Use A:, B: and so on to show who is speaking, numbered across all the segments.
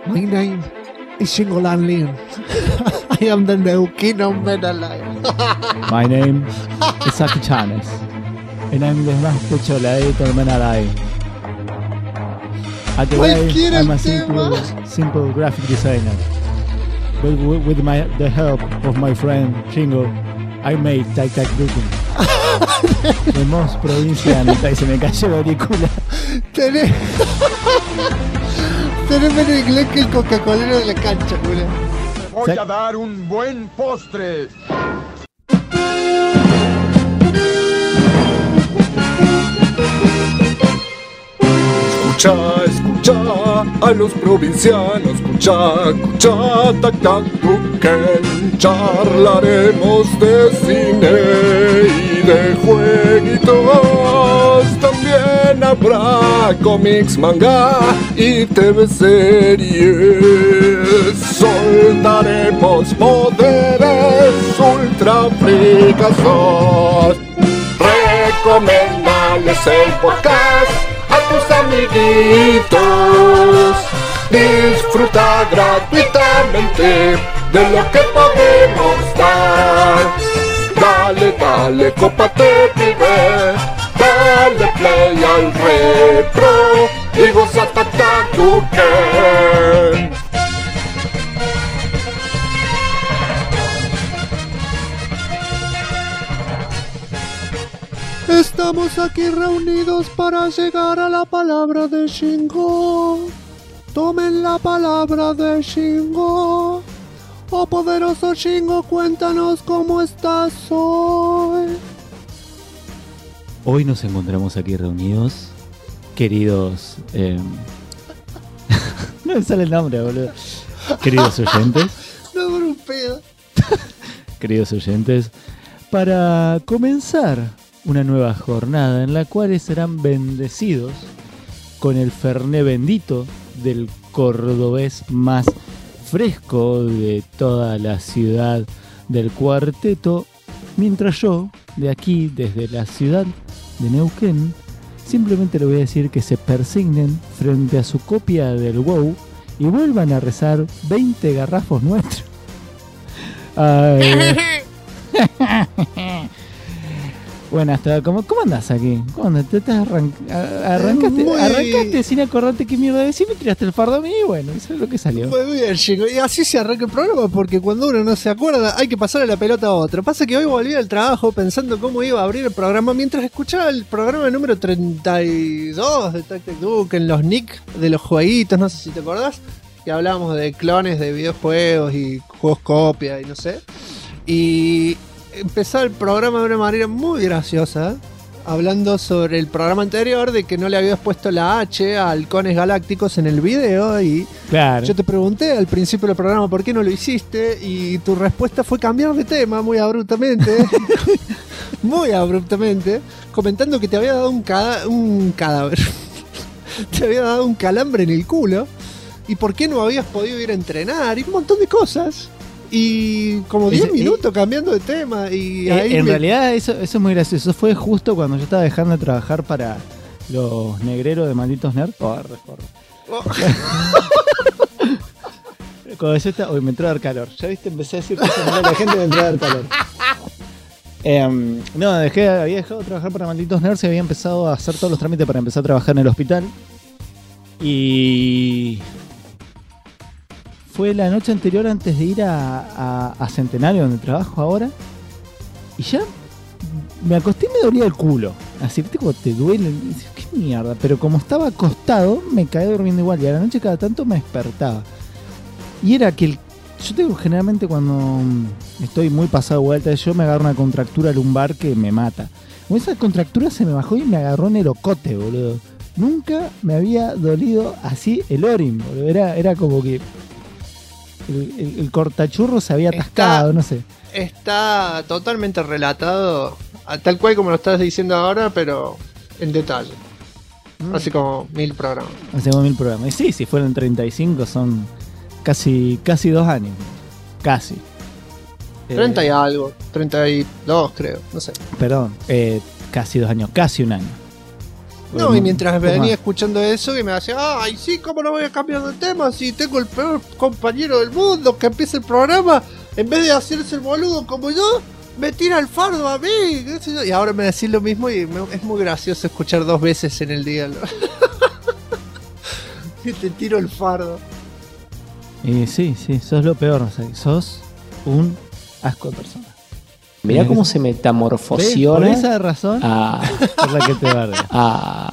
A: My name is Shingolan Lin. I am the new king of Medalaya.
B: My name is Saki Chanes. And I'm the master choladito of Menalai. At the way, I'm a simple graphic designer. But with the help of my friend Shingo, I made Tac Tac Duken. Vemos provincia, y se me cayó la auricular.
A: Tenés menos inglés que el Coca-Colero de la cancha, güey.
C: Voy a dar un buen postre.
D: Escucha, escucha a los provincianos, escucha, tac tac tuquen. Charlaremos de cine y de jueguitos. También habrá cómics, manga y TV series. Soltaremos poderes ultra fricazos. Recomendales el podcast a tus amiguitos. Disfruta gratuitamente de lo que podemos dar. Dale, dale, cópate, pibe. Dale play al retro y goza Tac Tac Tuquen.
A: Estamos aquí reunidos para llegar a la palabra de Shingo. Tomen la palabra de Shingo. Oh poderoso Shingo, cuéntanos cómo estás hoy.
B: Hoy nos encontramos aquí reunidos, queridos... no me sale el nombre, boludo. Queridos oyentes.
A: No, por un pedo.
B: Queridos oyentes, para comenzar una nueva jornada en la cual serán bendecidos con el Fernet bendito del cordobés más fresco de toda la ciudad del cuarteto, mientras yo, de aquí, desde la ciudad de Neuquén, simplemente le voy a decir que se persignen frente a su copia del WoW y vuelvan a rezar 20 garrafos nuestros. Ay. Bueno, hasta ¿cómo andás aquí? ¿Cómo andás? ¿Te estás arrancaste sin acordarte qué mierda decir? Me tiraste el fardo a mí y bueno, eso es lo que salió.
A: Muy bien, Shingo. Y así se arranca el programa, porque cuando uno no se acuerda hay que pasarle la pelota a otro. Pasa que hoy volví al trabajo pensando cómo iba a abrir el programa mientras escuchaba el programa número 32 de Tac Tac Tuquen, los nick de los jueguitos, no sé si te acordás, que hablábamos de clones de videojuegos y juegos copia y no sé. Y empezaba el programa de una manera muy graciosa, hablando sobre el programa anterior, de que no le habías puesto la H a Halcones Galácticos en el video. Y
B: claro,
A: yo te pregunté al principio del programa por qué no lo hiciste, y tu respuesta fue cambiar de tema muy abruptamente. Muy abruptamente, comentando que te había dado un cadáver. Te había dado un calambre en el culo, y por qué no habías podido ir a entrenar, y un montón de cosas. Y como 10 minutos cambiando de tema. Y ahí
B: en realidad eso es muy gracioso. Eso fue justo cuando yo estaba dejando de trabajar para los negreros de Malditos Nerds. Cuando yo estaba... Uy, me entró a dar calor. Ya viste, empecé a decir cosas a la gente, me entró a dar calor. No, había dejado de trabajar para Malditos Nerds y había empezado a hacer todos los trámites para empezar a trabajar en el hospital. Y... fue la noche anterior antes de ir a Centenario, donde trabajo ahora. Y ya me acosté y me dolía el culo. Así, ¿viste cómo te duele? ¿Qué mierda? Pero como estaba acostado, me caí durmiendo igual. Y a la noche cada tanto me despertaba. Y era que yo tengo generalmente cuando estoy muy pasado de vuelta, yo me agarro una contractura lumbar que me mata. Esa contractura se me bajó y me agarró en el ocote, boludo. Nunca me había dolido así el orin, boludo. Era como que... El cortachurro se había atascado, no sé. Está
A: totalmente relatado, tal cual como lo estás diciendo ahora, pero en detalle. Así como 1000 programas.
B: Así como 1000 programas. Y sí, si fueron 35 son casi 2 años. Casi.
A: 30 y algo, 32 creo, no sé.
B: Perdón, casi 2 años, casi un año.
A: No, y mientras venía escuchando eso, que me hacía, ay, sí, ¿cómo no voy a cambiar de tema? Si tengo el peor compañero del mundo que empieza el programa, en vez de hacerse el boludo como yo, me tira el fardo a mí. ¿Qué sé yo? Y ahora me decís lo mismo y es muy gracioso escuchar 2 veces en el día. Y te tiro el fardo.
B: Sí, sos lo peor, o sea, sos un asco de persona.
E: Mirá cómo se metamorfosiona.
B: Por esa razón por la que te barra.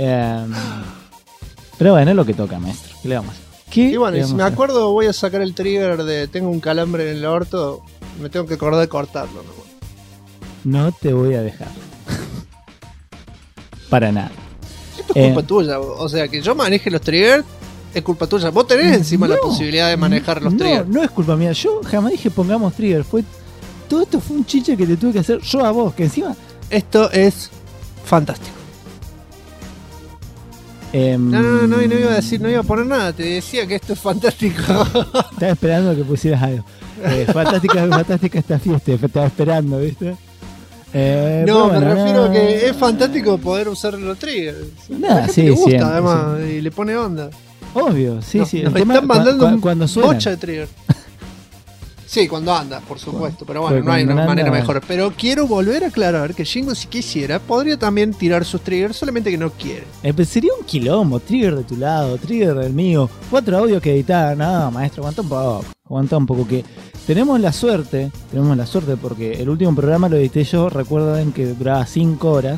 B: Pero bueno, es lo que toca, maestro. ¿Qué le vamos a hacer?
A: Y bueno, y si me acuerdo, voy a sacar el trigger de tengo un calambre en el orto. Me tengo que acordar de cortarlo.
B: No te voy a dejar. Para nada.
A: Esto es culpa tuya. O sea, que yo maneje los triggers es culpa tuya. Vos tenés encima la posibilidad de manejar los triggers.
B: No es culpa mía. Yo jamás dije pongamos trigger. Todo esto fue un chiche que te tuve que hacer yo a vos. Que encima...
A: Esto es fantástico. No iba a decir, no iba a poner nada. Te decía que esto es fantástico.
B: Estaba esperando que pusieras algo. Fantástica esta fiesta. Estaba esperando, ¿viste?
A: No, me refiero a que es fantástico poder usar los triggers.
B: Sí,
A: le gusta,
B: siempre,
A: además, y le pone onda.
B: Obvio, sí.
A: Nos
B: El tema
A: están mandando
B: cuando suenan.
A: bocha de triggers. Sí, cuando anda, por supuesto, pero bueno,
B: Porque
A: no hay una
B: anda,
A: manera mejor. Pero quiero volver a aclarar que Shingo, si quisiera, podría también tirar sus triggers, solamente que no quiere.
B: Pero sería un quilombo, trigger de tu lado, trigger del mío, 4 audios que editar. No, maestro, aguanta un poco, que tenemos la suerte porque el último programa lo edité yo, recuerden que duraba 5 horas,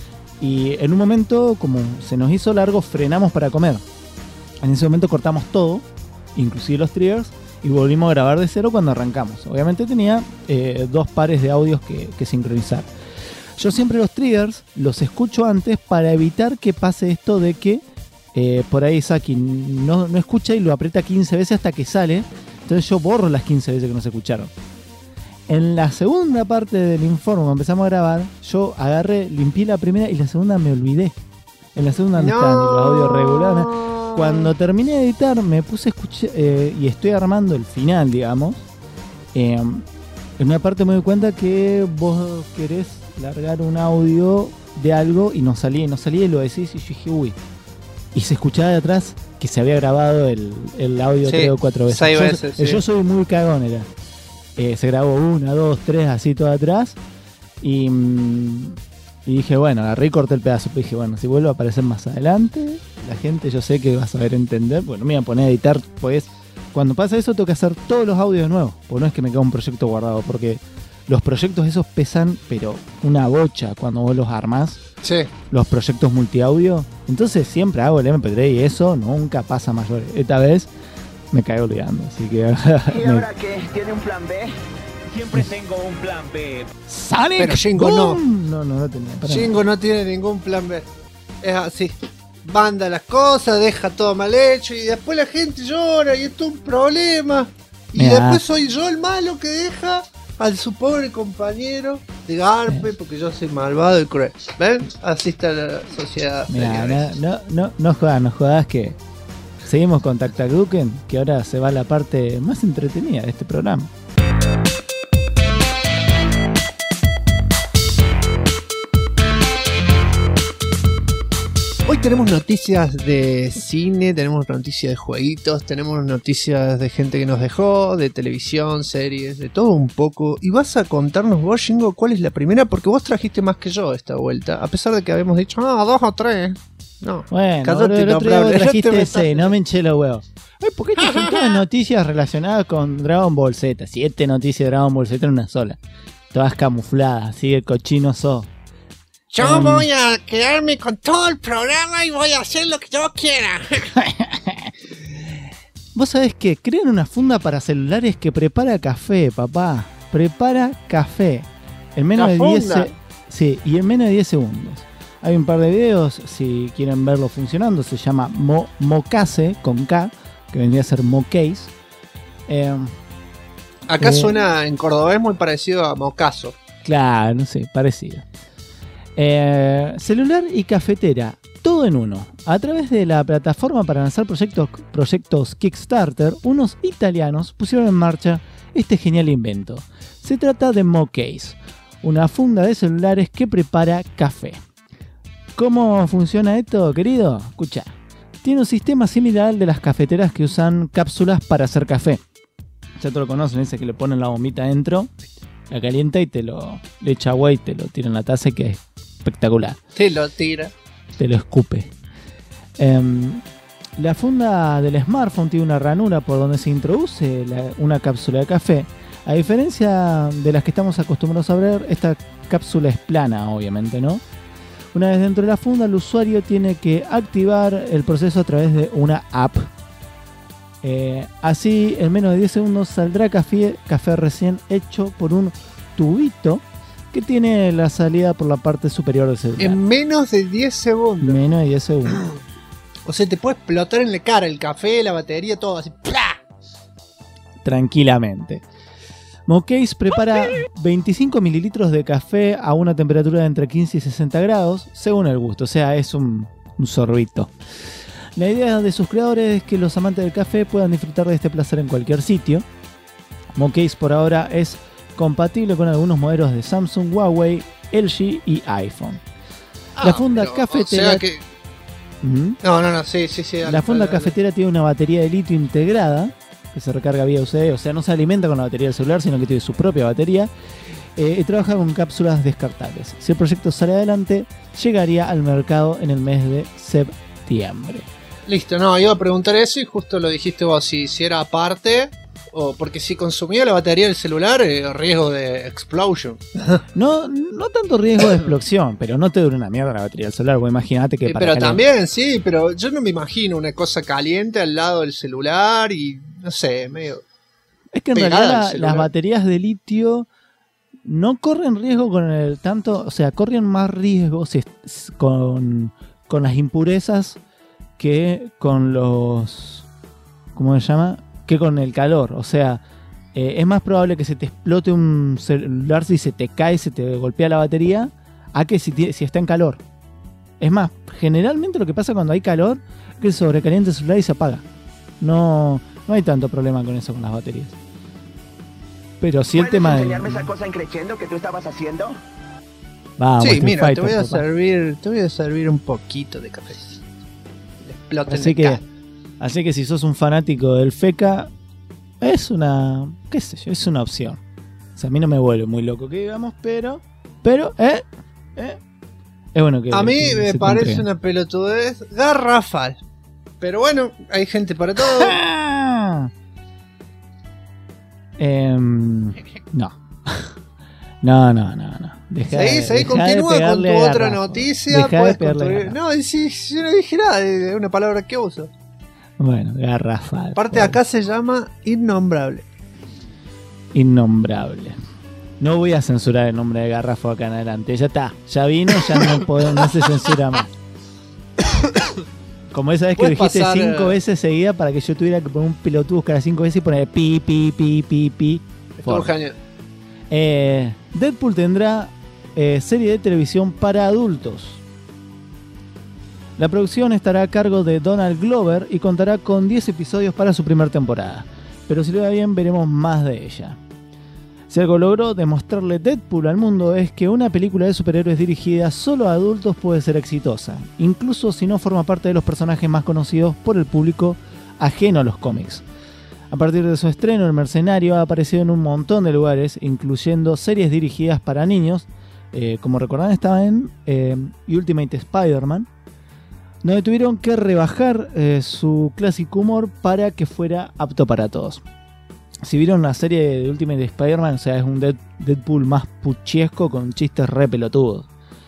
B: y en un momento, como se nos hizo largo, frenamos para comer. En ese momento cortamos todo, inclusive los triggers, y volvimos a grabar de cero cuando arrancamos. Obviamente tenía 2 pares de audios que sincronizar. Yo siempre los triggers los escucho antes para evitar que pase esto de que por ahí Saki no escucha y lo aprieta 15 veces hasta que sale. Entonces yo borro las 15 veces que no se escucharon. En la segunda parte del informe, cuando empezamos a grabar, yo agarré, limpié la primera y la segunda me olvidé. En la segunda no estaban ni los audios regulares. Cuando terminé de editar, me puse a escuchar y estoy armando el final, digamos. En una parte me doy cuenta que vos querés largar un audio de algo y no salía y lo decís, y yo dije, uy. Y se escuchaba de atrás que se había grabado el audio 3 o 4 veces.
A: 6 veces.
B: Yo soy muy cagón, era. Se grabó 1, 2, 3, así todo atrás. Y dije, bueno, agarré y corté el pedazo. Pero dije, bueno, si vuelvo a aparecer más adelante, la gente yo sé que va a saber entender. Bueno, me iba a poner a editar, pues cuando pasa eso tengo que hacer todos los audios de nuevo. Porque no es que me quede un proyecto guardado, porque los proyectos esos pesan, pero una bocha cuando vos los armás.
A: Sí.
B: Los proyectos multiaudio. Entonces siempre hago el MP3 y eso nunca pasa mayor. Esta vez me caigo olvidando, así que...
F: ¿Y ahora qué? ¿Tiene un plan B? Siempre tengo un plan B.
B: ¡Sonic!
A: Pero Shingo
B: no tenía.
A: Shingo no tiene ningún plan B. Es así. Manda las cosas, deja todo mal hecho y después la gente llora y esto es un problema. Y después soy yo el malo que deja al su pobre compañero de Garpe porque yo soy malvado y cruel. ¿Ven? Así está la sociedad.
B: Mirá, no jodas que seguimos con Tactacuken, que ahora se va a la parte más entretenida de este programa.
A: Hoy tenemos noticias de cine, tenemos noticias de jueguitos, tenemos noticias de gente que nos dejó, de televisión, series, de todo un poco. Y vas a contarnos vos, Shingo, cuál es la primera, porque vos trajiste más que yo esta vuelta, a pesar de que habíamos dicho, 2 o 3. No,
B: bueno,
A: cállate,
B: el otro día vos trajiste 6,
A: estás...
B: no me hinché los huevos. ¿Por qué estas son todas noticias relacionadas con Dragon Ball Z? 7 noticias de Dragon Ball Z en una sola. Todas camufladas, así de cochino sos.
A: Yo voy a quedarme con todo el programa y voy a hacer lo que yo quiera.
B: Vos sabés que crean una funda para celulares que prepara café, papá. Prepara café. En menos de 10 sí, y en menos de 10 segundos. Hay un par de videos, si quieren verlo funcionando, se llama Mocase, con K, que vendría a ser Mocase.
A: Acá suena en cordobés muy parecido a Mocaso.
B: Claro, no sé, parecido. Celular y cafetera, todo en uno. A través de la plataforma para lanzar proyectos Kickstarter, unos italianos pusieron en marcha este genial invento. Se trata de Mocase, una funda de celulares que prepara café. ¿Cómo funciona esto, querido? Escucha. Tiene un sistema similar al de las cafeteras que usan cápsulas para hacer café. Ya te lo conocen, ese que le ponen la bombita adentro, la calienta y le echa agua y te lo tira en la taza, que es espectacular.
A: Te lo tira.
B: Te lo escupe. La funda del smartphone tiene una ranura por donde se introduce una cápsula de café. A diferencia de las que estamos acostumbrados a ver, esta cápsula es plana, obviamente, ¿no? Una vez dentro de la funda, el usuario tiene que activar el proceso a través de una app. Así, en menos de 10 segundos saldrá café recién hecho por un tubito que tiene la salida por la parte superior del celular.
A: En menos de 10 segundos.
B: Menos de 10 segundos.
A: O sea, te puede explotar en la cara el café, la batería, todo así. ¡Plá!
B: Tranquilamente. Mocase prepara 25 mililitros de café a una temperatura de entre 15 y 60 grados, según el gusto, o sea, es un sorbito. La idea de sus creadores es que los amantes del café puedan disfrutar de este placer en cualquier sitio. Mocase por ahora es compatible con algunos modelos de Samsung, Huawei, LG y iPhone. La funda cafetera...
A: O sea que... No, sí.
B: La funda cafetera tiene una batería de litio integrada que se recarga vía USB, o sea, no se alimenta con la batería del celular, sino que tiene su propia batería, y trabaja con cápsulas descartables. Si el proyecto sale adelante, llegaría al mercado en el mes de septiembre.
A: Listo, no, iba a preguntar eso y justo lo dijiste vos, si era aparte, o porque si consumía la batería del celular, riesgo de explosion.
B: No tanto riesgo de explosión, pero no te dura una mierda la batería del celular, vos imagínate que
A: pero también, sí, pero yo no me imagino una cosa caliente al lado del celular y, no sé, medio...
B: Es que en realidad las baterías de litio no corren riesgo con el tanto, o sea, corren más riesgo con las impurezas que con los... ¿Cómo se llama? Que con el calor, o sea, es más probable que se te explote un celular si se te cae, se te golpea la batería, a que si está en calor. Es más, generalmente lo que pasa cuando hay calor es que se sobrecalienta el celular y se apaga. No hay tanto problema con eso con las baterías. Pero sí el tema de...
F: ¿Puedes enseñarme esa cosa increciendo que tú estabas haciendo?
B: Vamos,
A: sí,
B: Street
A: mira,
B: Fighter,
A: te voy a servir un poquito de café. Explota en el cara.
B: Así que si sos un fanático del feca, es una, qué sé yo, es una opción. O sea, a mí no me vuelve muy loco que digamos, pero es bueno que...
A: A mí me parece una pelotudez garrafal. Pero bueno, hay gente para todo.
B: No.
A: Seguí, continúa con tu otra noticia. No, si yo no dije nada, es una palabra que uso.
B: Bueno, garrafal.
A: Aparte acá se llama innombrable.
B: Innombrable. No voy a censurar el nombre de Garrafo acá en adelante. Ya está, ya vino, ya no se censura más. Como esa vez que dijiste 5 veces seguida para que yo tuviera que poner un pelotudo cada 5 veces y poner pi. Deadpool tendrá serie de televisión para adultos. La producción estará a cargo de Donald Glover y contará con 10 episodios para su primera temporada. Pero si le va bien, veremos más de ella. Si algo logró demostrarle Deadpool al mundo es que una película de superhéroes dirigida solo a adultos puede ser exitosa, incluso si no forma parte de los personajes más conocidos por el público ajeno a los cómics. A partir de su estreno, El Mercenario ha aparecido en un montón de lugares, incluyendo series dirigidas para niños, como recordarán estaba en Ultimate Spider-Man, donde tuvieron que rebajar su clásico humor para que fuera apto para todos. Si vieron la serie de Ultimate Spider-Man, o sea, es un Deadpool más puchesco con chistes re pelotudos.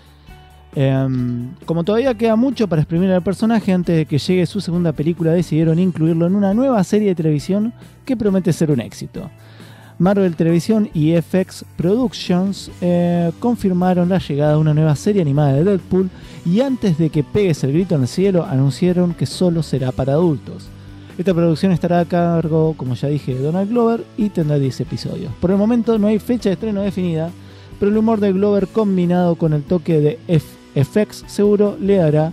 B: Como todavía queda mucho para exprimir al personaje, antes de que llegue su segunda película decidieron incluirlo en una nueva serie de televisión que promete ser un éxito. Marvel Televisión y FX Productions confirmaron la llegada de una nueva serie animada de Deadpool, y antes de que pegues el grito en el cielo anunciaron que solo será para adultos. Esta producción estará a cargo, como ya dije, de Donald Glover y tendrá 10 episodios. Por el momento no hay fecha de estreno definida, pero el humor de Glover combinado con el toque de FX seguro le dará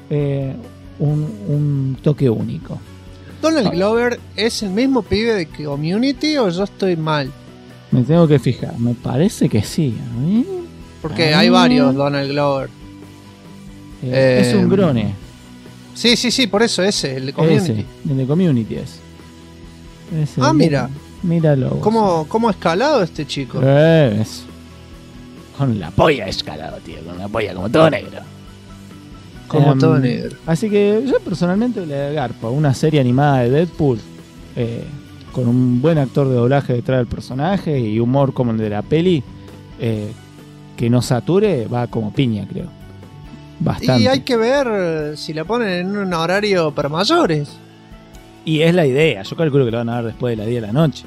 B: un toque único.
A: ¿Donald Glover es el mismo pibe de Community o yo estoy mal?
B: Me tengo que fijar, me parece que sí.
A: Porque hay varios Donald Glover.
B: Es un grone.
A: Sí, por eso ese, el de Community.
B: Ese, el de Community es. Ese,
A: Mira.
B: Míralo.
A: ¿Cómo ha escalado este chico?
B: Es. Con la polla escalado, tío. Con la polla como todo negro.
A: Como todo negro.
B: Así que yo personalmente le garpo una serie animada de Deadpool. Con un buen actor de doblaje detrás del personaje y humor como el de la peli. Que no sature, va como piña, creo. Bastante.
A: Y hay que ver si la ponen en un horario para mayores.
B: Y es la idea, yo calculo que lo van a dar después de las 10 de la noche.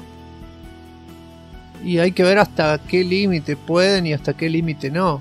A: Y hay que ver hasta qué límite pueden y hasta qué límite no.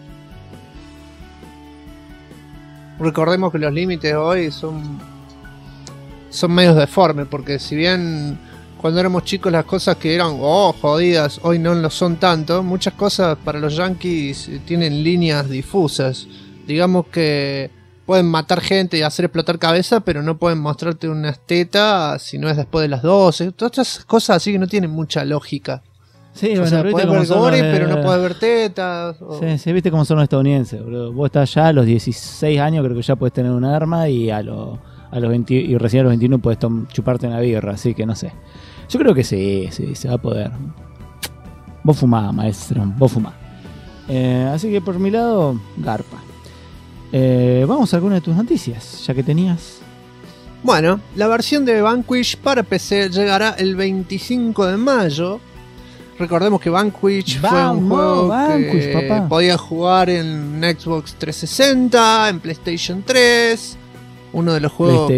A: Recordemos que los límites hoy son medios deformes, porque si bien cuando éramos chicos las cosas que eran jodidas, hoy no lo son tanto, muchas cosas para los yankees tienen líneas difusas. Digamos que pueden matar gente y hacer explotar cabeza, pero no pueden mostrarte unas tetas si no es después de las 12. Todas estas cosas así que no tienen mucha lógica.
B: Sí,
A: o sea, podés ver gore, pero no podés ver tetas.
B: Sí, viste cómo son los estadounidenses, boludo. Vos estás ya a los 16 años, creo que ya podés tener un arma, y a los 20, y recién a los 21 podés chuparte una birra, así que no sé. Yo creo que sí, se va a poder. Vos fumá, maestro, vos fumá. Así que por mi lado, garpa. Vamos a alguna de tus noticias, ya que tenías.
A: Bueno, la versión de Vanquish para PC llegará el 25 de mayo. Recordemos que Vanquish fue un juego que papá. Podía jugar en Xbox 360, en PlayStation 3. Uno de los juegos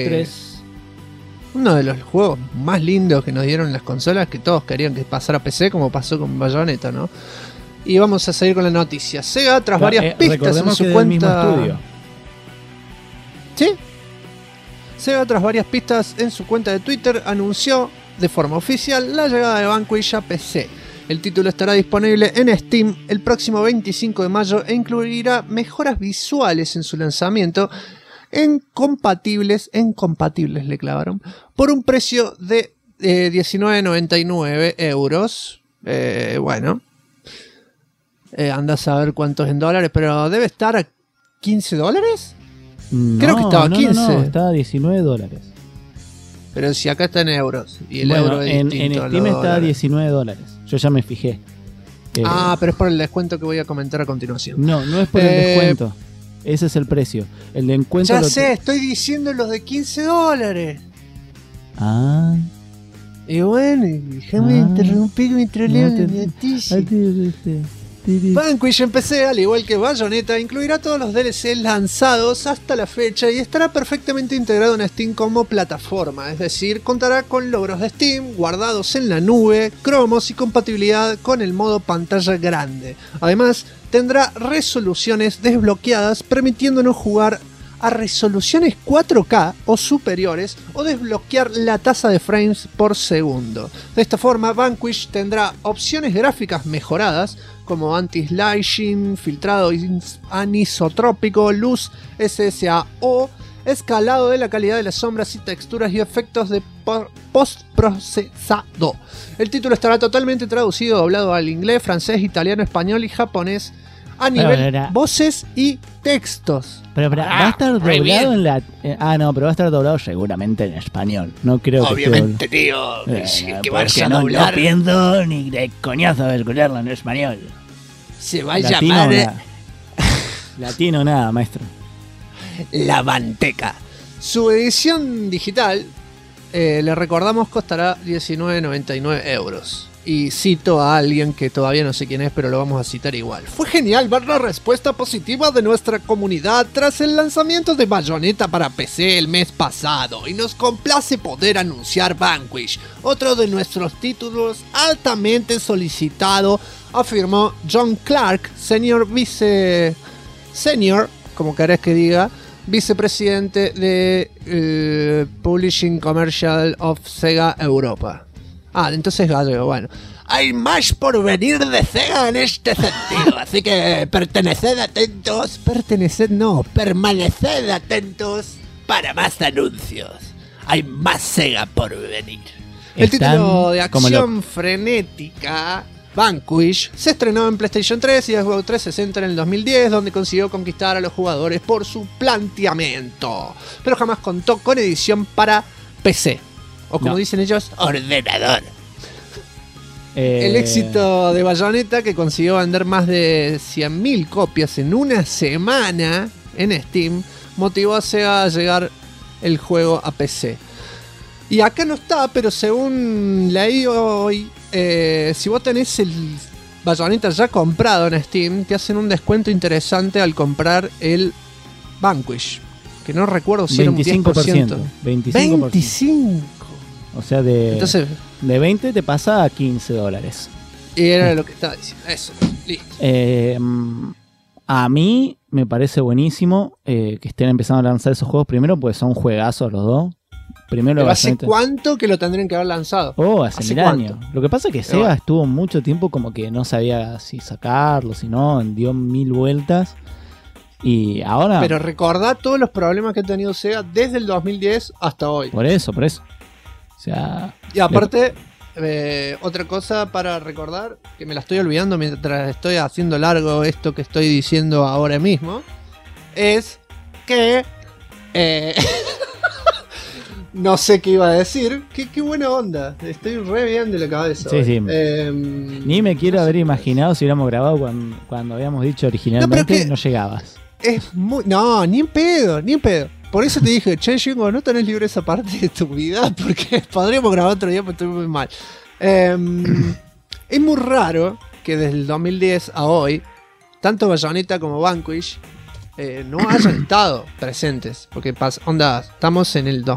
A: uno de los juegos más lindos que nos dieron las consolas, que todos querían que pasara a PC, como pasó con Bayonetta, ¿no? Y vamos a seguir con la noticia. Sega, tras varias pistas en su cuenta. ¿Sí? Sega, tras varias pistas en su cuenta de Twitter, anunció de forma oficial la llegada de Vanquish a PC. El título estará disponible en Steam el próximo 25 de mayo e incluirá mejoras visuales en su lanzamiento compatibles le clavaron, por un precio de 19,99 euros. Bueno, andás a ver cuántos en dólares, pero debe estar a $15. Creo que estaba a 15.
B: No, estaba a $19.
A: Pero si acá está en euros y el euro es distinto.
B: En Steam está a $19. Yo ya me fijé.
A: Pero es por el descuento que voy a comentar a continuación.
B: No es por el descuento. Ese es el precio. El de encuentro.
A: Ya sé, estoy diciendo los de $15.
B: Ah.
A: Y bueno, déjame interrumpir mientras leo la noticia. Vanquish en PC, al igual que Bayonetta, incluirá todos los DLCs lanzados hasta la fecha y estará perfectamente integrado en Steam como plataforma, es decir, contará con logros de Steam guardados en la nube, cromos y compatibilidad con el modo pantalla grande. Además, tendrá resoluciones desbloqueadas, permitiéndonos jugar a resoluciones 4K o superiores o desbloquear la tasa de frames por segundo. De esta forma, Vanquish tendrá opciones gráficas mejoradas como anti-slicing, filtrado anisotrópico, luz SSAO, escalado de la calidad de las sombras y texturas y efectos de post-procesado. El título estará totalmente traducido, doblado al inglés, francés, italiano, español y japonés a nivel voces y textos.
B: Pero va a estar doblado en la... pero va a estar doblado seguramente en español. No creo que...
A: Obviamente, tío. ¿Qué vas a doblar?
B: No pienso ni de coñazo de escucharlo en español.
A: Se va a llamar...
B: Latino nada, maestro.
A: La Manteca. Su edición digital, le recordamos, costará 19,99 euros. Y cito a alguien que todavía no sé quién es, pero lo vamos a citar igual. Fue genial ver la respuesta positiva de nuestra comunidad tras el lanzamiento de Bayonetta para PC el mes pasado, y nos complace poder anunciar Vanquish, otro de nuestros títulos altamente solicitado, afirmó John Clark, como querés que diga, vicepresidente de Publishing Commercial of Sega Europa. Entonces gallego, bueno. Hay más por venir de Sega en este sentido, así que permaneced atentos para más anuncios. Hay más Sega por venir. El título de acción frenética Vanquish se estrenó en PlayStation 3 y Xbox 360 en el 2010, donde consiguió conquistar a los jugadores por su planteamiento, pero jamás contó con edición para PC, o como dicen ellos, ordenador. El éxito de Bayonetta, que consiguió vender más de 100.000 copias en una semana en Steam, motivó a Sega a llegar el juego a PC. Y acá no está, pero según leí hoy, si vos tenés el Bayonetta ya comprado en Steam, te hacen un descuento interesante al comprar el Vanquish, que no recuerdo si era un 10%. 25%.
B: O sea, entonces, de 20 te pasa a $15.
A: Y era lo que estaba diciendo. Eso, listo.
B: A mí me parece buenísimo que estén empezando a lanzar esos juegos primero, porque son juegazos los dos. Primero
A: ¿hace cuánto que lo tendrían que haber lanzado?
B: Hace 1000 años. Lo que pasa es que Sega estuvo mucho tiempo como que no sabía si sacarlo, si no, dio 1000 vueltas. Y ahora...
A: Pero recordá todos los problemas que ha tenido Sega desde el 2010 hasta hoy.
B: Por eso. O sea...
A: Y aparte, otra cosa para recordar, que me la estoy olvidando mientras estoy haciendo largo esto que estoy diciendo ahora mismo, es que... no sé qué iba a decir. Qué buena onda. Estoy re bien de la cabeza.
B: Sí. Ni me quiero haber imaginado si hubiéramos grabado cuando habíamos dicho originalmente, no llegabas.
A: Es muy... No, ni en pedo. Por eso te dije, che, Jingo, no tenés libre esa parte de tu vida, porque podríamos grabar otro día, pero estoy muy mal. Es muy raro que desde el 2010 a hoy, tanto Bayonetta como Vanquish no hayan estado presentes. Porque estamos en el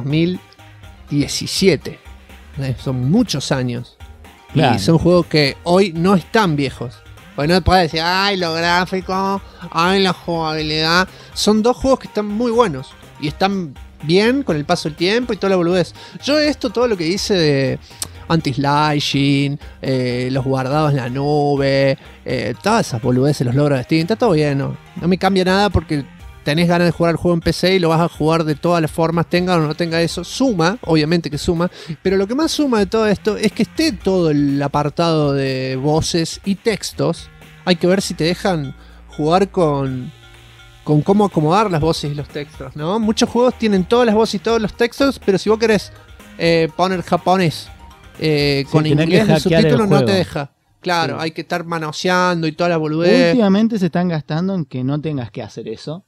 A: 2017. Son muchos años. Claro. Y son juegos que hoy no están viejos. Porque no puedes decir, ay, los gráficos, ay, la jugabilidad. Son dos juegos que están muy buenos. Y están bien con el paso del tiempo y toda la boludez. Yo todo lo que hice de anti-slashing, los guardados en la nube, todas esas boludeces, los logros de Steam, está todo bien, no me cambia nada porque tenés ganas de jugar el juego en PC y lo vas a jugar de todas las formas, tenga o no tenga eso. Suma, obviamente que suma, pero lo que más suma de todo esto es que esté todo el apartado de voces y textos. Hay que ver si te dejan jugar con cómo acomodar las voces y los textos, ¿no? Muchos juegos tienen todas las voces y todos los textos, pero si vos querés poner japonés con inglés el subtítulo no te deja. Claro, hay que estar manoseando y toda la boludez.
B: Últimamente se están gastando en que no tengas que hacer eso,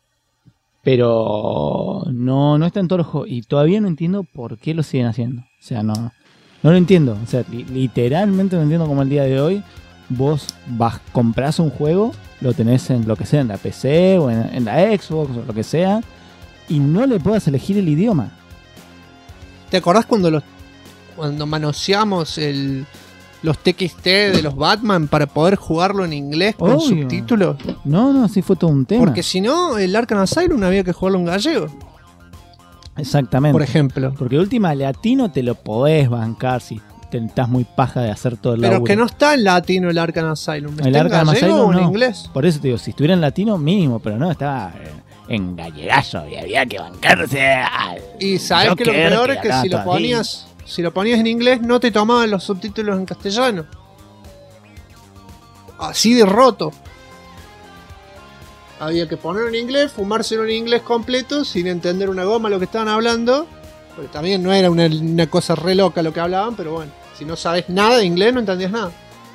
B: pero no está en todos los juegos. Y todavía no entiendo por qué lo siguen haciendo. O sea, no lo entiendo. O sea, literalmente no entiendo cómo el día de hoy vos comprás un juego, lo tenés en lo que sea, en la PC o en la Xbox o lo que sea, y no le puedas elegir el idioma.
A: ¿Te acordás cuando manoseamos los TXT de los Batman para poder jugarlo en inglés con subtítulos?
B: No, sí fue todo un tema.
A: Porque si no, el Arkham Asylum había que jugarlo en gallego.
B: Exactamente.
A: Por ejemplo.
B: Porque última latino te lo podés bancar si estás muy paja de hacer todo el laburo.
A: Pero que no está en latino el Arkham Asylum. ¿Está
B: el Arkham Asylum
A: o en inglés?
B: Por eso te digo, si estuviera en latino, mínimo, pero no, estaba en gallegazo y había que bancarse al...
A: Y sabes que lo peor es que si lo ponías en inglés no te tomaban los subtítulos en castellano. Así de roto. Había que ponerlo en inglés, fumárselo en inglés completo sin entender una goma lo que estaban hablando. Porque también no era una cosa re loca lo que hablaban, pero bueno, si no sabes nada de inglés no entendías nada.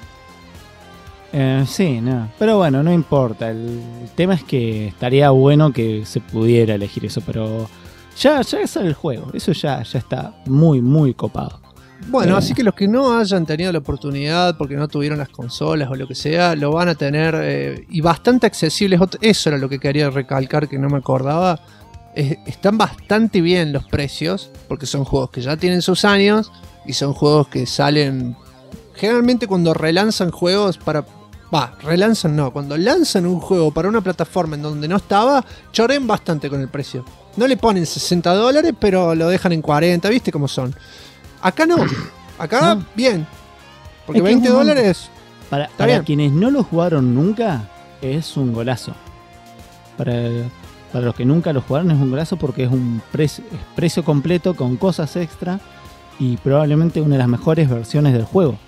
B: Sí, no. Pero bueno, no importa. El tema es que estaría bueno que se pudiera elegir eso, pero ya sale el juego. Eso ya está muy, muy copado.
A: Bueno, así que los que no hayan tenido la oportunidad porque no tuvieron las consolas o lo que sea, lo van a tener y bastante accesibles. Eso era lo que quería recalcar que no me acordaba. Están bastante bien los precios porque son juegos que ya tienen sus años y son juegos que salen generalmente cuando relanzan juegos cuando lanzan un juego para una plataforma en donde no estaba, choren bastante con el precio. No le ponen $60, pero lo dejan en 40, ¿viste cómo son? Acá no, acá no. Bien, porque $20
B: para quienes no lo jugaron nunca es un golazo. Para los que nunca lo jugaron es un golazo porque es un precio completo con cosas extra y probablemente una de las mejores versiones del juego.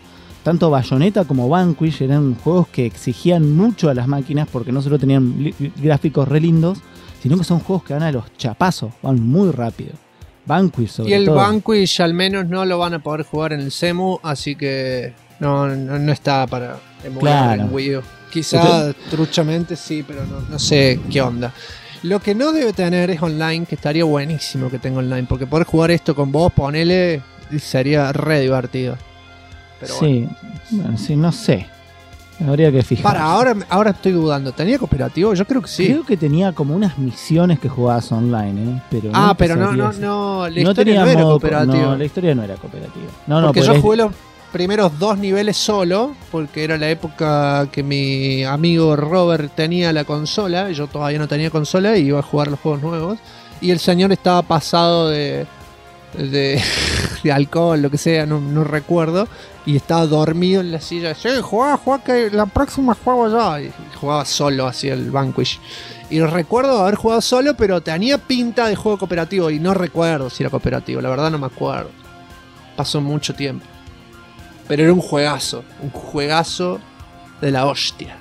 B: tanto Bayonetta como Vanquish eran juegos que exigían mucho a las máquinas porque no solo tenían gráficos re lindos, sino que son juegos que van a los chapazos, van muy rápido. Vanquish sobre todo.
A: Y el Vanquish al menos no lo van a poder jugar en el CEMU, así que no está para emular en Wii U. Quizá truchamente sí, pero no sé qué onda. Lo que no debe tener es online, que estaría buenísimo que tenga online, porque poder jugar esto con vos, ponele, sería re divertido. Pero
B: sí, bueno, sí, no sé. Habría que fijarse.
A: Ahora estoy dudando. ¿Tenía cooperativo? Yo creo que sí.
B: Creo que tenía como unas misiones que jugabas online, pero
A: pero no, la historia no era cooperativa.
B: No, la historia no era cooperativa.
A: Porque yo jugué los primeros 2 niveles solo, porque era la época que mi amigo Robert tenía la consola, y yo todavía no tenía consola y iba a jugar los juegos nuevos. Y el señor estaba pasado de alcohol, lo que sea, no recuerdo, y estaba dormido en la silla. Sí, jugá que la próxima juego yo. Y jugaba solo así el Vanquish. Y recuerdo haber jugado solo, pero tenía pinta de juego cooperativo, y no recuerdo si era cooperativo, la verdad no me acuerdo. Pasó mucho tiempo. Pero era un juegazo de la hostia.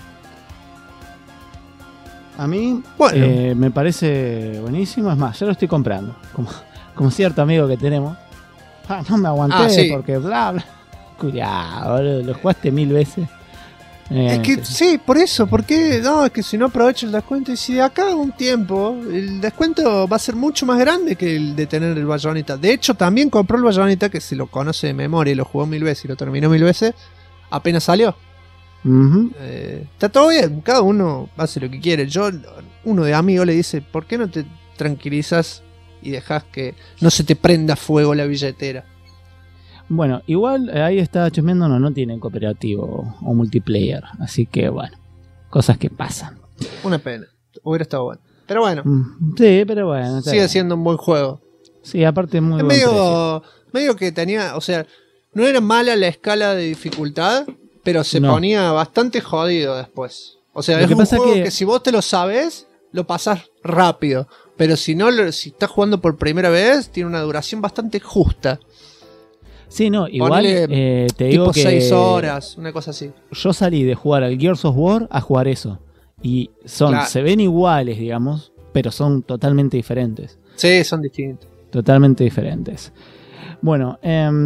B: A mí me parece buenísimo, es más, ya lo estoy comprando, como cierto amigo que tenemos. No me aguanté porque bla bla. Cuidado, lo jugaste 1000 veces.
A: Es que sí, por eso, porque no, es que si no aprovecho el descuento, y si de acá a un tiempo el descuento va a ser mucho más grande que el de tener el Bayonetta. De hecho, también compró el Bayonetta, que se lo conoce de memoria y lo jugó 1000 veces y lo terminó 1000 veces, apenas salió. Está todo bien, cada uno hace lo que quiere. Uno de amigos le dice, ¿por qué no te tranquilizas y dejas que no se te prenda fuego la billetera?
B: Bueno, igual ahí está chusmeando, no tienen cooperativo o multiplayer, así que bueno, cosas que pasan.
A: Una pena, hubiera estado bueno. Pero bueno.
B: Sí, pero bueno.
A: Sigue siendo un buen juego.
B: Sí, aparte muy buen precio.
A: Medio que tenía, o sea, no era mala la escala de dificultad, pero se ponía bastante jodido después. O sea, es un juego que si vos te lo sabes, lo pasás rápido. Pero si estás jugando por primera vez, tiene una duración bastante justa.
B: Sí, no, igual te digo que
A: 6 horas, una cosa así.
B: Yo salí de jugar al Gears of War a jugar eso. Y se ven iguales, digamos, pero son totalmente diferentes.
A: Sí, son distintos.
B: Totalmente diferentes. Bueno,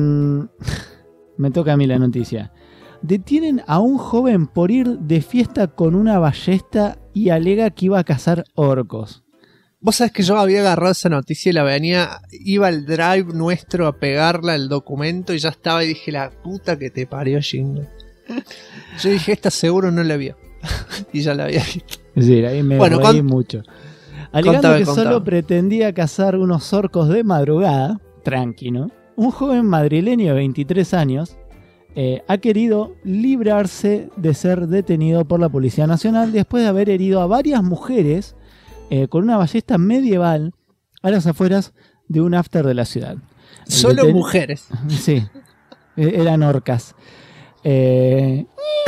B: me toca a mí la noticia. Detienen a un joven por ir de fiesta con una ballesta y alega que iba a cazar orcos.
A: Vos sabés que yo había agarrado esa noticia y iba al drive nuestro a pegarla, el documento, y ya estaba, y dije, la puta que te parió, Shingo. Yo dije, esta seguro no la vio. Y ya la había visto.
B: Sí, ahí me reí mucho. Alegando que solo pretendía cazar unos orcos de madrugada, tranqui, ¿no? Un joven madrileño de 23 años ha querido librarse de ser detenido por la Policía Nacional después de haber herido a varias mujeres con una ballesta medieval a las afueras de un after de la ciudad.
A: Solo mujeres.
B: Sí, eran orcas. El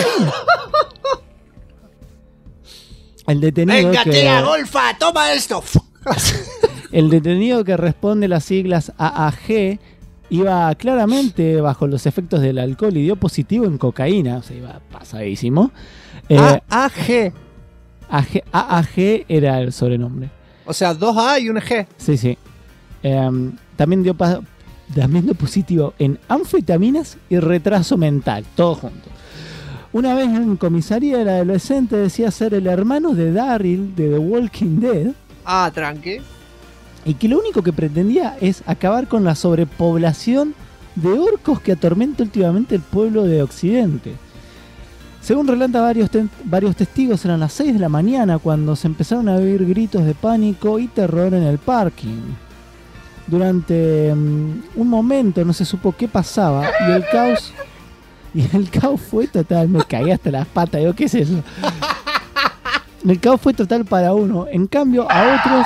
B: detenido
A: ¡venga, tira, golfa! ¡Toma esto!
B: El detenido, que responde las siglas AAG, iba claramente bajo los efectos del alcohol y dio positivo en cocaína. O sea, iba pasadísimo.
A: AAG.
B: AAG era el sobrenombre.
A: O sea, 2A y una G.
B: Sí. También dio positivo en anfetaminas y retraso mental, todo junto. Una vez en comisaría, el adolescente decía ser el hermano de Daryl de The Walking Dead.
A: Tranqui.
B: Y que lo único que pretendía es acabar con la sobrepoblación de orcos que atormenta últimamente el pueblo de Occidente. Según relata varios testigos, eran las 6 de la mañana cuando se empezaron a oír gritos de pánico y terror en el parking. Durante un momento no se supo qué pasaba y el caos fue total. Me caí hasta las patas, digo, ¿qué es eso? El caos fue total para uno. En cambio, a otros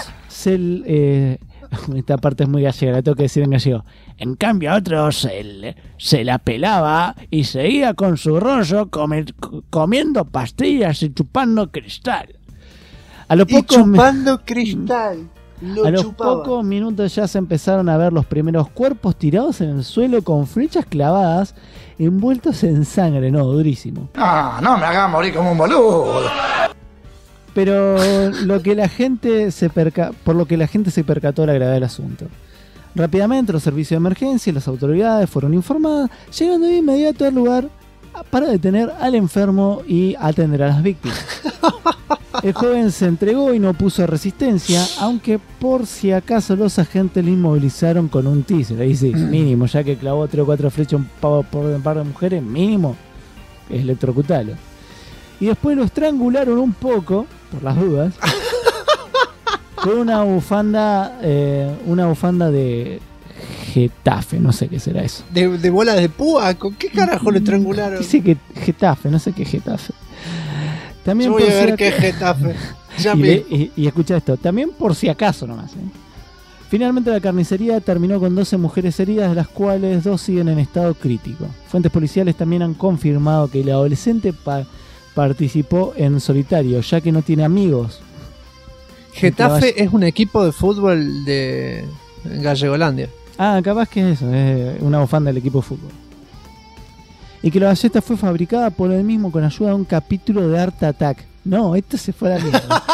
B: esta parte es muy gallega, la tengo que decir en gallego. En cambio, a otros se la pelaba y seguía con su rollo comiendo pastillas y chupando cristal. A lo poco
A: chupando cristal. Lo
B: A los
A: chupaba.
B: pocos minutos ya se empezaron a ver los primeros cuerpos tirados en el suelo con flechas clavadas, envueltos en sangre, no, durísimo.
C: No me hagas morir como un boludo.
B: Pero por lo que la gente se percató de la gravedad del asunto. Rápidamente los servicios de emergencia y las autoridades fueron informadas, llegando de inmediato al lugar para detener al enfermo y atender a las víctimas. El joven se entregó y no puso resistencia, aunque por si acaso los agentes le inmovilizaron con un teaser. Ahí sí, mínimo, ya que clavó 3 o 4 flechas por un par de mujeres, mínimo, electrocutalo. Y después lo estrangularon un poco, por las dudas, con una bufanda de Getafe, no sé qué será eso.
A: De bola de púa, ¿con qué carajo lo estrangularon?
B: Dice que Getafe, no sé qué Getafe. También
A: Yo voy
B: por
A: a
B: si
A: ver
B: ac-
A: qué es Getafe. Ya
B: y,
A: vi.
B: y escucha esto, también por si acaso nomás. Finalmente la carnicería terminó con 12 mujeres heridas, de las cuales 2 siguen en estado crítico. Fuentes policiales también han confirmado que el adolescente participó en solitario, ya que no tiene amigos.
A: Getafe es un equipo de fútbol de Gallegolandia.
B: Ah, capaz que es eso, es una bufanda del equipo de fútbol. Y que la ballesta fue fabricada por él mismo con ayuda de un capítulo de Art Attack. No, esto se fue a la mierda.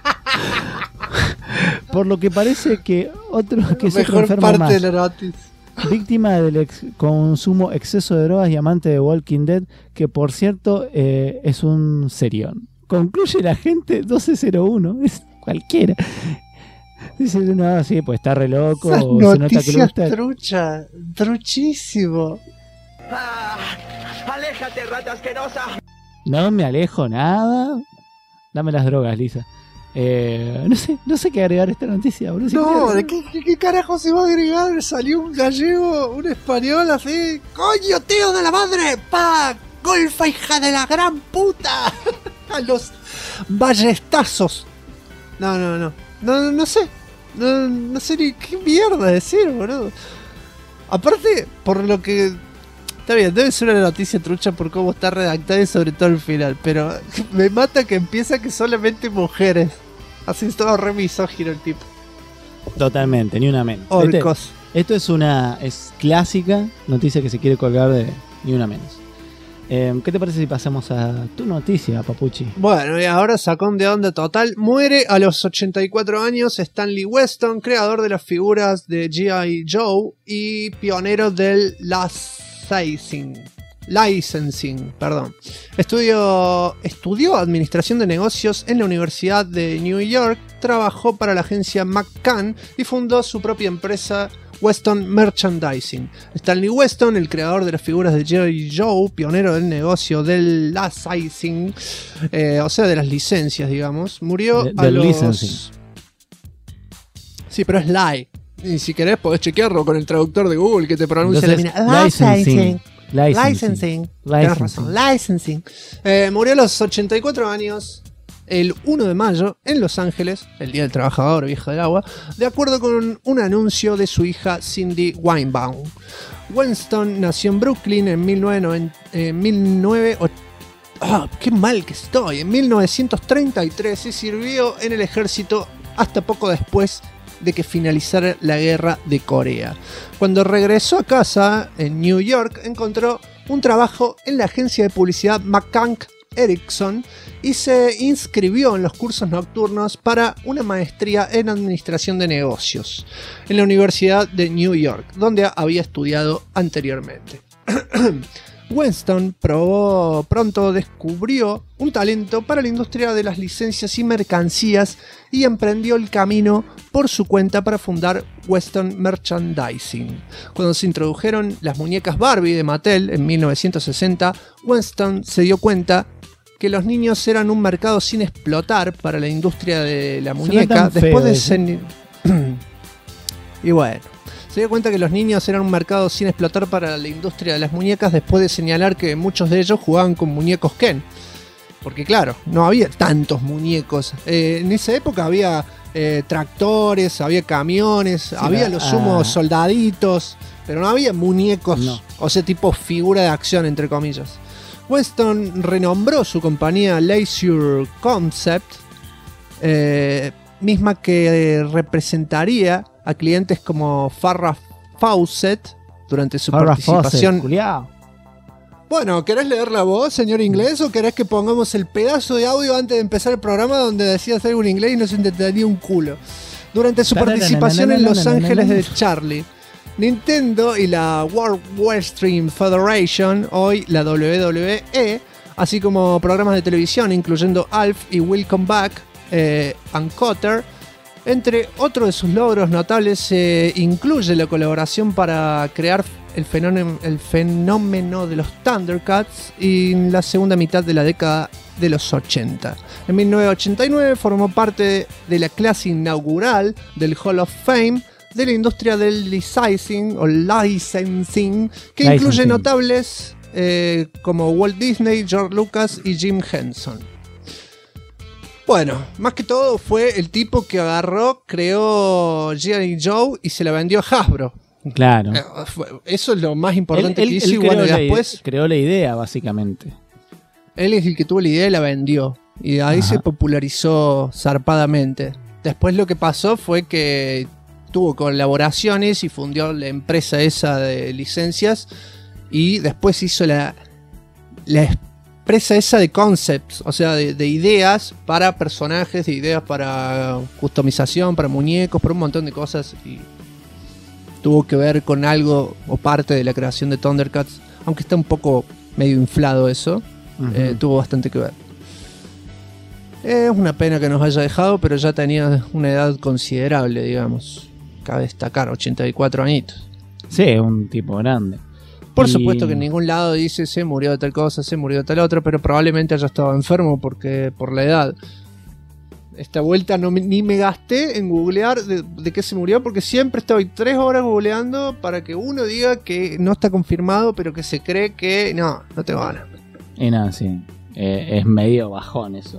B: Por lo que parece que otro
A: Mejor
B: enfermo
A: parte
B: más,
A: de la noticia.
B: víctima del consumo exceso de drogas y amante de Walking Dead, que por cierto es un serión. Concluye el agente 1201, es cualquiera. Dice, no, sí, pues está re loco.
A: Esas
B: o se nota que le
A: noticias
B: gusta.
A: trucha, truchísimo.
F: ¡Aléjate, rata asquerosa!
B: No me alejo nada. Dame las drogas, Lisa. No sé qué agregar a esta noticia, boludo. Si
A: No,
B: querés-
A: ¿de qué carajo se va a agregar? Salió un gallego, un español así. ¡Coño, tío de la madre! ¡Pa! ¡Golfa, hija de la gran puta! A los ballestazos. No sé. No sé ni qué mierda decir, boludo. Aparte, por lo que... Está bien, debe ser una noticia trucha por cómo está redactada y sobre todo el final, pero me mata que empieza que solamente mujeres. Así es todo re misógino el tipo.
B: Totalmente, ni una menos.
A: Orcos.
B: Esto es clásica noticia que se quiere colgar de ni una menos. ¿Qué te parece si pasamos a tu noticia, Papuchi?
A: Bueno, y ahora sacón de onda total. Muere a los 84 años Stanley Weston, creador de las figuras de G.I. Joe y pionero del licensing, perdón. Estudió administración de negocios en la Universidad de New York, trabajó para la agencia McCann y fundó su propia empresa Weston Merchandising. Stanley Weston, el creador de las figuras de G.I. Joe, pionero del negocio del licensing, o sea, de las licencias, digamos, murió a
B: del
A: los...
B: licensing.
A: Sí, pero es lie. Y si querés podés chequearlo con el traductor de Google que te pronuncia la
B: Entonces,
A: mina.
B: licensing.
A: Licensing. Tenés razón. Licensing. Murió a los 84 años el 1 de mayo en Los Ángeles, el Día del Trabajador, viejo del agua, de acuerdo con un anuncio de su hija Cindy Weinbaum. Weston nació en Brooklyn en 1933 y sirvió en el ejército hasta poco después de que finalizara la guerra de Corea. Cuando regresó a casa en New York, encontró un trabajo en la agencia de publicidad McCann Erickson y se inscribió en los cursos nocturnos para una maestría en administración de negocios en la Universidad de New York, donde había estudiado anteriormente. Weston pronto descubrió un talento para la industria de las licencias y mercancías y emprendió el camino por su cuenta para fundar Weston Merchandising. Cuando se introdujeron las muñecas Barbie de Mattel en 1960, Weston se dio cuenta que los niños eran un mercado sin explotar para la industria de la muñeca. Después de y bueno, se dio cuenta que los niños eran un mercado sin explotar para la industria de las muñecas después de señalar que muchos de ellos jugaban con muñecos Ken. Porque claro, no había tantos muñecos. En esa época había tractores, había camiones,
B: Sí,
A: había los sumos soldaditos, pero no había muñecos,
B: No.
A: o sea, tipo figura de acción, entre comillas. Weston renombró su compañía Leisure Concept misma que representaría a clientes como Farrah Fawcett durante su participación. Bueno, ¿querés leer la voz, señor inglés, o querés que pongamos el pedazo de audio antes de empezar el programa donde decías algo en inglés y no se entendía un culo? Durante su participación en Los Ángeles de Charlie, Nintendo y la World Wrestling Federation, hoy la WWE, así como programas de televisión incluyendo Alf y Welcome Back and Kotter, entre otros de sus logros notables incluye la colaboración para crear el fenómeno de los Thundercats en la segunda mitad de la década de los 80. En 1989 formó parte de la clase inaugural del Hall of Fame de la industria del licensing, que incluye notables como Walt Disney, George Lucas y Jim Henson. Bueno, más que todo fue el tipo que agarró, creó G.I. Joe y se la vendió a Hasbro.
B: Claro.
A: Eso es lo más importante que hizo. Y bueno, después
B: creó la idea, básicamente.
A: Él es el que tuvo la idea y la vendió. Y ahí se popularizó zarpadamente. Después lo que pasó fue que tuvo colaboraciones y fundió la empresa esa de licencias. Y después hizo la empresa esa de concepts, o sea, de ideas para personajes, de ideas para customización, para muñecos, para un montón de cosas. Y tuvo que ver con algo o parte de la creación de Thundercats, aunque está un poco medio inflado eso. Tuvo bastante que ver. Es una pena que nos haya dejado, pero ya tenía una edad considerable, digamos. Cabe destacar, 84 añitos.
B: Sí, un tipo grande.
A: Por supuesto que en ningún lado dice se murió de tal cosa, se murió de tal otra, pero probablemente haya estado enfermo por la edad. Esta vuelta ni me gasté en googlear de qué se murió, porque siempre estoy 3 horas googleando para que uno diga que no está confirmado, pero que se cree que no te van a.
B: Y nada, sí. Es medio bajón eso.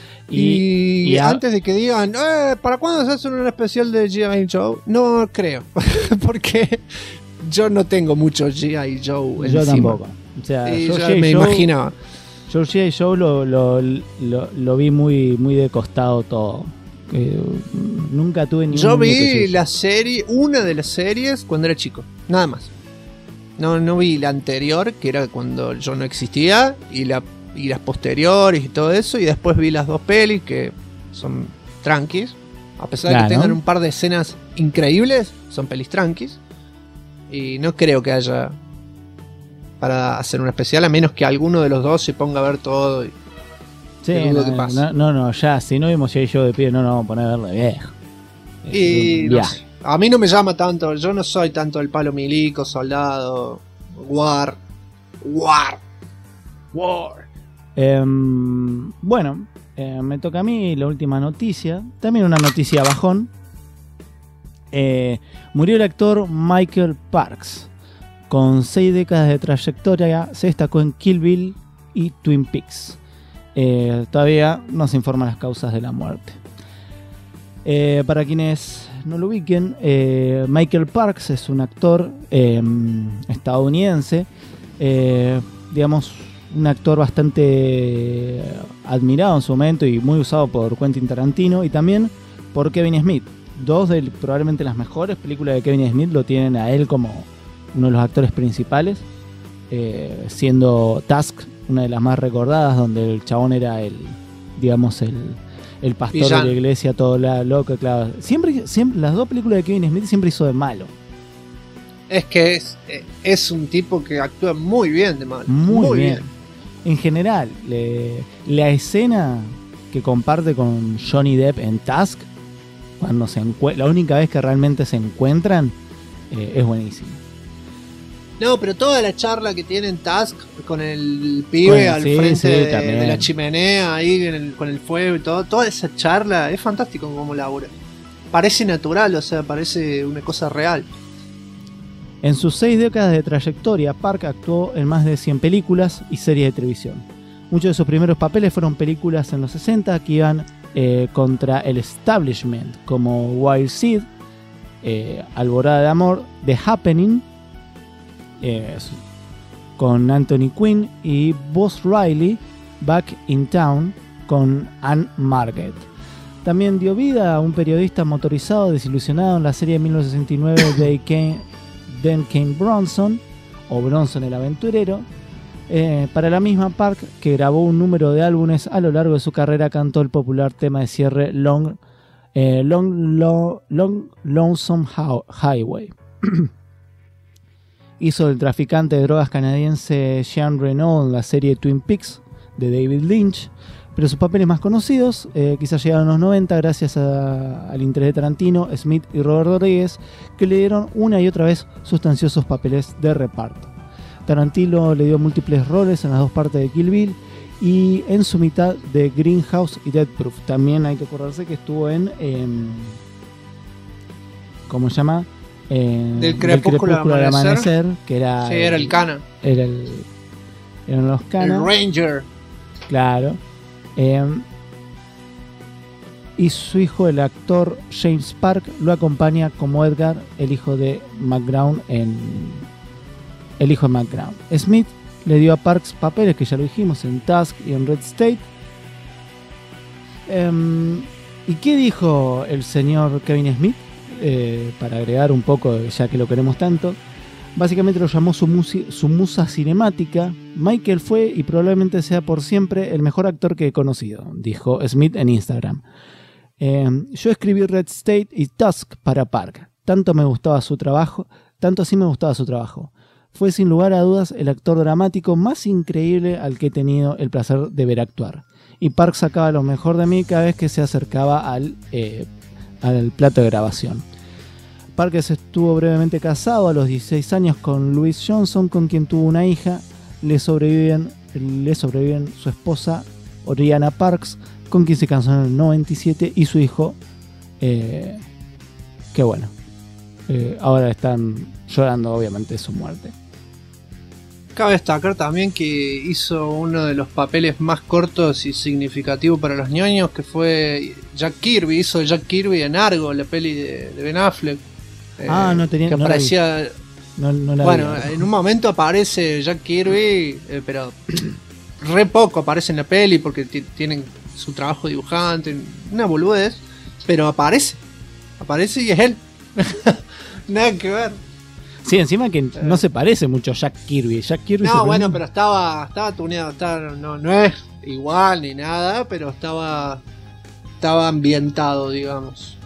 A: Y antes de que digan, ¿para cuándo se hace un especial de G.I. Joe? No creo, porque yo no tengo mucho G.I. Joe
B: yo
A: encima.
B: Tampoco. O sea,
A: yo me imaginaba.
B: Yo G.I. Joe lo vi muy de costado todo. Nunca tuve ningún.
A: Yo vi la serie, una de las series cuando era chico, nada más. No vi la anterior, que era cuando yo no existía, y las posteriores y todo eso, y después vi las 2 pelis que son tranquis, a pesar de que tengan un par de escenas increíbles, son pelis tranquis, y no creo que haya para hacer un especial, a menos que alguno de los dos se ponga a ver todo y
B: sí, ya, si no vimos yo de pie, no nos vamos a poner a verla viejo.
A: Y no sé, a mí no me llama tanto, yo no soy tanto el palo milico, soldado, war.
B: Bueno, me toca a mí la última noticia, también una noticia bajón. Murió el actor Michael Parks. Con 6 décadas de trayectoria, se destacó en Kill Bill y Twin Peaks. Todavía no se informan las causas de la muerte. Para quienes no lo ubiquen, Michael Parks es un actor estadounidense, digamos, un actor bastante admirado en su momento y muy usado por Quentin Tarantino y también por Kevin Smith. Probablemente las mejores películas de Kevin Smith lo tienen a él como uno de los actores principales, siendo Tusk una de las más recordadas, donde el chabón era el pastor de la iglesia, todo loco, claro. Siempre las 2 películas de Kevin Smith siempre hizo de malo.
A: Es que es un tipo que actúa muy bien de malo.
B: Muy bien. En general, la escena que comparte con Johnny Depp en Tusk, cuando la única vez que realmente se encuentran, es buenísima.
A: No, pero toda la charla que tiene en Tusk con el pibe al frente de la chimenea, ahí con el fuego y todo, toda esa charla es fantástico como labura. Parece natural, o sea, parece una cosa real.
B: En sus 6 décadas de trayectoria, Park actuó en más de 100 películas y series de televisión. Muchos de sus primeros papeles fueron películas en los 60 que iban contra el establishment, como Wild Seed, Alborada de Amor, The Happening, con Anthony Quinn, y Buzz Riley, Back in Town, con Anne Margaret. También dio vida a un periodista motorizado desilusionado en la serie de 1969 Then Came Bronson, o Bronson el aventurero. Para la misma Park, que grabó un número de álbumes a lo largo de su carrera, cantó el popular tema de cierre Lonesome Highway. Hizo el traficante de drogas canadiense Jean Reno en la serie Twin Peaks de David Lynch, pero sus papeles más conocidos quizás llegaron a los 90 gracias al interés de Tarantino, Smith y Robert Rodriguez, que le dieron una y otra vez sustanciosos papeles de reparto. Tarantino le dio múltiples roles en las dos partes de Kill Bill y en su mitad de Greenhouse y Death Proof. También hay que acordarse que estuvo en ¿cómo se llama?
A: Del Crepúsculo al Amanecer,
B: que era...
A: Sí, era el Cana.
B: Eran los Cana.
A: El Ranger.
B: Claro. Y su hijo, el actor James Park, lo acompaña como Edgar, el hijo de McGraw Smith le dio a Parks papeles que ya lo dijimos en Tusk y en Red State. ¿Y qué dijo el señor Kevin Smith? Para agregar un poco, ya que lo queremos tanto, básicamente lo llamó su musa cinemática. Michael fue y probablemente sea por siempre el mejor actor que he conocido, dijo Smith en Instagram. Yo escribí Red State y Tusk para Park. Tanto así me gustaba su trabajo. Fue sin lugar a dudas el actor dramático más increíble al que he tenido el placer de ver actuar. Y Park sacaba lo mejor de mí cada vez que se acercaba al plato de grabación. Parker estuvo brevemente casado a los 16 años con Louise Johnson, con quien tuvo una hija. Le sobreviven su esposa Oriana Parks, con quien se casó en el 97, y su hijo, que bueno, ahora están llorando obviamente su muerte.
A: Cabe destacar también que hizo uno de los papeles más cortos y significativos para los ñoños, que fue Jack Kirby. Hizo Jack Kirby en Argo, la peli de Ben Affleck.
B: No tenía,
A: que
B: no
A: aparecía.
B: No la
A: bueno,
B: vi.
A: en un momento aparece Jack Kirby, pero re poco aparece en la peli porque tienen su trabajo dibujante, una boludez, pero aparece y es él. Nada que ver.
B: Sí, encima que no se parece mucho a Jack Kirby.
A: No, bueno, pero estaba tuneado. No es igual ni nada, pero estaba ambientado, digamos.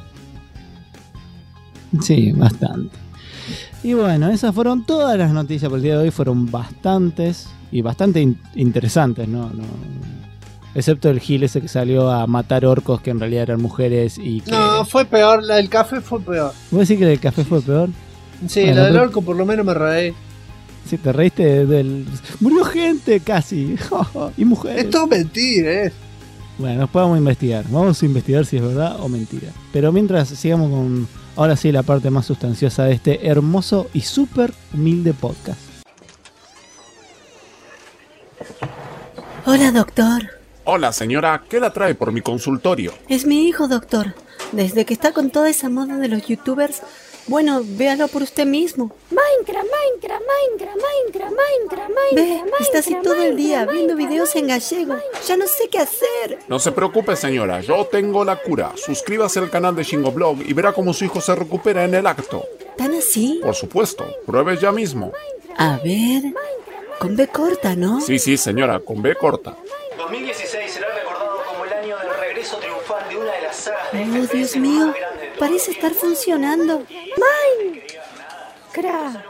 B: Sí, bastante. Y bueno, esas fueron todas las noticias por el día de hoy. Fueron bastantes y bastante interesantes, ¿no? Excepto el gil ese que salió a matar orcos que en realidad eran mujeres y que...
A: No, fue peor. La del café fue peor.
B: ¿Vos decís que la del café fue peor?
A: Sí,
B: bueno,
A: la del orco por lo menos me reí.
B: Sí, te reíste del... Murió gente casi. Y mujeres.
A: Es todo mentira,
B: Bueno, nos podemos investigar. Vamos a investigar si es verdad o mentira. Pero mientras sigamos con, ahora sí, la parte más sustanciosa de este hermoso y súper humilde podcast.
G: Hola, doctor.
D: Hola, señora, ¿qué la trae por mi consultorio?
G: Es mi hijo, doctor. Desde que está con toda esa moda de los youtubers, bueno, véalo por usted mismo.
H: Minecraft.
G: Ve, está así todo el día viendo videos en gallego. Ya no sé qué hacer.
D: No se preocupe, señora, yo tengo la cura. Suscríbase al canal de Shingoblog y verá cómo su hijo se recupera en el acto.
G: ¿Tan así?
D: Por supuesto, pruebe ya mismo.
G: A ver, con B corta, ¿no?
D: Sí, señora, con B corta.
F: 2016 será recordado como el año del regreso triunfal de una de las sagas de FPS
G: Dios mío,
F: más grandes de todos
G: parece
F: los
G: estar
F: tiempos.
G: funcionando.
H: Minecraft.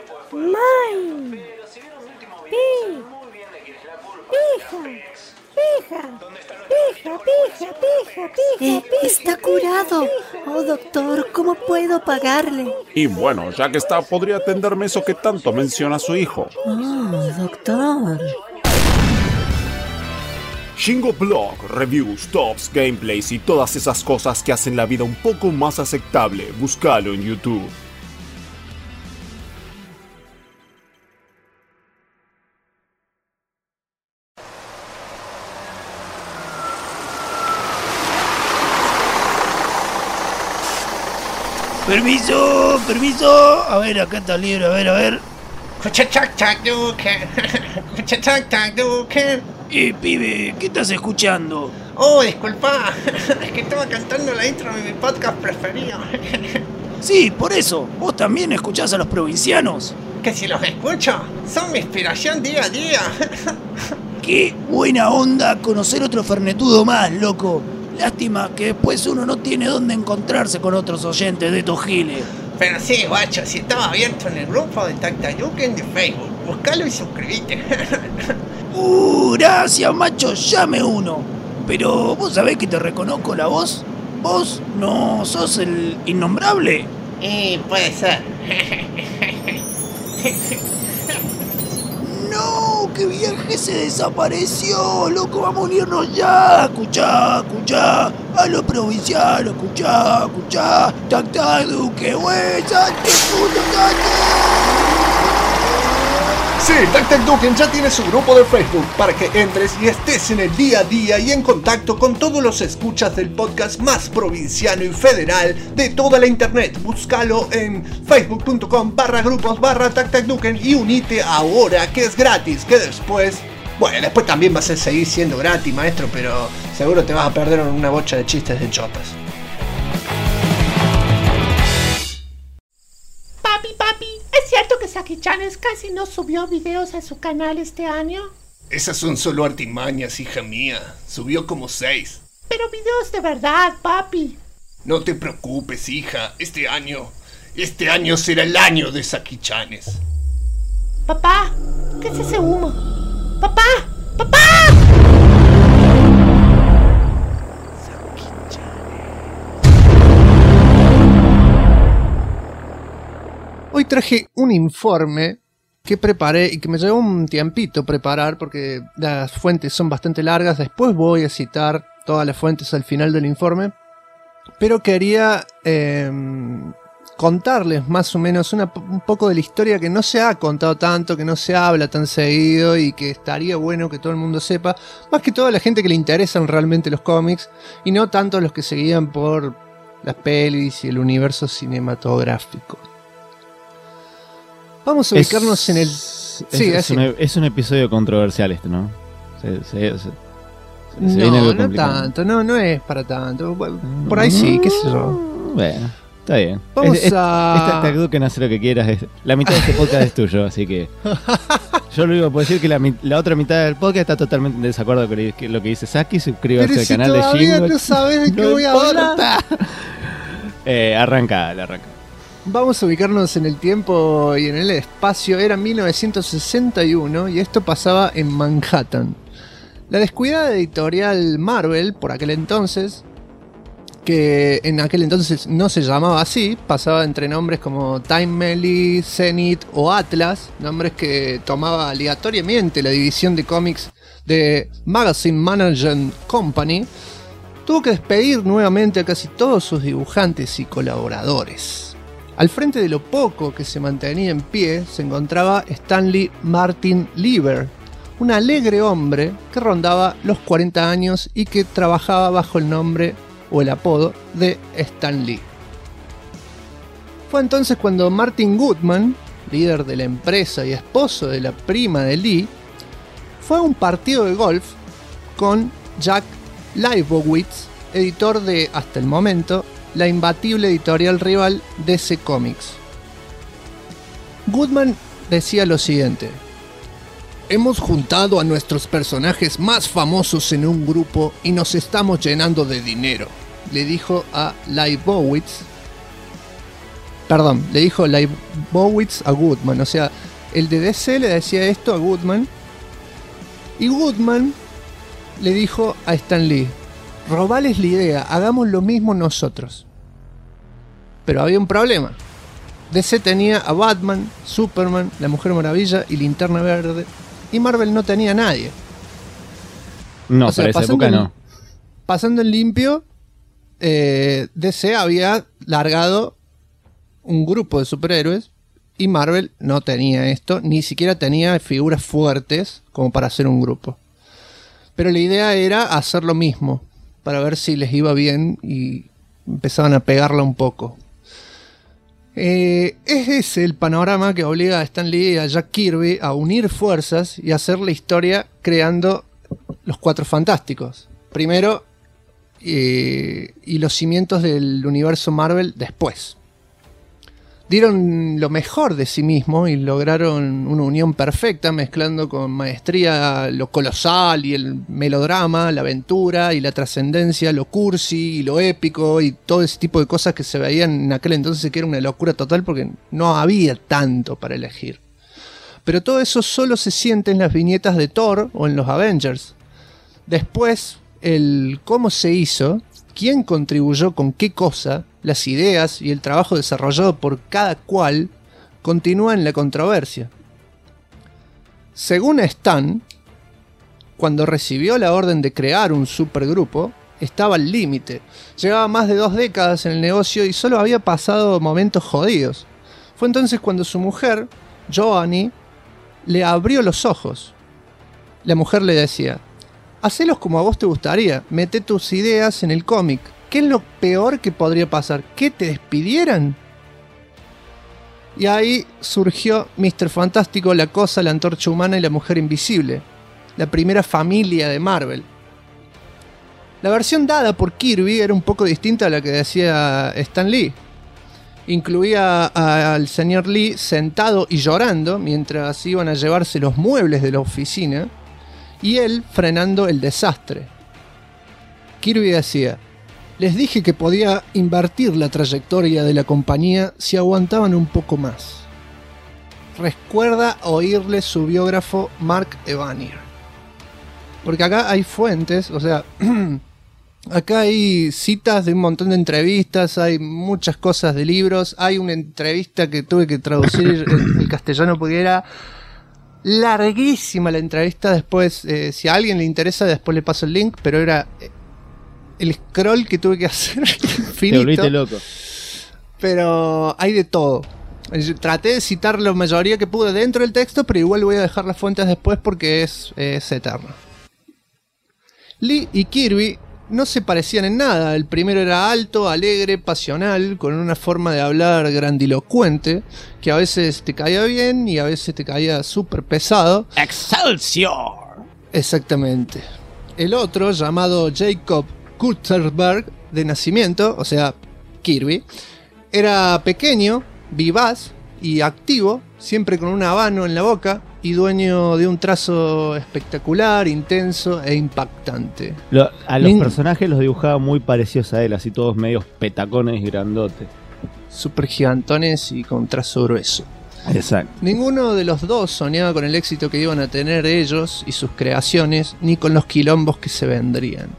G: Está curado. Oh, doctor, ¿cómo puedo pagarle?
D: Y bueno, ya que está, podría atenderme eso que tanto menciona su hijo.
G: Oh, doctor.
D: Shingoblog, reviews, tops, gameplays y todas esas cosas que hacen la vida un poco más aceptable. Búscalo en YouTube.
I: Permiso. A ver, acá está el libro, a ver. Pibe, ¿qué estás escuchando?
A: Oh, disculpa, es que estaba cantando la intro de mi podcast preferido.
I: Sí, por eso. ¿Vos también escuchás a los provincianos?
A: Que si los escucho, son mi inspiración día a día.
I: Qué buena onda conocer otro fernetudo más, loco. Lástima que después uno no tiene dónde encontrarse con otros oyentes de estos giles.
A: Pero sí, guacho, si estaba abierto en el grupo de Tactayuken de Facebook, buscalo y suscríbete.
I: Gracias, macho, llame uno. Pero vos sabés que te reconozco la voz. ¿Vos no sos el innombrable?
A: Puede ser.
I: ¡No! ¡Qué viaje se desapareció! ¡Loco, vamos a unirnos ya! Escuchá. A los provincianos, escuchá. Tactaduque, güey, salte, puto,
D: Sí, Tactaduken ya tiene su grupo de Facebook para que entres y estés en el día a día y en contacto con todos los escuchas del podcast más provinciano y federal de toda la internet. Búscalo en facebook.com/grupos/Tactaduken y unite ahora, que es gratis, que después... Bueno, después también vas a seguir siendo gratis, maestro, pero seguro te vas a perder una bocha de chistes de chotas.
H: Papi, ¿es cierto que Saki-Chanes casi no subió videos a su canal este año?
D: Esas son solo artimañas, hija mía. Subió como 6.
H: Pero videos de verdad, papi.
D: No te preocupes, hija. Este año será el año de Saki-Chanes.
H: Papá, ¿qué es ese humo? ¡Papá!
A: Hoy traje un informe que preparé y que me llevó un tiempito preparar porque las fuentes son bastante largas. Después voy a citar todas las fuentes al final del informe. Pero quería contarles más o menos un poco de la historia que no se ha contado tanto, que no se habla tan seguido y que estaría bueno que todo el mundo sepa. Más que todo a la gente que le interesan realmente los cómics y no tanto los que se guían por las pelis y el universo cinematográfico. Vamos a ubicarnos en el...
B: Es un episodio controversial este, ¿no?
A: No tanto, no es para tanto. Por ahí sí, qué sé yo.
B: Bueno, está bien.
A: Vamos
B: Tactaduken, hace lo que quieras. La mitad de este podcast es tuyo, así que... Yo lo único que puedo decir es que la otra mitad del podcast está totalmente en desacuerdo con lo que dice Saki. Suscríbase al canal de Jingle.
A: No sabes de qué voy a hablar.
B: Arranca.
A: Vamos a ubicarnos en el tiempo y en el espacio. Era 1961 y esto pasaba en Manhattan. La descuidada editorial Marvel, por aquel entonces, que en aquel entonces no se llamaba así, pasaba entre nombres como Time Melly, Zenith o Atlas, nombres que tomaba aleatoriamente la división de cómics de Magazine Management Company, tuvo que despedir nuevamente a casi todos sus dibujantes y colaboradores. Al frente de lo poco que se mantenía en pie se encontraba Stanley Martin Lieber, un alegre hombre que rondaba los 40 años y que trabajaba bajo el nombre o el apodo de Stan Lee. Fue entonces cuando Martin Goodman, líder de la empresa y esposo de la prima de Lee, fue a un partido de golf con Jack Leibowitz, editor de, hasta el momento, la imbatible editorial rival DC Comics. Goodman decía lo siguiente: hemos juntado a nuestros personajes más famosos en un grupo y nos estamos llenando de dinero, le dijo Leibowitz a Goodman. O sea, el de DC le decía esto a Goodman y Goodman le dijo a Stan Lee: robales la idea, hagamos lo mismo nosotros. Pero había un problema. DC tenía a Batman, Superman, la Mujer Maravilla y Linterna Verde, y Marvel no tenía a nadie.
B: No, o sea, para esa época no.
A: Pasando en limpio, DC había largado un grupo de superhéroes y Marvel no tenía esto, ni siquiera tenía figuras fuertes como para hacer un grupo. Pero la idea era hacer lo mismo, para ver si les iba bien y empezaban a pegarla un poco. Es ese el panorama que obliga a Stan Lee y a Jack Kirby a unir fuerzas y hacer la historia creando los Cuatro Fantásticos. Primero y los cimientos del universo Marvel después. Dieron lo mejor de sí mismos y lograron una unión perfecta, mezclando con maestría lo colosal y el melodrama, la aventura y la trascendencia, lo cursi y lo épico y todo ese tipo de cosas que se veían en aquel entonces, que era una locura total porque no había tanto para elegir. Pero todo eso solo se siente en las viñetas de Thor o en los Avengers. Después, el cómo se hizo, quién contribuyó con qué cosa, las ideas y el trabajo desarrollado por cada cual continúa en la controversia. Según Stan, cuando recibió la orden de crear un supergrupo, estaba al límite. Llevaba más de 2 décadas en el negocio y solo había pasado momentos jodidos. Fue entonces cuando su mujer, Joanie, le abrió los ojos. La mujer le decía: hacelos como a vos te gustaría, mete tus ideas en el cómic. ¿Qué es lo peor que podría pasar? ¿Que te despidieran? Y ahí surgió Mr. Fantástico, la Cosa, la Antorcha Humana y la Mujer Invisible, la primera familia de Marvel. La versión dada por Kirby era un poco distinta a la que decía Stan Lee. Incluía al señor Lee sentado y llorando mientras iban a llevarse los muebles de la oficina y él frenando el desastre. Kirby decía: les dije que podía invertir la trayectoria de la compañía si aguantaban un poco más. Recuerda oírle su biógrafo Mark Evanier. Porque acá hay fuentes, o sea, acá hay citas de un montón de entrevistas, hay muchas cosas de libros, hay una entrevista que tuve que traducir el castellano porque era larguísima la entrevista. Después, si a alguien le interesa, después le paso el link, pero era el scroll que tuve que hacer infinito. Te
B: volviste loco.
A: Pero hay de todo. Yo traté de citar la mayoría que pude dentro del texto, pero igual voy a dejar las fuentes después porque es eterno. Lee y Kirby no se parecían en nada. El primero era alto, alegre, pasional, con una forma de hablar grandilocuente, que a veces te caía bien y a veces te caía súper pesado.
I: ¡Excelsior!
A: Exactamente. El otro, llamado Jacob Kutterberg de nacimiento, o sea, Kirby, era pequeño, vivaz y activo, siempre con un habano en la boca y dueño de un trazo espectacular, intenso e impactante.
B: A los personajes los dibujaba muy parecidos a él, así todos medios petacones y grandotes.
A: Super gigantones y con trazo grueso.
B: Exacto.
A: Ninguno de los dos soñaba con el éxito que iban a tener ellos y sus creaciones, ni con los quilombos que se vendrían.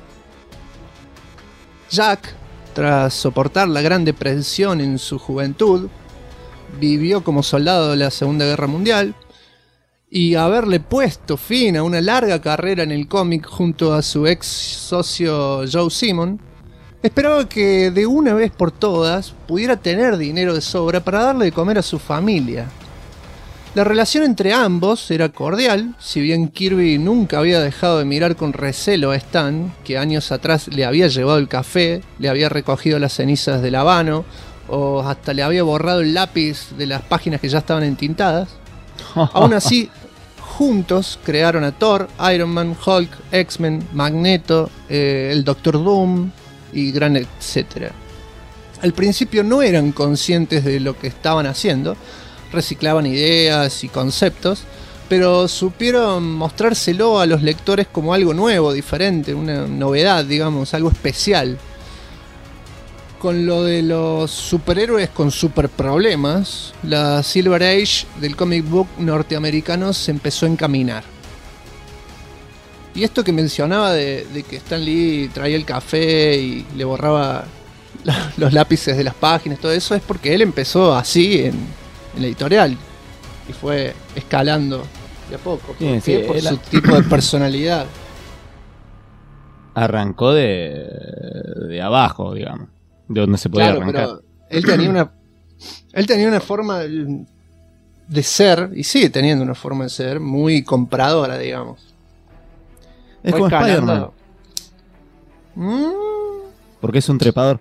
A: Jack, tras soportar la Gran Depresión en su juventud, vivió como soldado de la Segunda Guerra Mundial y haberle puesto fin a una larga carrera en el cómic junto a su ex socio Joe Simon, esperaba que de una vez por todas pudiera tener dinero de sobra para darle de comer a su familia. La relación entre ambos era cordial, si bien Kirby nunca había dejado de mirar con recelo a Stan, que años atrás le había llevado el café, le había recogido las cenizas del habano, o hasta le había borrado el lápiz de las páginas que ya estaban entintadas. Aún así, juntos crearon a Thor, Iron Man, Hulk, X-Men, Magneto, el Doctor Doom y gran etcétera. Al principio no eran conscientes de lo que estaban haciendo, reciclaban ideas y conceptos, pero supieron mostrárselo a los lectores como algo nuevo, diferente, una novedad, digamos, algo especial. Con lo de los superhéroes con super problemas, la Silver Age del comic book norteamericano se empezó a encaminar. Y esto que mencionaba de que Stan Lee traía el café y le borraba los lápices de las páginas, todo eso, es porque él empezó así en la editorial y fue escalando de a poco.
B: Sí,
A: por su tipo de personalidad.
B: Arrancó de abajo, digamos, de donde se podía arrancar.
A: Pero él tenía una forma de ser, y sigue teniendo una forma de ser muy compradora, digamos.
B: Es como Spider-Man. Porque es un trepador.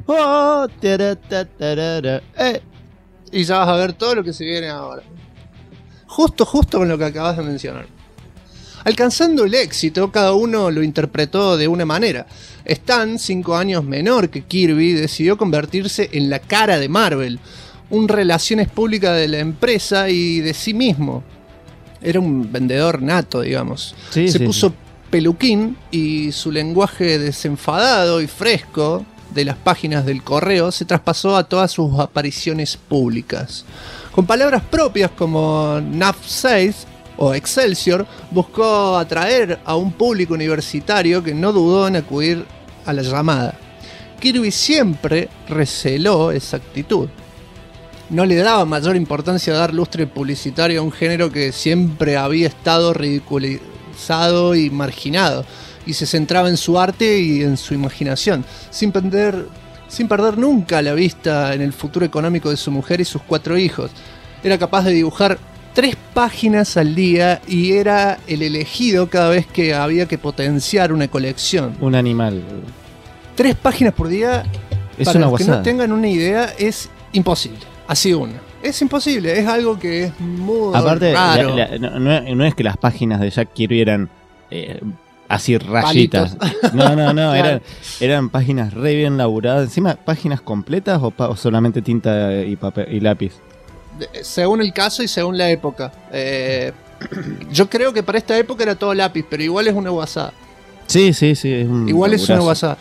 A: Y ya vas a ver todo lo que se viene ahora. Justo con lo que acabas de mencionar. Alcanzando el éxito, cada uno lo interpretó de una manera. Stan, 5 años menor que Kirby, decidió convertirse en la cara de Marvel, un relaciones públicas de la empresa y de sí mismo. Era un vendedor nato, digamos. Se puso peluquín y su lenguaje desenfadado y fresco de las páginas del correo se traspasó a todas sus apariciones públicas. Con palabras propias como Nuff 6 o Excelsior, buscó atraer a un público universitario que no dudó en acudir a la llamada. Kirby siempre receló esa actitud. No le daba mayor importancia a dar lustre publicitario a un género que siempre había estado ridiculizado y marginado, y se centraba en su arte y en su imaginación, sin perder nunca la vista en el futuro económico de su mujer y sus 4 hijos. Era capaz de dibujar 3 páginas al día y era el elegido cada vez que había que potenciar una colección.
B: Un animal.
A: 3 páginas por día,
B: es
A: para
B: una
A: los que
B: guasada.
A: no tengan una idea, es imposible. Así una. Es imposible, es algo que es muy
B: Aparte,
A: raro.
B: no es que las páginas de Jack Kirby eran así rayitas. No, eran páginas re bien laburadas. Encima, ¿páginas completas o solamente tinta y papel y lápiz?
A: Según el caso y según la época. Yo creo que para esta época era todo lápiz, pero igual es una guasada.
B: Sí, es un
A: igual
B: laburazo.
A: es una guasada.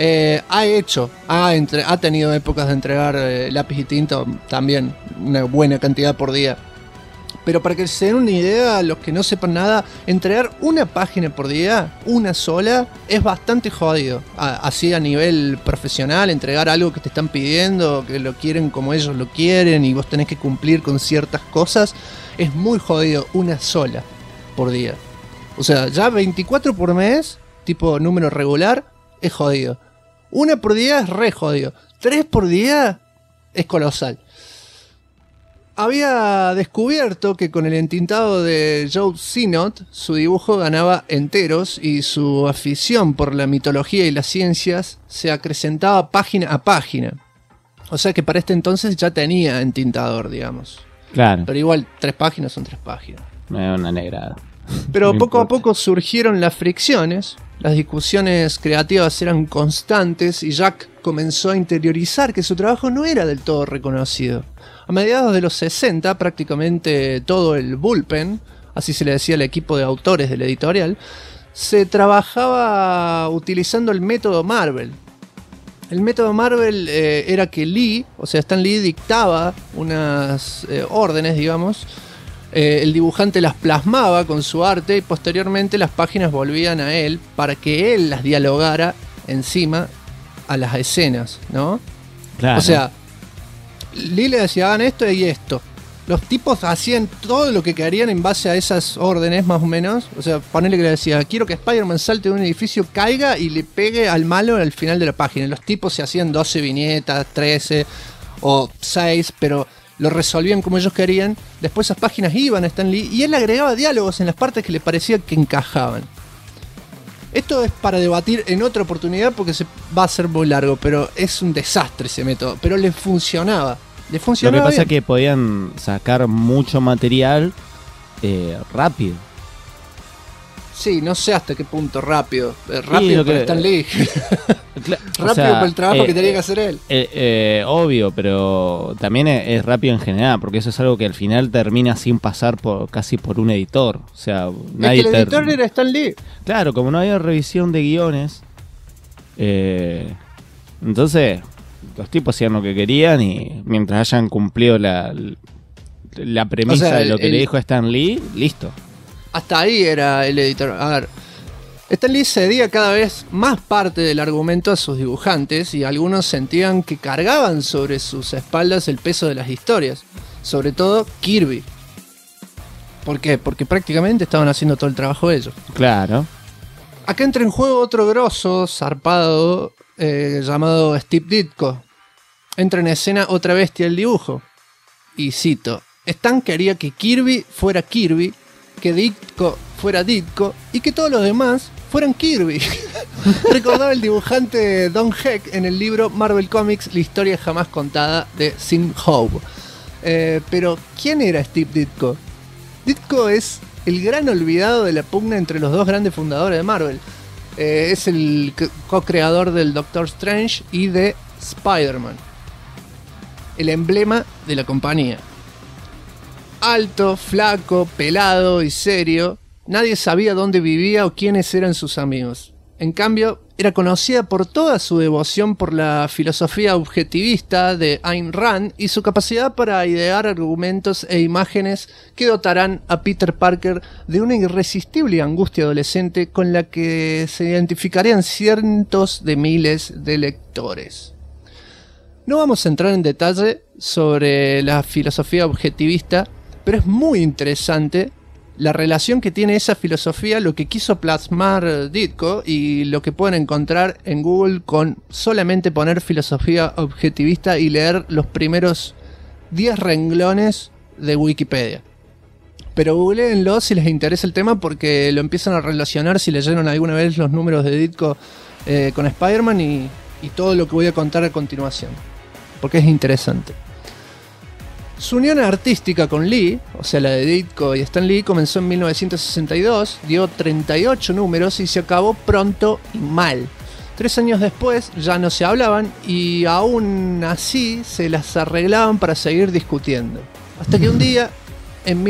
A: Ha tenido épocas de entregar lápiz y tinta también, una buena cantidad por día. Pero para que se den una idea, los que no sepan nada, entregar una página por día, una sola, es bastante jodido. Así a nivel profesional, entregar algo que te están pidiendo, que lo quieren como ellos lo quieren y vos tenés que cumplir con ciertas cosas, es muy jodido, una sola por día. O sea, ya 24 por mes, tipo número regular, es jodido. Una por día es re jodido. 3 por día es colosal. Había descubierto que con el entintado de Joe Sinnott su dibujo ganaba enteros y su afición por la mitología y las ciencias se acrecentaba página a página. O sea que para este entonces ya tenía entintador, digamos.
B: Claro.
A: Pero igual 3 páginas son 3 páginas.
B: Una negrada.
A: Pero
B: No
A: poco a
B: importa.
A: poco surgieron las fricciones, las discusiones creativas eran constantes y Jack comenzó a interiorizar que su trabajo no era del todo reconocido. A mediados de los 60, prácticamente todo el bullpen, así se le decía al equipo de autores de la editorial, se trabajaba utilizando el método Marvel. El método Marvel era que Stan Lee dictaba unas órdenes, digamos. El dibujante las plasmaba con su arte y posteriormente las páginas volvían a él para que él las dialogara encima a las escenas, ¿no?
B: Claro.
A: O sea, Lee le decía, hagan esto y esto. Los tipos hacían todo lo que querían en base a esas órdenes, más o menos. O sea, ponele que le decía, quiero que Spider-Man salte de un edificio, caiga y le pegue al malo al final de la página. Los tipos se hacían 12 viñetas, 13 o 6, pero lo resolvían como ellos querían. Después esas páginas iban a Stan Lee y él agregaba diálogos en las partes que le parecía que encajaban. Esto es para debatir en otra oportunidad porque se va a hacer muy largo, pero es un desastre ese método. Pero le funcionaba. Le
B: Lo
A: funcionaba
B: que pasa
A: bien.
B: es que podían sacar mucho material rápido.
A: Sí, no sé hasta qué punto rápido. Rápido
B: lo
A: para
B: que-
A: Stan Lee.
B: O
A: Rápido
B: sea,
A: por el trabajo que tenía que hacer él.
B: Obvio, pero también es rápido en general, porque eso es algo que al final termina sin pasar casi por un editor. O sea, nadie
A: Es que el editor era Stan Lee.
B: Claro, como no había revisión de guiones, entonces los tipos hacían lo que querían y mientras hayan cumplido la premisa
A: O sea,
B: de lo que le dijo Stan Lee, listo.
A: Hasta ahí era el editor. A ver, Stan Lee cedía cada vez más parte del argumento a sus dibujantes y algunos sentían que cargaban sobre sus espaldas el peso de las historias. Sobre todo Kirby. ¿Por qué? Porque prácticamente estaban haciendo todo el trabajo ellos.
B: Claro.
A: Acá entra en juego otro grosso, zarpado, llamado Steve Ditko. Entra en escena otra bestia del dibujo. Y cito, Stan quería que Kirby fuera Kirby, que Ditko fuera Ditko y que todos los demás fueran Kirby. Recordaba el dibujante Don Heck en el libro Marvel Comics, la historia jamás contada de Sim Howe. Pero, ¿quién era Steve Ditko? Ditko es el gran olvidado de la pugna entre los dos grandes fundadores de Marvel. Es el co-creador del Doctor Strange y de Spider-Man. El emblema de la compañía. Alto, flaco, pelado y serio, nadie sabía dónde vivía o quiénes eran sus amigos. En cambio, era conocida por toda su devoción por la filosofía objetivista de Ayn Rand y su capacidad para idear argumentos e imágenes que dotarán a Peter Parker de una irresistible angustia adolescente con la que se identificarían cientos de miles de lectores. No vamos a entrar en detalle sobre la filosofía objetivista, pero es muy interesante la relación que tiene esa filosofía, lo que quiso plasmar Ditko y lo que pueden encontrar en Google con solamente poner filosofía objetivista y leer los primeros 10 renglones de Wikipedia. Pero googleenlo si les interesa el tema, porque lo empiezan a relacionar si leyeron alguna vez los números de Ditko con Spider-Man y todo lo que voy a contar a continuación, porque es interesante. Su unión artística con Lee, o sea la de Ditko y Stan Lee, comenzó en 1962, dio 38 números y se acabó pronto y mal. 3 años después ya no se hablaban y aún así se las arreglaban para seguir discutiendo. Hasta que un día, en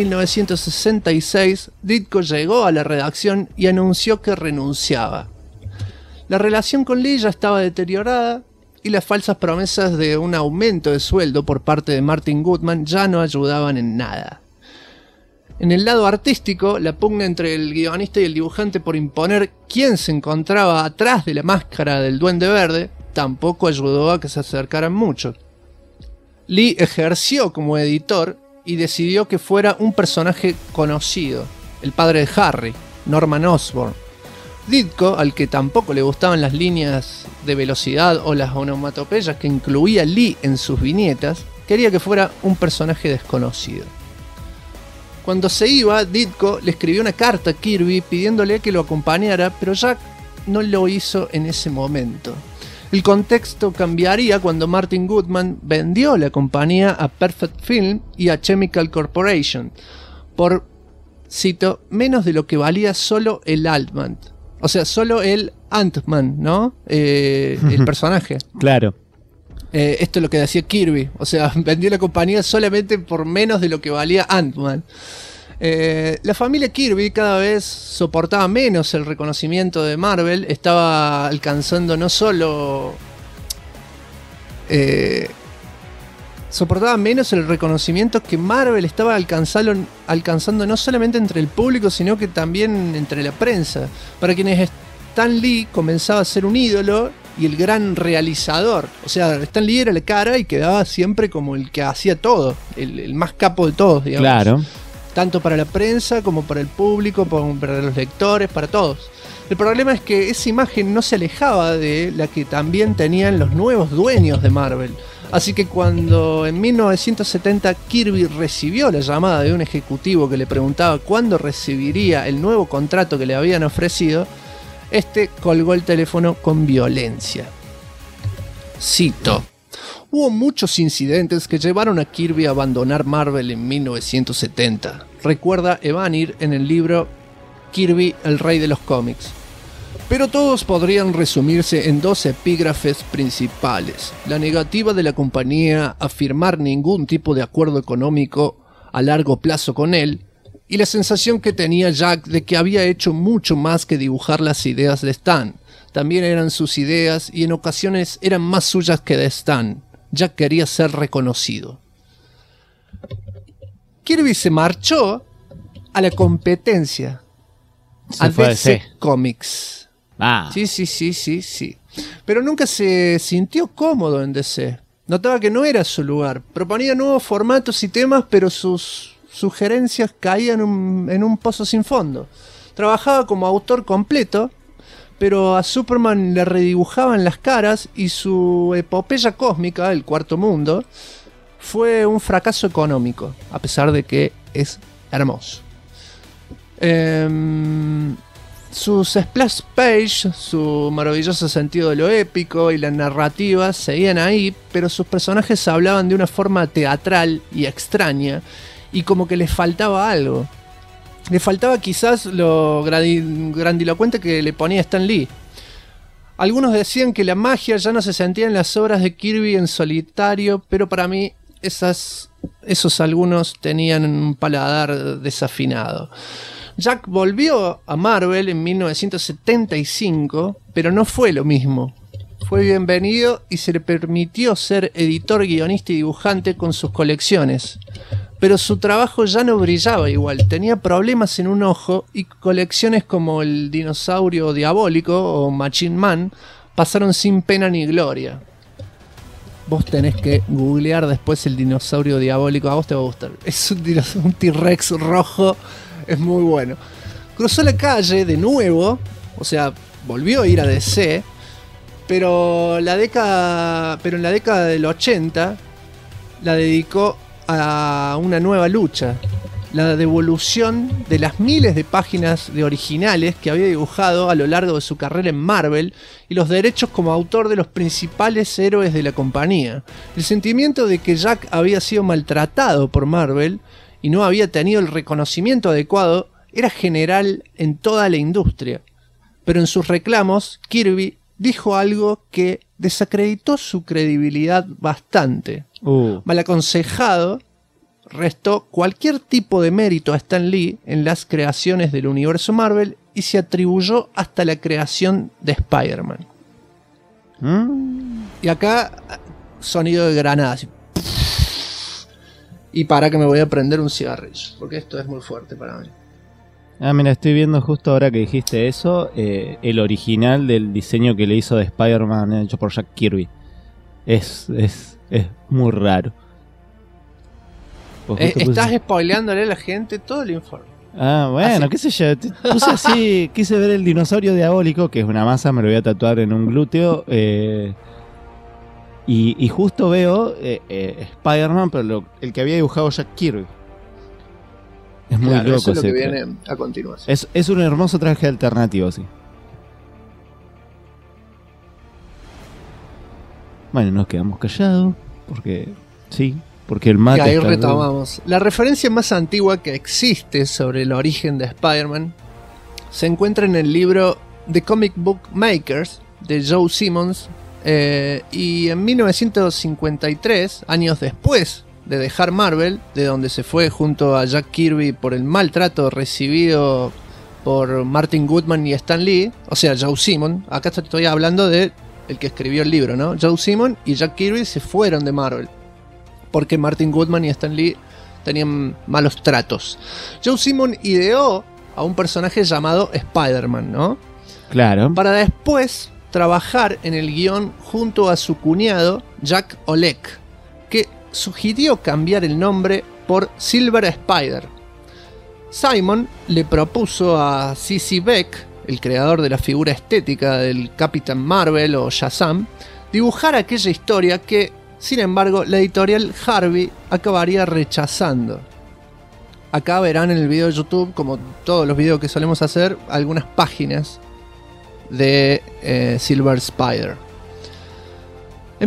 A: 1966, Ditko llegó a la redacción y anunció que renunciaba. La relación con Lee ya estaba deteriorada y las falsas promesas de un aumento de sueldo por parte de Martin Goodman ya no ayudaban en nada. En el lado artístico, la pugna entre el guionista y el dibujante por imponer quién se encontraba atrás de la máscara del Duende Verde tampoco ayudó a que se acercaran mucho. Lee ejerció como editor y decidió que fuera un personaje conocido, el padre de Harry, Norman Osborn. Ditko, al que tampoco le gustaban las líneas de velocidad o las onomatopeyas que incluía Lee en sus viñetas, quería que fuera un personaje desconocido. Cuando se iba, Ditko le escribió una carta a Kirby pidiéndole que lo acompañara, pero Jack no lo hizo en ese momento. El contexto cambiaría cuando Martin Goodman vendió la compañía a Perfect Film y a Chemical Corporation por, cito, menos de lo que valía solo el Ant-Man. O sea, solo el Ant-Man, ¿no? El personaje.
B: Claro.
A: Esto es lo que decía Kirby. O sea, vendió la compañía solamente por menos de lo que valía Ant-Man. La familia Kirby cada vez soportaba menos el reconocimiento de Marvel. Estaba alcanzando no solo... soportaba menos el reconocimiento que Marvel estaba alcanzando no solamente entre el público, sino que también entre la prensa. Para quienes Stan Lee comenzaba a ser un ídolo y el gran realizador. O sea, Stan Lee era la cara y quedaba siempre como el que hacía todo, el más capo de todos, digamos.
B: Claro.
A: Tanto para la prensa como para el público, para los lectores, para todos. El problema es que esa imagen no se alejaba de la que también tenían los nuevos dueños de Marvel. Así que cuando en 1970 Kirby recibió la llamada de un ejecutivo que le preguntaba cuándo recibiría el nuevo contrato que le habían ofrecido, este colgó el teléfono con violencia. Cito: hubo muchos incidentes que llevaron a Kirby a abandonar Marvel en 1970. Recuerda Evanir en el libro Kirby, el rey de los cómics. Pero todos podrían resumirse en 2 epígrafes principales: la negativa de la compañía a firmar ningún tipo de acuerdo económico a largo plazo con él, y la sensación que tenía Jack de que había hecho mucho más que dibujar las ideas de Stan. También eran sus ideas y en ocasiones eran más suyas que de Stan. Jack quería ser reconocido. Kirby se marchó a la competencia, a DC Comics. Sí. Pero nunca se sintió cómodo en DC. Notaba que no era su lugar. Proponía nuevos formatos y temas, pero sus sugerencias caían en un pozo sin fondo. Trabajaba como autor completo, pero a Superman le redibujaban las caras y su epopeya cósmica, El Cuarto Mundo, fue un fracaso económico, a pesar de que es hermoso. Sus splash page, su maravilloso sentido de lo épico y la narrativa seguían ahí, pero sus personajes hablaban de una forma teatral y extraña, y como que les faltaba algo. Le faltaba quizás lo grandilocuente que le ponía Stan Lee. Algunos decían que la magia ya no se sentía en las obras de Kirby en solitario, pero para mí esos algunos tenían un paladar desafinado. Jack volvió a Marvel en 1975, pero no fue lo mismo. Fue bienvenido y se le permitió ser editor, guionista y dibujante con sus colecciones. Pero su trabajo ya no brillaba igual, tenía problemas en un ojo y colecciones como el Dinosaurio Diabólico o Machine Man pasaron sin pena ni gloria. Vos tenés que googlear después el Dinosaurio Diabólico, a vos te va a gustar. Es un T-Rex rojo, es muy bueno. Cruzó la calle de nuevo, o sea, volvió a ir a DC, pero en la década del 80 la dedicó a una nueva lucha, la devolución de las miles de páginas de originales que había dibujado a lo largo de su carrera en Marvel y los derechos como autor de los principales héroes de la compañía. El sentimiento de que Jack había sido maltratado por Marvel y no había tenido el reconocimiento adecuado era general en toda la industria, pero en sus reclamos Kirby dijo algo que desacreditó su credibilidad bastante. Mal aconsejado, restó cualquier tipo de mérito a Stan Lee en las creaciones del universo Marvel y se atribuyó hasta la creación de Spider-Man. Y acá, sonido de granada. Así. Y para que me voy a prender un cigarrillo, porque esto es muy fuerte para mí.
B: Mira, estoy viendo justo ahora que dijiste eso, el original del diseño que le hizo de Spider-Man hecho por Jack Kirby. Es muy raro.
A: Estás spoileándole a la gente todo el informe.
B: Bueno, qué sé yo. Puse así, quise ver el Dinosaurio Diabólico, que es una masa, me lo voy a tatuar en un glúteo. Y justo veo Spider-Man, pero el que había dibujado Jack Kirby. Es muy loco.
A: Eso es lo que viene a continuación.
B: Es un hermoso traje alternativo, sí. Bueno, nos quedamos callados, porque el mate.
A: Y ahí retomamos. La referencia más antigua que existe sobre el origen de Spider-Man se encuentra en el libro The Comic Book Makers de Joe Simmons, y en 1953, años después de dejar Marvel, de donde se fue junto a Jack Kirby por el maltrato recibido por Martin Goodman y Stan Lee, o sea, Joe Simmons, acá estoy hablando de el que escribió el libro, ¿no? Joe Simmons y Jack Kirby se fueron de Marvel porque Martin Goodman y Stan Lee tenían malos tratos. Joe Simmons ideó a un personaje llamado Spider-Man, ¿no?
B: Claro.
A: Para después trabajar en el guión junto a su cuñado Jack Olek, que sugirió cambiar el nombre por Silver Spider. Simon le propuso a C.C. Beck, el creador de la figura estética del Capitán Marvel o Shazam, dibujar aquella historia que, sin embargo, la editorial Harvey acabaría rechazando. Acá verán en el video de YouTube, como todos los videos que solemos hacer, algunas páginas de Silver Spider. En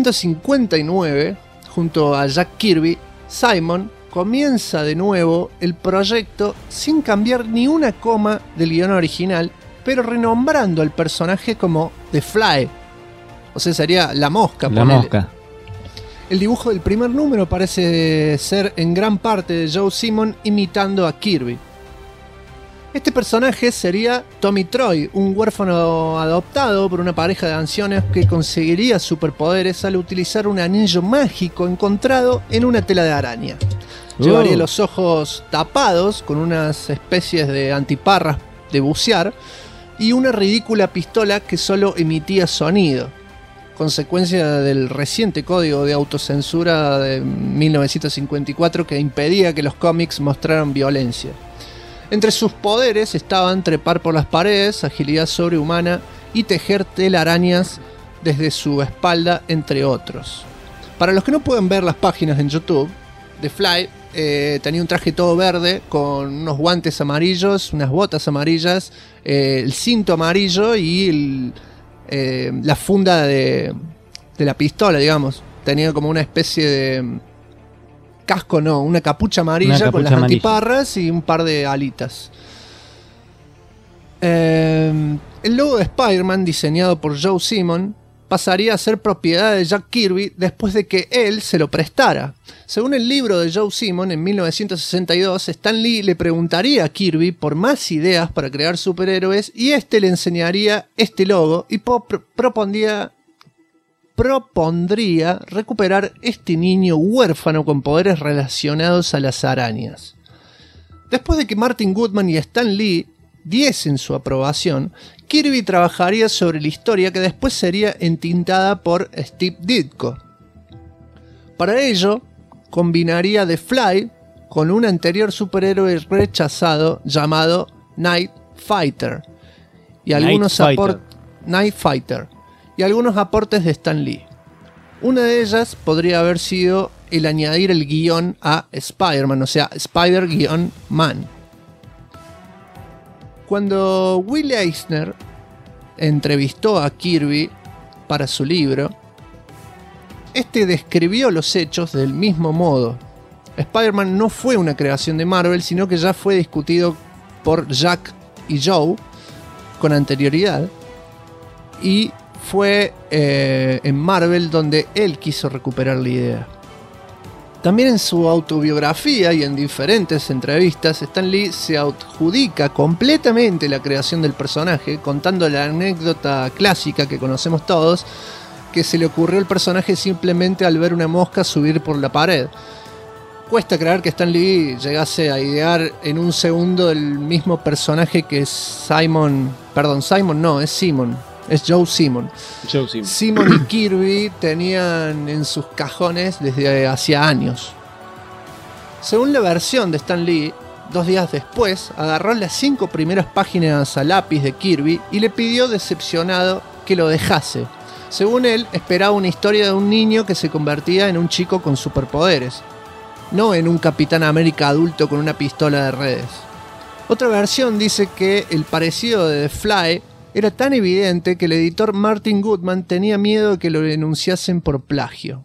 A: 1959, junto a Jack Kirby, Simon comienza de nuevo el proyecto sin cambiar ni una coma del guion original, pero renombrando al personaje como The Fly. O sea, sería la mosca.
B: La mosca.
A: El dibujo del primer número parece ser en gran parte de Joe Simmons imitando a Kirby. Este personaje sería Tommy Troy, un huérfano adoptado por una pareja de ancianos que conseguiría superpoderes al utilizar un anillo mágico encontrado en una tela de araña. Llevaría los ojos tapados con unas especies de antiparras de bucear y una ridícula pistola que solo emitía sonido, consecuencia del reciente código de autocensura de 1954 que impedía que los cómics mostraran violencia. Entre sus poderes estaban trepar por las paredes, agilidad sobrehumana y tejer telarañas desde su espalda, entre otros. Para los que no pueden ver las páginas en YouTube, The Fly tenía un traje todo verde con unos guantes amarillos, unas botas amarillas, el cinto amarillo y la funda de la pistola, digamos. Tenía como una especie de casco no, una capucha amarilla
B: Una
A: con
B: capucha
A: las
B: amarilla.
A: antiparras y un par de alitas. El logo de Spider-Man, diseñado por Joe Simon, pasaría a ser propiedad de Jack Kirby después de que él se lo prestara. Según el libro de Joe Simon, en 1962, Stan Lee le preguntaría a Kirby por más ideas para crear superhéroes y este le enseñaría este logo y propondría recuperar este niño huérfano con poderes relacionados a las arañas. Después de que Martin Goodman y Stan Lee diesen su aprobación, Kirby trabajaría sobre la historia que después sería entintada por Steve Ditko. Para ello, combinaría The Fly con un anterior superhéroe rechazado llamado Night Fighter y algunos aportes de Stan Lee. Una de ellas podría haber sido el añadir el guión a Spider-Man, o sea, Spider-Man. Cuando Will Eisner entrevistó a Kirby para su libro, este describió los hechos del mismo modo. Spider-Man no fue una creación de Marvel, sino que ya fue discutido por Jack y Joe con anterioridad, y fue en Marvel donde él quiso recuperar la idea. También en su autobiografía y en diferentes entrevistas, Stan Lee se adjudica completamente la creación del personaje, contando la anécdota clásica que conocemos todos, que se le ocurrió al personaje simplemente al ver una mosca subir por la pared. Cuesta creer que Stan Lee llegase a idear en un segundo el mismo personaje que Simon, es Joe Simon. Simon y Kirby tenían en sus cajones desde hacía años. Según la versión de Stan Lee, 2 días después agarró las 5 primeras páginas a lápiz de Kirby y le pidió decepcionado que lo dejase. Según él, esperaba una historia de un niño que se convertía en un chico con superpoderes, no en un Capitán América adulto con una pistola de redes. Otra versión dice que el parecido de The Fly era tan evidente que el editor Martin Goodman tenía miedo de que lo denunciasen por plagio.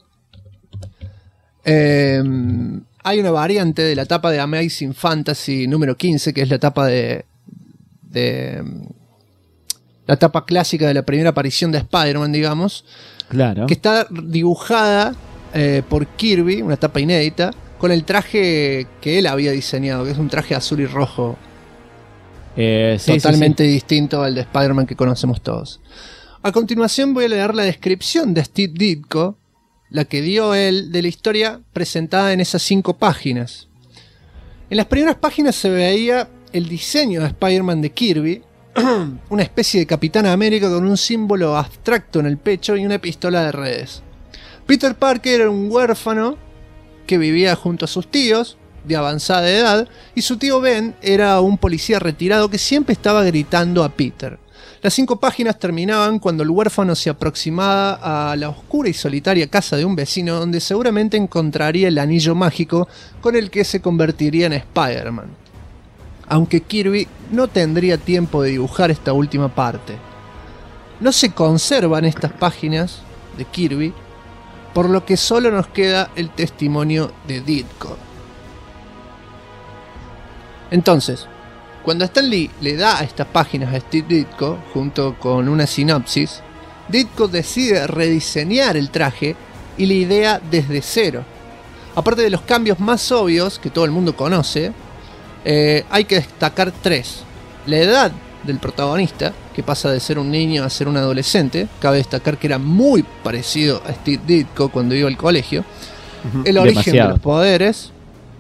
A: Hay una variante de la tapa de Amazing Fantasy número 15, que es la tapa la tapa clásica de la primera aparición de Spider-Man, digamos.
B: Claro.
A: Que está dibujada por Kirby, una tapa inédita, con el traje que él había diseñado, que es un traje azul y rojo. Totalmente distinto al de Spider-Man que conocemos todos. A continuación voy a leer la descripción de Steve Ditko, la que dio él de la historia presentada en esas 5 páginas. En las primeras páginas se veía el diseño de Spider-Man de Kirby, una especie de Capitán América con un símbolo abstracto en el pecho y una pistola de redes. Peter Parker era un huérfano que vivía junto a sus tíos, de avanzada edad, y su tío Ben era un policía retirado que siempre estaba gritando a Peter. Las 5 páginas terminaban cuando el huérfano se aproximaba a la oscura y solitaria casa de un vecino, donde seguramente encontraría el anillo mágico con el que se convertiría en Spider-Man. Aunque Kirby no tendría tiempo de dibujar esta última parte. No se conservan estas páginas de Kirby, por lo que solo nos queda el testimonio de Ditko. Entonces, cuando Stan Lee le da a estas páginas a Steve Ditko, junto con una sinopsis, Ditko decide rediseñar el traje y la idea desde cero. Aparte de los cambios más obvios que todo el mundo conoce, hay que destacar 3. La edad del protagonista, que pasa de ser un niño a ser un adolescente. Cabe destacar que era muy parecido a Steve Ditko cuando iba al colegio. El origen de los poderes,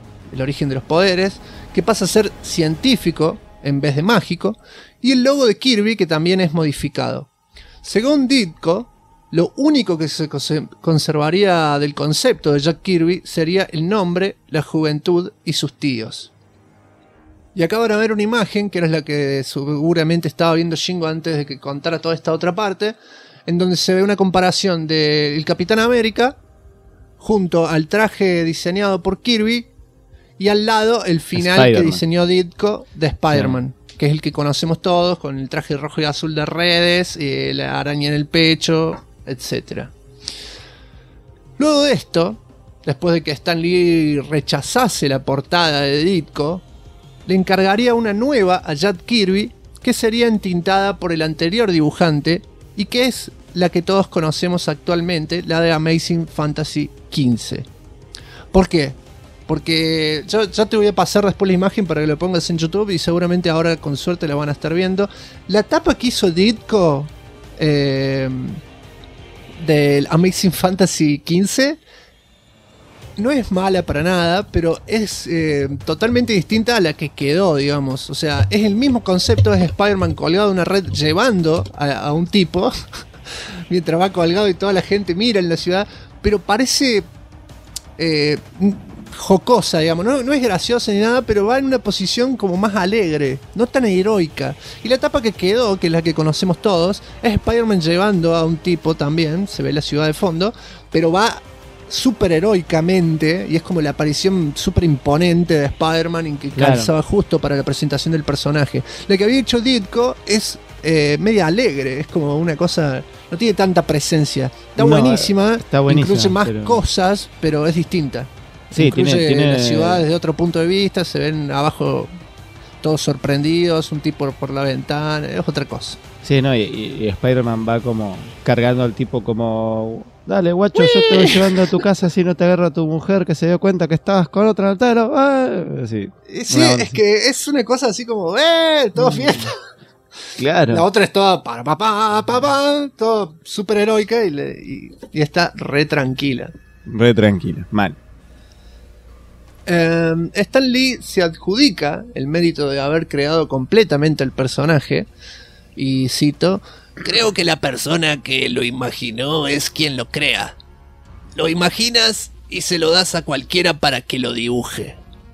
A: que pasa a ser científico en vez de mágico, y el logo de Kirby, que también es modificado. Según Ditko, lo único que se conservaría del concepto de Jack Kirby sería el nombre, la juventud y sus tíos. Y acá van a ver una imagen, que era la que seguramente estaba viendo Shingo antes de que contara toda esta otra parte, en donde se ve una comparación del Capitán América junto al traje diseñado por Kirby, y al lado el final que diseñó Ditko de Spider-Man, que es el que conocemos todos, con el traje rojo y azul de redes, la araña en el pecho, etc. Luego de esto, después de que Stan Lee rechazase la portada de Ditko, le encargaría una nueva a Jack Kirby, que sería entintada por el anterior dibujante y que es la que todos conocemos actualmente, la de Amazing Fantasy XV. ¿Por qué? Porque yo te voy a pasar después la imagen para que lo pongas en YouTube y seguramente ahora con suerte la van a estar viendo. La tapa que hizo Ditko del Amazing Fantasy XV no es mala para nada, pero es totalmente distinta a la que quedó, digamos. O sea, es el mismo concepto, es Spider-Man colgado de una red llevando a un tipo mientras va colgado y toda la gente mira en la ciudad, pero parece jocosa, digamos. No es graciosa ni nada, pero va en una posición como más alegre, no tan heroica. Y la tapa que quedó, que es la que conocemos todos, es Spider-Man llevando a un tipo también, se ve la ciudad de fondo, pero va súper heroicamente y es como la aparición súper imponente de Spider-Man en que calzaba justo para la presentación del personaje. La que había hecho Ditko es media alegre, es como una cosa, no tiene tanta presencia. Está buenísima, incluye más cosas, pero es distinta.
B: Sí,
A: incluye
B: tiene
A: la ciudad desde otro punto de vista, se ven abajo todos sorprendidos, un tipo por la ventana, es otra cosa.
B: Sí, no, y Spider-Man va como cargando al tipo como... Dale, guacho, yo te voy llevando a tu casa si no te agarra tu mujer que se dio cuenta que estabas con otra altero. Sí,
A: es que es una cosa así como, todo fiesta.
B: Claro.
A: La otra es toda todo súper heroica y está re tranquila.
B: Re tranquila, mal.
A: Stan Lee se adjudica el mérito de haber creado completamente el personaje y cito: creo que la persona que lo imaginó es quien lo crea. Lo imaginas y se lo das a cualquiera para que lo dibuje.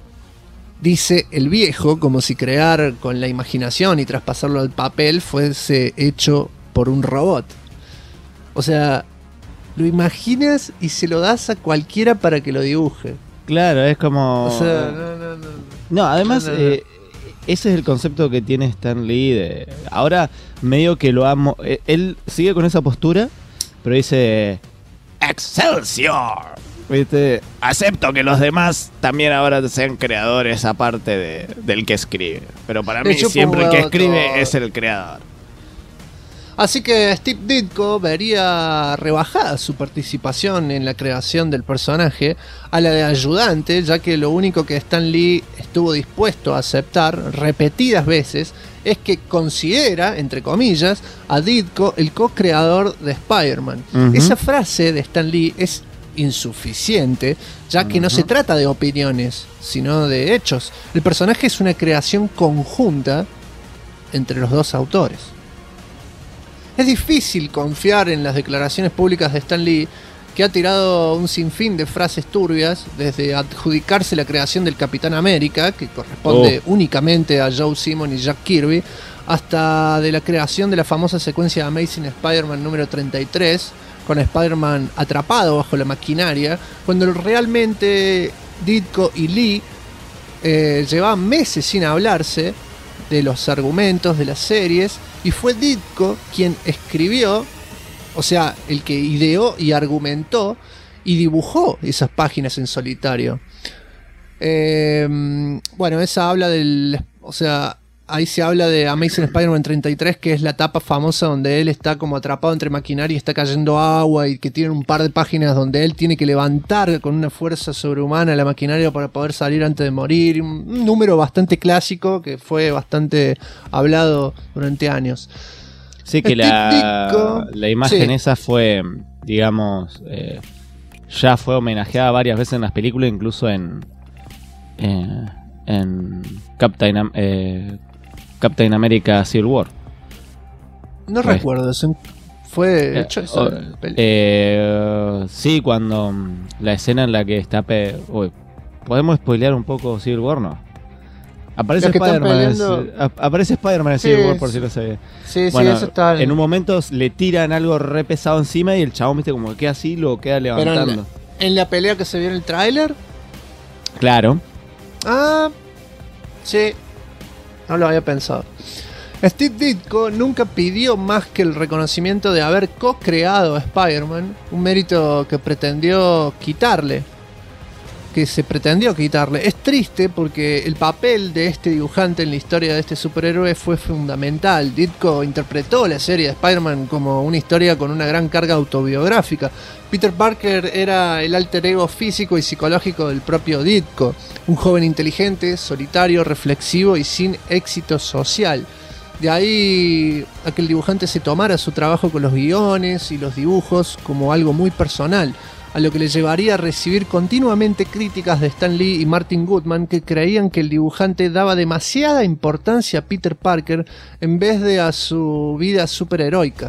A: Dice el viejo, como si crear con la imaginación y traspasarlo al papel fuese hecho por un robot. O sea, lo imaginas y se lo das a cualquiera para que lo dibuje.
B: Claro, es como...
A: O sea,
B: no, además... ese es el concepto que tiene Stan Lee. Ahora medio que lo amo. Él sigue con esa postura, pero dice ¡Excelsior! ¿Viste? Acepto que los demás también ahora sean creadores aparte del que escribe. Pero para mí siempre el que escribe es el creador.
A: Así que Steve Ditko vería rebajada su participación en la creación del personaje a la de ayudante, ya que lo único que Stan Lee estuvo dispuesto a aceptar repetidas veces es que considera, entre comillas, a Ditko el co-creador de Spider-Man. Esa frase de Stan Lee es insuficiente, ya que no se trata de opiniones, sino de hechos. El personaje es una creación conjunta entre los dos autores. Es difícil confiar en las declaraciones públicas de Stan Lee, que ha tirado un sinfín de frases turbias, desde adjudicarse la creación del Capitán América, que corresponde únicamente a Joe Simon y Jack Kirby, hasta de la creación de la famosa secuencia de Amazing Spider-Man número 33, con Spider-Man atrapado bajo la maquinaria, cuando realmente Ditko y Lee llevaban meses sin hablarse de los argumentos de las series, y fue Ditko quien escribió, o sea, el que ideó y argumentó y dibujó esas páginas en solitario. Bueno, esa habla del... O sea, ahí se habla de Amazing Spider-Man 33, que es la tapa famosa donde él está como atrapado entre maquinaria y está cayendo agua, y que tiene un par de páginas donde él tiene que levantar con una fuerza sobrehumana la maquinaria para poder salir antes de morir. Un número bastante clásico que fue bastante hablado durante años.
B: Sí, que la imagen esa fue, digamos, ya fue homenajeada varias veces en las películas, incluso en Captain America Civil War.
A: No recuerdo, fue hecho eso.
B: Sí, cuando la escena en la que está... ¿podemos spoilear un poco Civil War, no? Aparece Spider-Man en Civil War, por si lo sabía.
A: Sí,
B: bueno,
A: sí, eso está...
B: En un momento le tiran algo re pesado encima y el chabón, viste, como que queda así, lo queda levantando.
A: En la pelea que se vio en el tráiler.
B: Claro.
A: Ah, sí. No lo había pensado. Steve Ditko nunca pidió más que el reconocimiento de haber co-creado a Spider-Man, un mérito que pretendió quitarle. que se pretendió quitarle. Es triste porque el papel de este dibujante en la historia de este superhéroe fue fundamental. Ditko interpretó la serie de Spider-Man como una historia con una gran carga autobiográfica. Peter Parker era el alter ego físico y psicológico del propio Ditko, un joven inteligente, solitario, reflexivo y sin éxito social. De ahí a que el dibujante se tomara su trabajo con los guiones y los dibujos como algo muy personal, a lo que le llevaría a recibir continuamente críticas de Stan Lee y Martin Goodman, que creían que el dibujante daba demasiada importancia a Peter Parker en vez de a su vida superheroica.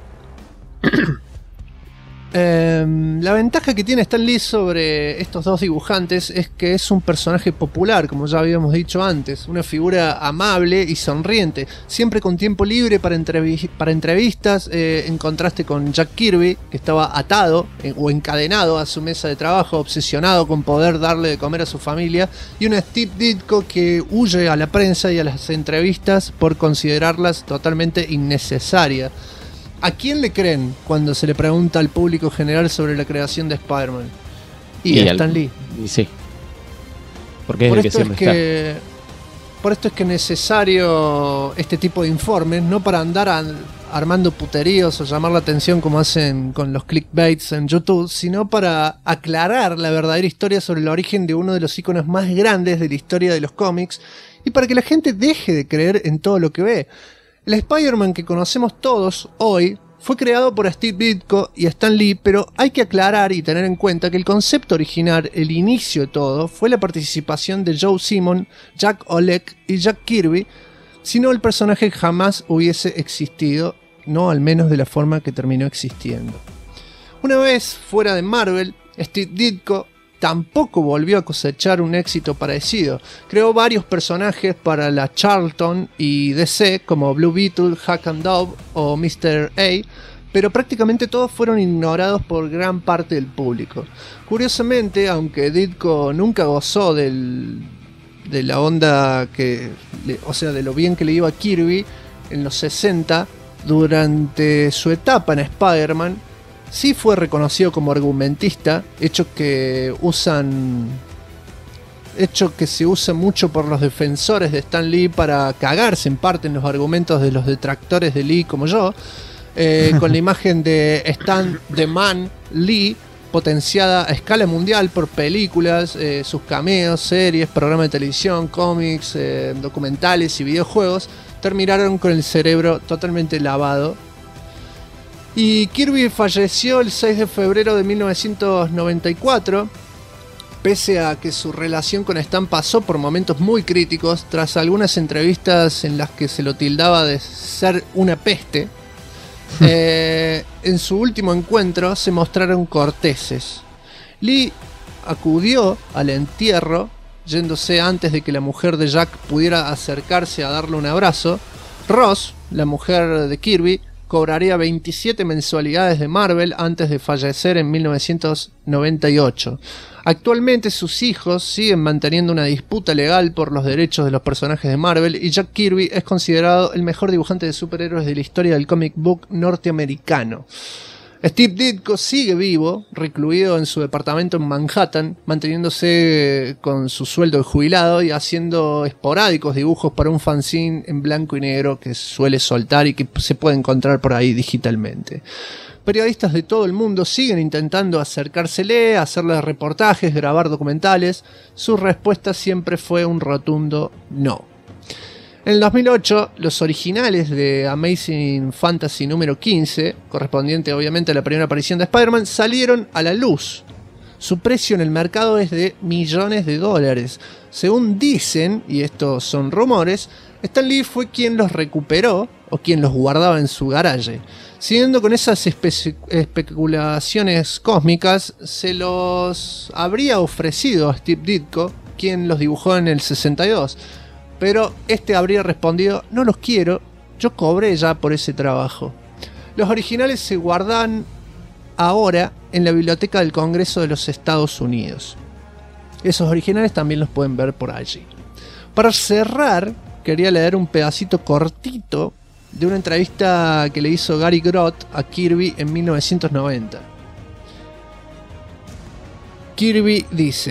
A: La ventaja que tiene Stan Lee sobre estos dos dibujantes es que es un personaje popular, como ya habíamos dicho antes, una figura amable y sonriente, siempre con tiempo libre para entrevistas, en contraste con Jack Kirby, que estaba atado o encadenado a su mesa de trabajo, obsesionado con poder darle de comer a su familia, y un Steve Ditko que huye a la prensa y a las entrevistas por considerarlas totalmente innecesarias. ¿A quién le creen cuando se le pregunta al público general sobre la creación de Spider-Man? Y a Stan Lee.
E: Y sí. Porque es el que siempre está.
A: Por esto es que es necesario este tipo de informes, no para andar armando puteríos o llamar la atención como hacen con los clickbaits en YouTube, sino para aclarar la verdadera historia sobre el origen de uno de los íconos más grandes de la historia de los cómics y para que la gente deje de creer en todo lo que ve. El Spider-Man que conocemos todos hoy fue creado por Steve Ditko y Stan Lee, pero hay que aclarar y tener en cuenta que el concepto original, el inicio de todo, fue la participación de Joe Simon, Jack Oleg y Jack Kirby, si no el personaje jamás hubiese existido, no al menos de la forma que terminó existiendo. Una vez fuera de Marvel, Steve Ditko tampoco volvió a cosechar un éxito parecido. Creó varios personajes para la Charlton y DC como Blue Beetle, Hack and Dove o Mr. A, pero prácticamente todos fueron ignorados por gran parte del público. Curiosamente, aunque Ditko nunca gozó de la onda de lo bien que le iba a Kirby en los 60, durante su etapa en Spider-Man, sí fue reconocido como argumentista, hecho que se usa mucho por los defensores de Stan Lee para cagarse en parte en los argumentos de los detractores de Lee como yo, con la imagen de Stan The Man Lee potenciada a escala mundial por películas, sus cameos, series, programas de televisión, cómics, documentales y videojuegos, terminaron con el cerebro totalmente lavado. Y Kirby falleció el 6 de febrero de 1994, pese a que su relación con Stan pasó por momentos muy críticos, tras algunas entrevistas en las que se lo tildaba de ser una peste. En su último encuentro se mostraron corteses. Lee acudió al entierro, yéndose antes de que la mujer de Jack pudiera acercarse a darle un abrazo. Ross, la mujer de Kirby, cobraría 27 mensualidades de Marvel antes de fallecer en 1998. Actualmente sus hijos siguen manteniendo una disputa legal por los derechos de los personajes de Marvel y Jack Kirby es considerado el mejor dibujante de superhéroes de la historia del comic book norteamericano. Steve Ditko sigue vivo, recluido en su departamento en Manhattan, manteniéndose con su sueldo de jubilado y haciendo esporádicos dibujos para un fanzine en blanco y negro que suele soltar y que se puede encontrar por ahí digitalmente. Periodistas de todo el mundo siguen intentando acercársele, hacerle reportajes, grabar documentales. Su respuesta siempre fue un rotundo no. En el 2008, los originales de Amazing Fantasy número 15, correspondiente obviamente a la primera aparición de Spider-Man, salieron a la luz. Su precio en el mercado es de millones de dólares. Según dicen, y estos son rumores, Stan Lee fue quien los recuperó o quien los guardaba en su garaje. Siguiendo con esas especulaciones cósmicas, se los habría ofrecido a Steve Ditko, quien los dibujó en el 62. Pero este habría respondido: no los quiero, yo cobré ya por ese trabajo. Los originales se guardan ahora en la Biblioteca del Congreso de los Estados Unidos. Esos originales también los pueden ver por allí. Para cerrar, quería leer un pedacito cortito de una entrevista que le hizo Gary Groth a Kirby en 1990. Kirby dice: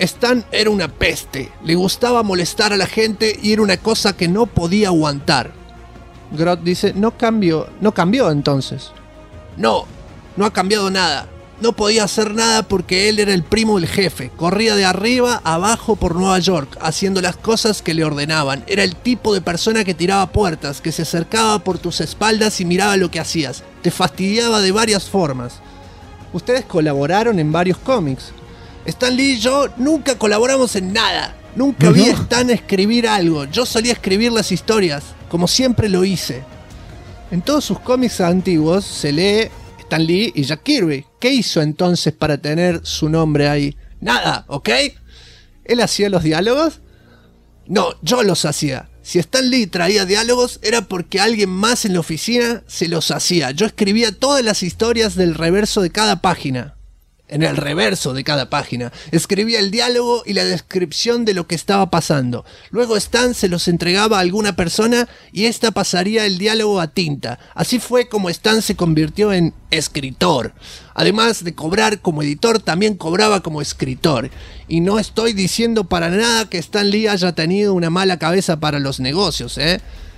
D: Stan era una peste, le gustaba molestar a la gente y era una cosa que no podía aguantar. Groth dice, no cambió entonces. No ha cambiado nada. No podía hacer nada porque él era el primo del jefe. Corría de arriba a abajo por Nueva York, haciendo las cosas que le ordenaban. Era el tipo de persona que tiraba puertas, que se acercaba por tus espaldas y miraba lo que hacías. Te fastidiaba de varias formas. Ustedes colaboraron en varios cómics. Stan Lee y yo nunca colaboramos en nada. Nunca vi a Stan escribir algo. Yo solía escribir las historias, como siempre lo hice. En todos sus cómics antiguos se lee Stan Lee y Jack Kirby. ¿Qué hizo entonces para tener su nombre ahí? Nada, ¿ok? ¿Él hacía los diálogos? No, yo los hacía. Si Stan Lee traía diálogos era porque alguien más en la oficina se los hacía. Yo escribía todas las historias del reverso de cada página. En el reverso de cada página escribía el diálogo y la descripción de lo que estaba pasando. Luego Stan se los entregaba a alguna persona y ésta pasaría el diálogo a tinta. Así fue como Stan se convirtió en escritor. Además de cobrar como editor, también cobraba como escritor. Y no estoy diciendo para nada que Stan Lee haya tenido una mala cabeza para los negocios, ¿eh?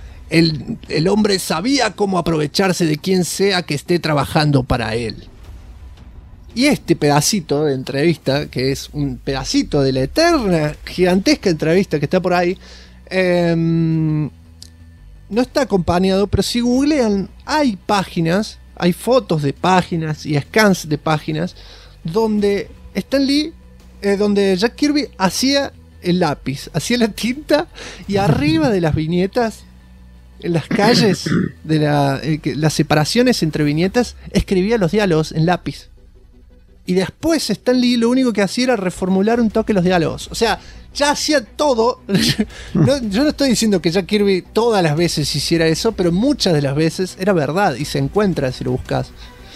D: El hombre sabía cómo aprovecharse de quien sea que esté trabajando para él. Y este pedacito de entrevista, que es un pedacito de la eterna, gigantesca entrevista que está por ahí, no está acompañado, pero si googlean, hay páginas, hay fotos de páginas y scans de páginas donde Stan Lee, donde Jack Kirby hacía el lápiz, hacía la tinta y arriba de las viñetas, en las calles, de las separaciones entre viñetas, escribía los diálogos en lápiz. Y después Stan Lee lo único que hacía era reformular un toque los diálogos. O sea, ya hacía todo. Yo no estoy diciendo que Jack Kirby todas las veces hiciera eso, pero muchas de las veces era verdad y se encuentra si lo buscas.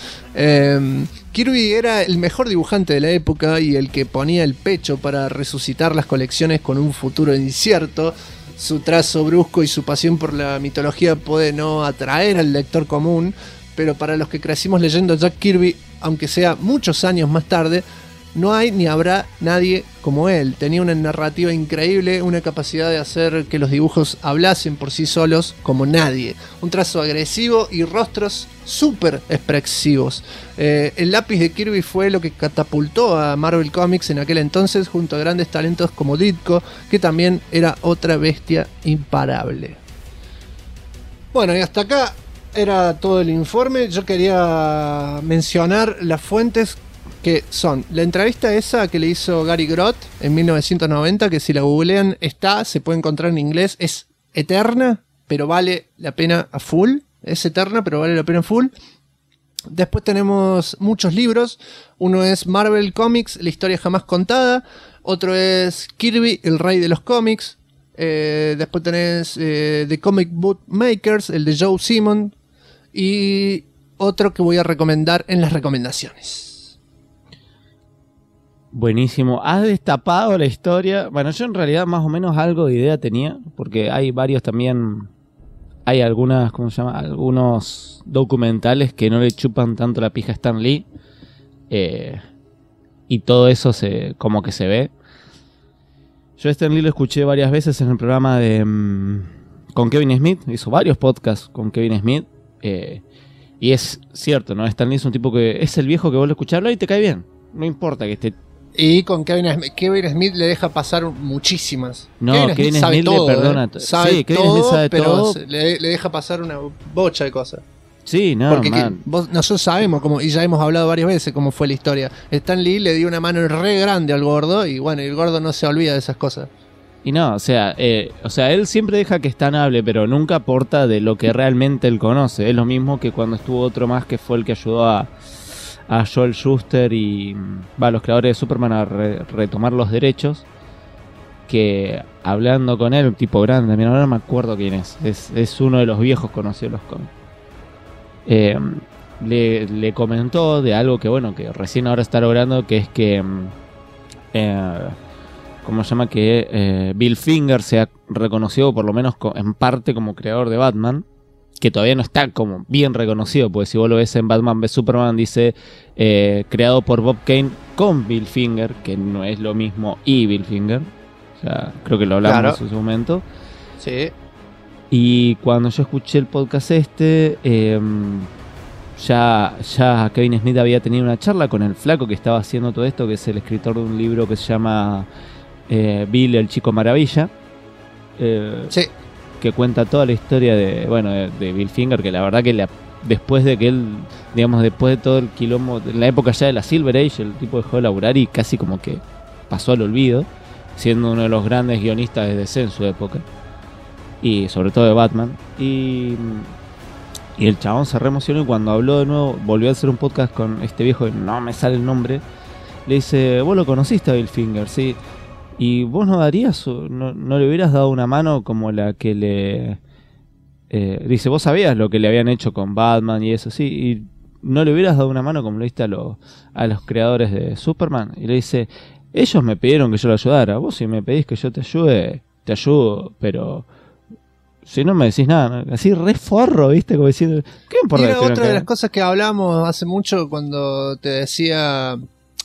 D: Kirby era el mejor dibujante de la época y el que ponía el pecho para resucitar las colecciones con un futuro incierto. Su trazo brusco y su pasión por la mitología puede no atraer al lector común, pero para los que crecimos leyendo Jack Kirby, aunque sea muchos años más tarde, no hay ni habrá nadie como él. Tenía una narrativa increíble, una capacidad de hacer que los dibujos hablasen por sí solos como nadie. Un trazo agresivo y rostros súper expresivos. El lápiz de Kirby fue lo que catapultó a Marvel Comics en aquel entonces, junto a grandes talentos como Ditko, que también era otra bestia imparable. Bueno, y hasta acá era todo el informe. Yo quería mencionar las fuentes que son la entrevista esa que le hizo Gary Groth en 1990, que si la googlean se puede encontrar en inglés, es eterna, pero vale la pena a full. Es eterna, pero vale la pena a full. Después tenemos muchos libros. Uno es Marvel Comics, la historia jamás contada. Otro es Kirby, el rey de los cómics. Después tenés The Comic Book Makers, el de Joe Simon. Y otro que voy a recomendar en las recomendaciones.
B: Buenísimo. Has destapado la historia. Bueno, yo en realidad más o menos algo de idea tenía, porque hay varios también. Hay algunas, ¿cómo se llama? Algunos documentales que no le chupan tanto la pija a Stan Lee. Y todo eso como que se ve. Yo a Stan Lee lo escuché varias veces en el programa de con Kevin Smith. Hizo varios podcasts con Kevin Smith. Y es cierto, ¿no? Stan Lee es un tipo que es el viejo que vos lo escuchás hablar y te cae bien. No importa que esté.
A: Y con Kevin Smith le deja pasar muchísimas.
B: No, Kevin Smith
A: todo,
B: le perdona.
A: Sí, Kevin Smith sabe todo, pero le deja pasar una bocha de cosas.
B: Sí, no,
A: porque nosotros sabemos, y ya hemos hablado varias veces cómo fue la historia. Stan Lee le dio una mano re grande al gordo y bueno, el gordo no se olvida de esas cosas.
B: Y no, o sea, él siempre deja que Stan hable, pero nunca aporta de lo que realmente él conoce. Es lo mismo que cuando estuvo otro más que fue el que ayudó a Joel Shuster y los creadores de Superman a retomar los derechos, que hablando con él, un tipo grande, mira, ahora no me acuerdo quién es uno de los viejos conocidos de los cómics, le comentó de algo que bueno, que recién ahora está logrando, que es que ¿cómo se llama? Que Bill Finger se ha reconocido por lo menos en parte como creador de Batman.
E: que todavía no está como bien reconocido, porque si vos lo ves en Batman v Superman dice creado por Bob Kane con Bill Finger, que no es lo mismo, y Bill Finger, o sea, creo que lo hablamos en su momento.
A: Sí.
E: Y cuando yo escuché el podcast ya Kevin Smith había tenido una charla con el flaco que estaba haciendo todo esto, que es el escritor de un libro que se llama Bill el Chico Maravilla,
A: sí,
E: que cuenta toda la historia de Bill Finger, que la verdad que después de que él, digamos, después de todo el quilombo, en la época ya de la Silver Age, el tipo dejó de laburar y casi como que pasó al olvido, siendo uno de los grandes guionistas de DC en su época, y sobre todo de Batman. Y el chabón se reemocionó, y cuando habló de nuevo, volvió a hacer un podcast con este viejo que no me sale el nombre. Le dice: vos lo conociste a Bill Finger, ¿sí? Y vos no darías, no le hubieras dado una mano como la que le... dice, vos sabías lo que le habían hecho con Batman y eso, sí, y no le hubieras dado una mano como lo diste a los creadores de Superman. Y le dice: ellos me pidieron que yo lo ayudara, vos si me pedís que yo te ayude, te ayudo, pero si no me decís nada, así re forro, ¿viste? Como diciendo, ¿qué importa?
A: Era otra de las cosas que hablamos hace mucho cuando te decía,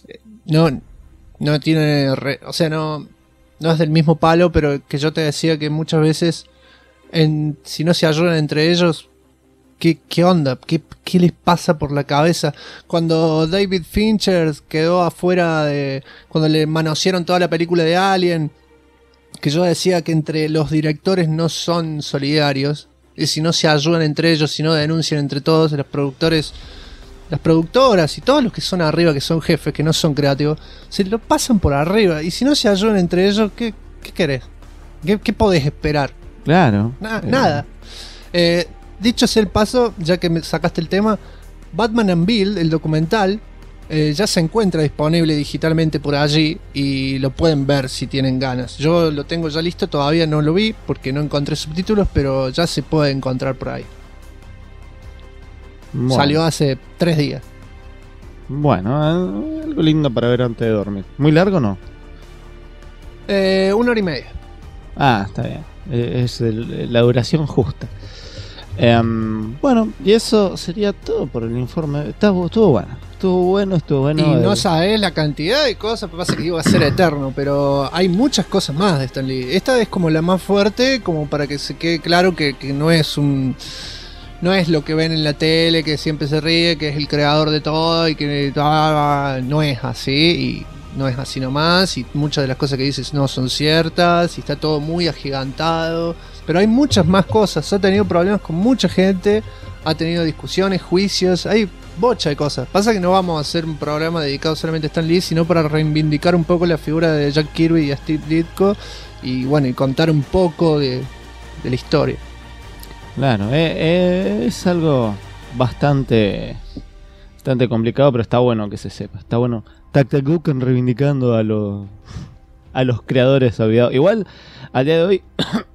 A: no tiene, o sea, no es del mismo palo, pero que yo te decía que muchas veces, si no se ayudan entre ellos, ¿qué onda? ¿Qué les pasa por la cabeza? Cuando David Fincher quedó afuera cuando le manosearon toda la película de Alien, que yo decía que entre los directores no son solidarios, y si no se ayudan entre ellos, si no denuncian entre todos, los productores, las productoras y todos los que son arriba, que son jefes, que no son creativos, se lo pasan por arriba. Y si no se ayudan entre ellos, ¿qué querés? ¿Qué podés esperar?
E: Claro.
A: Nada. Dicho sea el paso, ya que me sacaste el tema, Batman and Bill, el documental, ya se encuentra disponible digitalmente por allí y lo pueden ver si tienen ganas. Yo lo tengo ya listo, todavía no lo vi porque no encontré subtítulos, pero ya se puede encontrar por ahí. Bueno. Salió hace 3 días.
E: Bueno, algo lindo para ver antes de dormir. ¿Muy largo o no?
A: 1 hora y media.
E: Ah, está bien. Es la duración justa. Bueno, y eso sería todo por el informe. Estuvo bueno.
A: Y no sabés la cantidad de cosas, pasa que iba a ser eterno, pero hay muchas cosas más de Stan Lee. Esta es como la más fuerte, como para que se quede claro que no es lo que ven en la tele, que siempre se ríe, que es el creador de todo y que no es así, y no es así nomás, y muchas de las cosas que dices no son ciertas, y está todo muy agigantado, pero hay muchas más cosas. Ha tenido problemas con mucha gente, ha tenido discusiones, juicios, hay bocha de cosas. Pasa que no vamos a hacer un programa dedicado solamente a Stan Lee, sino para reivindicar un poco la figura de Jack Kirby y a Steve Ditko, y bueno, y contar un poco de la historia.
E: Claro, es algo bastante complicado, pero está bueno que se sepa. Está bueno Duken reivindicando a los creadores olvidados. Igual, al día de hoy,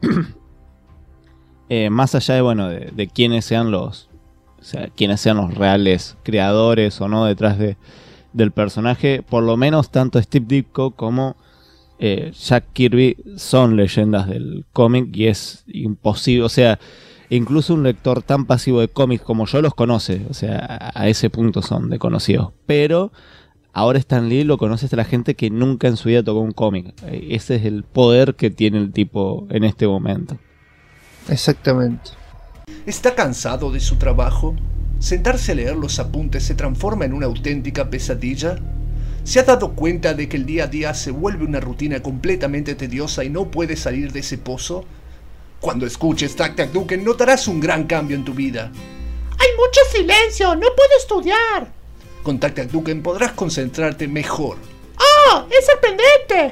E: más allá de quiénes sean los reales creadores o no detrás del personaje, por lo menos tanto Steve Ditko como Jack Kirby son leyendas del cómic, y es imposible, o sea, incluso un lector tan pasivo de cómics como yo los conoce, o sea, a ese punto son desconocidos. Pero ahora Stan Lee lo conoce hasta la gente que nunca en su vida tocó un cómic. Ese es el poder que tiene el tipo en este momento.
A: Exactamente.
D: ¿Está cansado de su trabajo? ¿Sentarse a leer los apuntes se transforma en una auténtica pesadilla? ¿Se ha dado cuenta de que el día a día se vuelve una rutina completamente tediosa y no puede salir de ese pozo? Cuando escuches Tac Duken notarás un gran cambio en tu vida.
H: ¡Hay mucho silencio! ¡No puedo estudiar!
D: Con Tac Duken podrás concentrarte mejor.
H: ¡Oh! ¡Es sorprendente!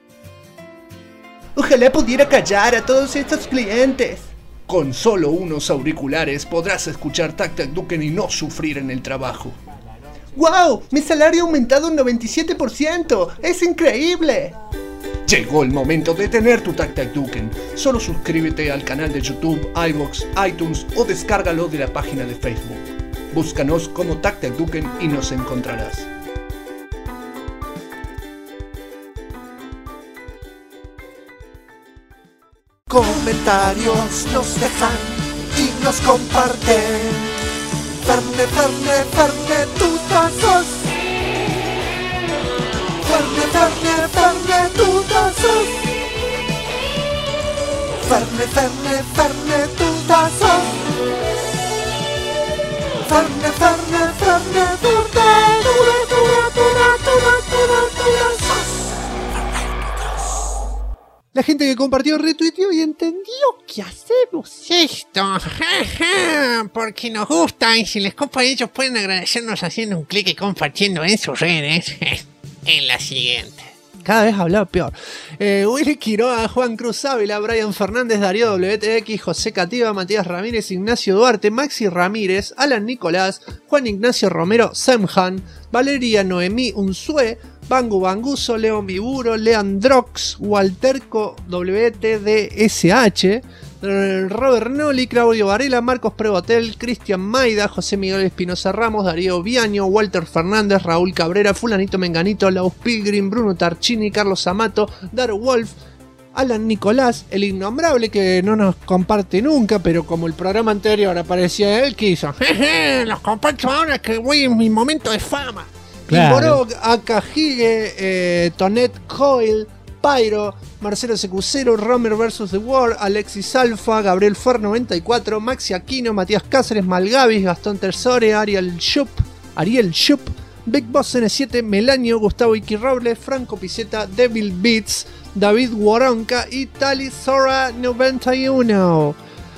D: Ojalá pudiera callar a todos estos clientes. Con solo unos auriculares podrás escuchar Tac Duken y no sufrir en el trabajo. ¡Wow! ¡Mi salario ha aumentado un 97%! ¡Es increíble! Llegó el momento de tener tu Tac Duken. Solo suscríbete al canal de YouTube, iVoox, iTunes o descárgalo de la página de Facebook. Búscanos como Tac Duken y nos encontrarás.
I: Comentarios nos dejan
D: y nos comparten. Ferne, Ferne, Ferne, tutazos. Ferne, Ferne, Ferne, tutazos. Ferne, Ferne, Ferne, tutazos. Ferne, Ferne, Ferne,
A: La gente que compartió, retuiteó y entendió que hacemos
H: Esto, porque nos gusta y si les copa ellos pueden agradecernos haciendo un clic y compartiendo en sus redes en la siguiente.
A: Cada vez hablaba peor. Willy Quiroga, Juan Cruz Ávila, Brian Fernández, Darío WTX, José Cativa, Matías Ramírez, Ignacio Duarte, Maxi Ramírez, Alan Nicolás, Juan Ignacio Romero, Semhan, Valeria Noemí Unzue, Bangu Banguso, Leo Miburo, Leandrox, Walterco WTDSH, Robert Noli, Claudio Varela, Marcos Prebotel, Cristian Maida, José Miguel Espinosa Ramos, Darío Viaño, Walter Fernández, Raúl Cabrera, Fulanito Menganito, Laus Pilgrim, Bruno Tarchini, Carlos Amato, Dar Wolf, Alan Nicolás, el innombrable que no nos comparte nunca, pero como el programa anterior aparecía él, quiso.
H: Los comparto ahora que voy en mi momento de fama.
B: Claro.
A: Imborog, Akahige, Tonet Coil, Pyro, Marcelo Secucero, Romer vs. The World, Alexis Alfa, Gabriel Fer 94, Maxi Aquino, Matías Cáceres, Malgavis, Gastón Tersore, Ariel Schupp, Big Boss N7, Melanio, Gustavo Iki Robles, Franco Piceta, Devil Beats, David Waronca y Tali Zora 91.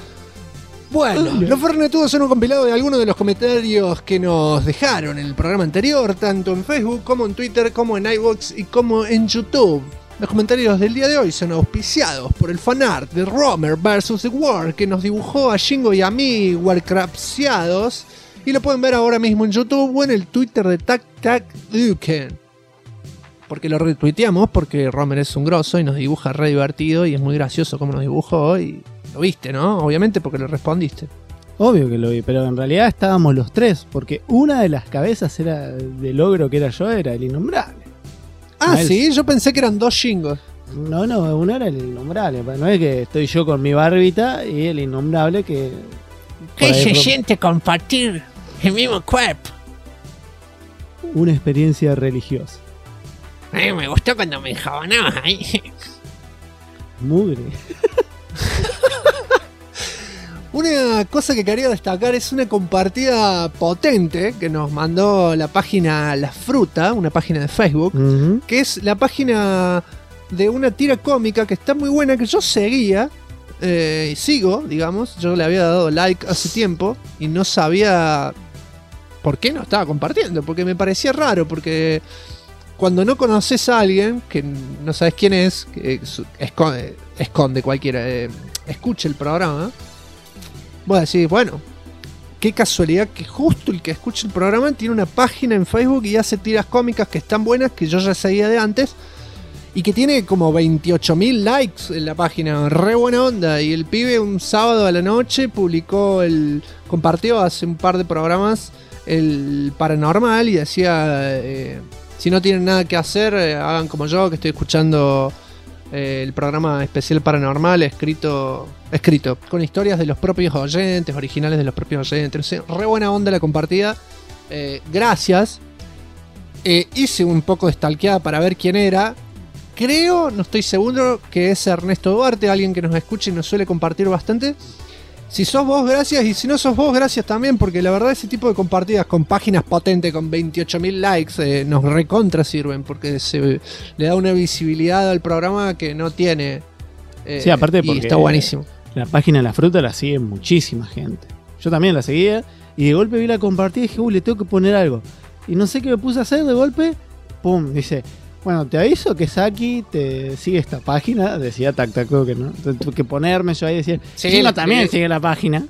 A: Bueno, los Fernetudos son un compilado de algunos de los comentarios que nos dejaron en el programa anterior, tanto en Facebook como en Twitter, como en iVoox y como en YouTube. Los comentarios del día de hoy son auspiciados por el fanart de Romer vs. The World, que nos dibujó a Shingo y a mí Warcraftseados, y lo pueden ver ahora mismo en YouTube o en el Twitter de Tac Tac Duken. Porque lo retuiteamos, porque Romer es un grosso y nos dibuja re divertido y es muy gracioso como nos dibujó y lo viste, ¿no? Obviamente porque le respondiste.
B: Obvio que lo vi, pero en realidad estábamos los tres, porque una de las cabezas era del ogro que era yo, era el innombrable.
A: Ah, sí, yo pensé que eran dos Shingos.
B: No, uno era el innombrable, no es que estoy yo con mi barbita y el innombrable que...
H: ¿Qué se siente compartir el mismo cuerpo?
B: Una experiencia religiosa.
H: Me gustó cuando me enjabonabas ahí.
B: Mugre.
A: Una cosa que quería destacar es una compartida potente que nos mandó la página La Fruta, una página de Facebook, que es la página de una tira cómica que está muy buena, que yo seguía, sigo, digamos, yo le había dado like hace tiempo y no sabía por qué no estaba compartiendo, porque me parecía raro, porque cuando no conoces a alguien, que no sabes quién es, que esconde cualquiera, escuche el programa, voy a decir, bueno, qué casualidad que justo el que escucha el programa tiene una página en Facebook y hace tiras cómicas que están buenas, que yo ya seguía de antes, y que tiene como 28.000 likes en la página, re buena onda. Y el pibe un sábado a la noche compartió hace un par de programas el Paranormal y decía, si no tienen nada que hacer, hagan como yo, que estoy escuchando el programa especial Paranormal escrito con historias de los propios oyentes, originales de los propios oyentes. No sé, re buena onda la compartida. Gracias. Hice un poco de stalkeada para ver quién era. Creo, no estoy seguro, que es Ernesto Duarte, alguien que nos escucha y nos suele compartir bastante. Si sos vos, gracias. Y si no sos vos, gracias también, porque la verdad ese tipo de compartidas con páginas potentes, con 28.000 likes, nos recontra sirven, porque se le da una visibilidad al programa que no tiene.
B: Sí, aparte porque
A: está buenísimo.
B: La página de La Fruta la sigue muchísima gente. Yo también la seguía y de golpe vi la compartida y dije, le tengo que poner algo. Y no sé qué me puse a hacer de golpe. Pum, dice, bueno, te aviso que Saki te sigue esta página. Decía Tac Tac que no. Entonces, tuve que ponerme yo ahí y decir, sí, también sigue la página.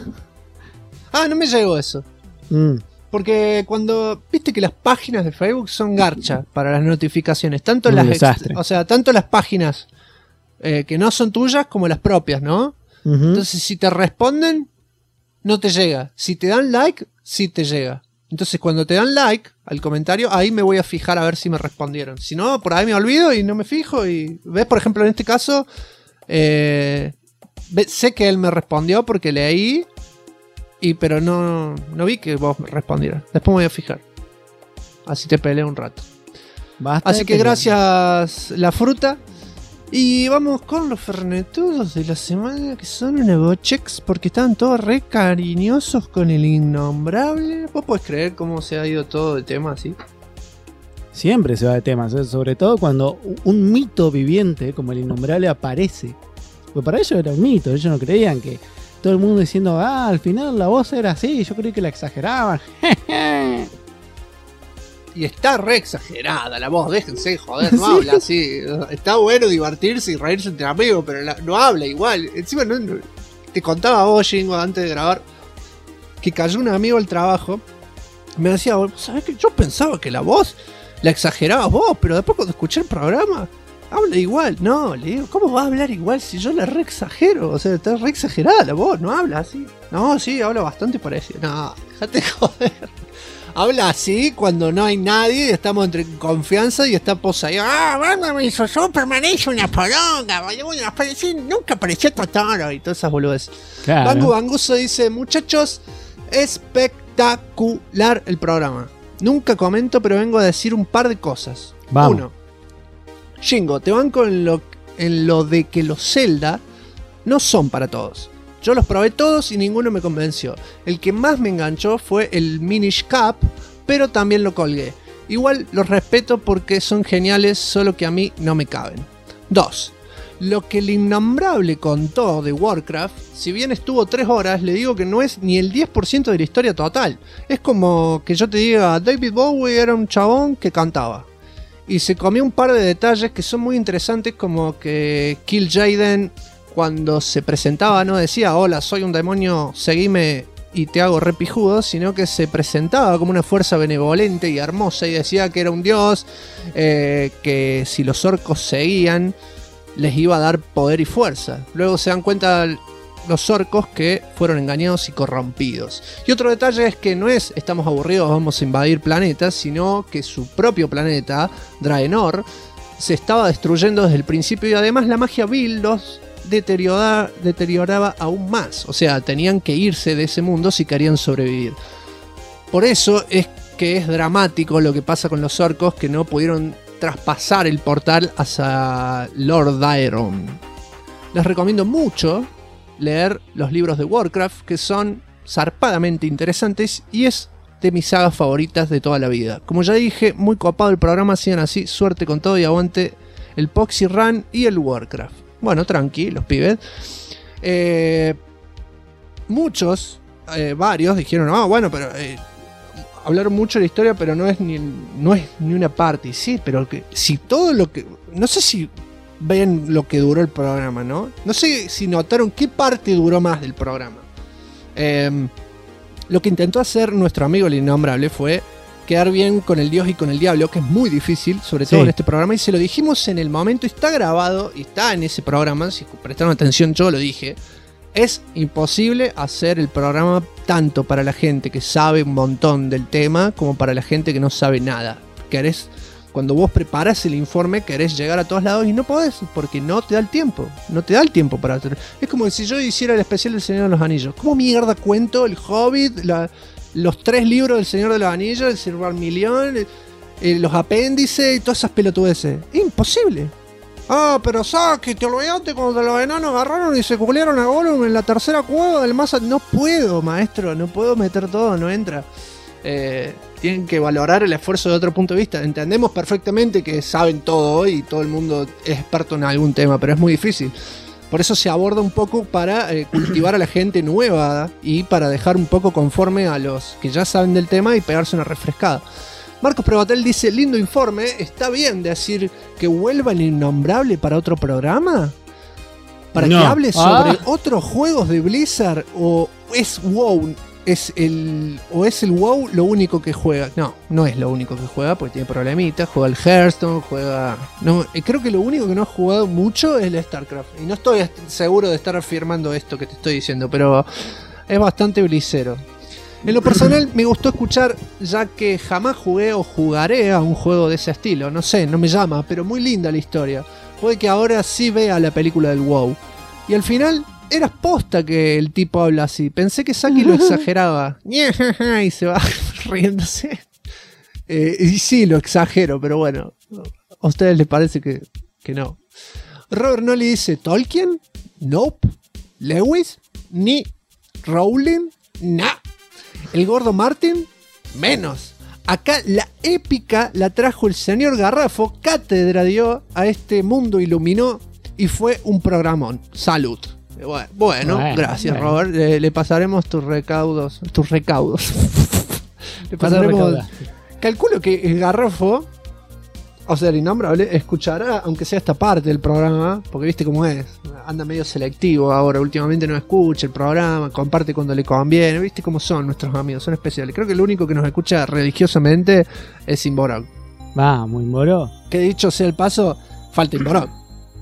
A: Ah, no me llegó eso. Porque cuando viste que las páginas de Facebook son garcha para las notificaciones, tanto tanto las páginas que no son tuyas como las propias, ¿no? Entonces si te responden, no te llega. Si te dan like, sí te llega. Entonces cuando te dan like al comentario, ahí me voy a fijar a ver si me respondieron. Si no, por ahí me olvido y no me fijo. Y ves, por ejemplo, en este caso, sé que él me respondió porque leí, pero no vi que vos me respondieras. Después me voy a fijar. Así te peleé un rato.
B: Basta
A: Así
B: de
A: que
B: pelear.
A: gracias, la fruta. Y vamos con los fernetudos de la semana, que son una bochex, porque estaban todos re cariñosos con el innombrable. ¿Vos podés creer cómo se ha ido todo el tema así?
B: Siempre se va de temas, sobre todo cuando un mito viviente como el innombrable aparece. Porque para ellos era un mito, ellos no creían que todo el mundo diciendo, al final la voz era así, yo creí que la exageraban.
A: Y está re exagerada la voz, déjense joder, no habla así. Está bueno divertirse y reírse entre amigos, pero no habla igual. Encima te contaba vos, Jingo, antes de grabar, que cayó un amigo al trabajo. Me decía, ¿sabés qué? Yo pensaba que la voz la exagerabas vos, pero después cuando escuché el programa, habla igual. No, le digo, ¿cómo va a hablar igual si yo la re exagero? O sea, está re exagerada la voz, no habla así. No, sí, habla bastante parecido. No, déjate joder. Habla así cuando no hay nadie y estamos entre confianza y está poseído.
H: Bueno, me hizo Superman, hizo una poronga. Nunca apareció Totoro.
A: Y todas esas boludeces.
B: Claro.
A: Bangu Banguso dice, muchachos, espectacular el programa. Nunca comento, pero vengo a decir un par de cosas.
B: Vamos.
A: 1. Shingo, te banco en lo de que los Zelda no son para todos. Yo los probé todos y ninguno me convenció. El que más me enganchó fue el Minish Cap, pero también lo colgué. Igual los respeto porque son geniales, solo que a mí no me caben. 2. Lo que el innombrable contó de Warcraft, si bien estuvo 3 horas, le digo que no es ni el 10% de la historia total. Es como que yo te diga, David Bowie era un chabón que cantaba. Y se comió un par de detalles que son muy interesantes, como que Kill Jaden, cuando se presentaba, no decía, hola, soy un demonio, seguime y te hago re pijudo, sino que se presentaba como una fuerza benevolente y hermosa y decía que era un dios, que si los orcos seguían, les iba a dar poder y fuerza. Luego se dan cuenta los orcos que fueron engañados y corrompidos. Y otro detalle es que no es estamos aburridos, vamos a invadir planetas, sino que su propio planeta, Draenor, se estaba destruyendo desde el principio y además la magia vil los deterioraba aún más. O sea, tenían que irse de ese mundo si querían sobrevivir. Por eso es que es dramático lo que pasa con los orcos, que no pudieron traspasar el portal hacia Lord Daeron. Les recomiendo mucho leer los libros de Warcraft, que son zarpadamente interesantes y es de mis sagas favoritas de toda la vida. Como ya dije, muy copado el programa, sigan así, suerte con todo y aguante el Poxy Run y el Warcraft. Bueno, tranqui, los pibes. Muchos, varios dijeron, bueno, pero hablaron mucho de la historia, pero no es ni una parte. Sí, pero que si todo lo que... No sé si ven lo que duró el programa, ¿no? No sé si notaron qué parte duró más del programa. Lo que intentó hacer nuestro amigo el innombrable fue quedar bien con el dios y con el diablo, que es muy difícil, sobre todo en este programa, y se lo dijimos en el momento, está grabado y está en ese programa, si prestaron atención yo lo dije, es imposible hacer el programa tanto para la gente que sabe un montón del tema como para la gente que no sabe nada. Cuando vos preparás el informe querés llegar a todos lados y no podés porque no te da el tiempo, para hacer. Es como si yo hiciera el especial del Señor de los Anillos. ¿Cómo mierda cuento el Hobbit, los 3 libros del Señor de los Anillos, el Silmarillion, los apéndices y todas esas pelotudeces? Imposible. Pero Saki, te olvidaste cuando los enanos agarraron y se culearon a Gollum en la tercera cueva del más... No puedo, maestro, no puedo meter todo, no entra. Tienen que valorar el esfuerzo de otro punto de vista. Entendemos perfectamente que saben todo y todo el mundo es experto en algún tema, pero es muy difícil. Por eso se aborda un poco para cultivar a la gente nueva y para dejar un poco conforme a los que ya saben del tema y pegarse una refrescada. Marcos Prebatel dice, lindo informe, ¿está bien decir que vuelva el innombrable para otro programa? ¿Para que hable sobre otros juegos de Blizzard? ¿O es WoW? ¿Es el WoW lo único que juega? No es lo único que juega porque tiene problemitas. Juega el Hearthstone, creo que lo único que no ha jugado mucho es el StarCraft. Y no estoy seguro de estar afirmando esto que te estoy diciendo, pero es bastante blizzero. En lo personal me gustó escuchar, ya que jamás jugué o jugaré a un juego de ese estilo. No sé, no me llama, pero muy linda la historia. Puede que ahora sí vea la película del WoW. Y al final Eras posta que el tipo habla así. Pensé que Saki lo exageraba. Y se va riéndose. Y sí, lo exagero, pero bueno. A ustedes les parece que no. Robert Nolly dice: ¿Tolkien? Nope. ¿Lewis? Ni. ¿Rowling? Nah. ¿El gordo Martin? Menos. Acá la épica la trajo el señor Garrafo. Cátedra dio a este mundo, iluminó y fue un programón. Salud. Bueno, gracias, Robert. Le pasaremos tus recaudos. Le pasaremos. Calculo que el Garrafo, o sea, el innombrable, escuchará, aunque sea esta parte del programa, porque viste cómo es. Anda medio selectivo ahora. Últimamente no escucha el programa, comparte cuando le conviene. Viste cómo son nuestros amigos, son especiales. Creo que el único que nos escucha religiosamente es Imborog.
J: Vamos, Imborog.
A: Que dicho sea el paso, falta Imborog.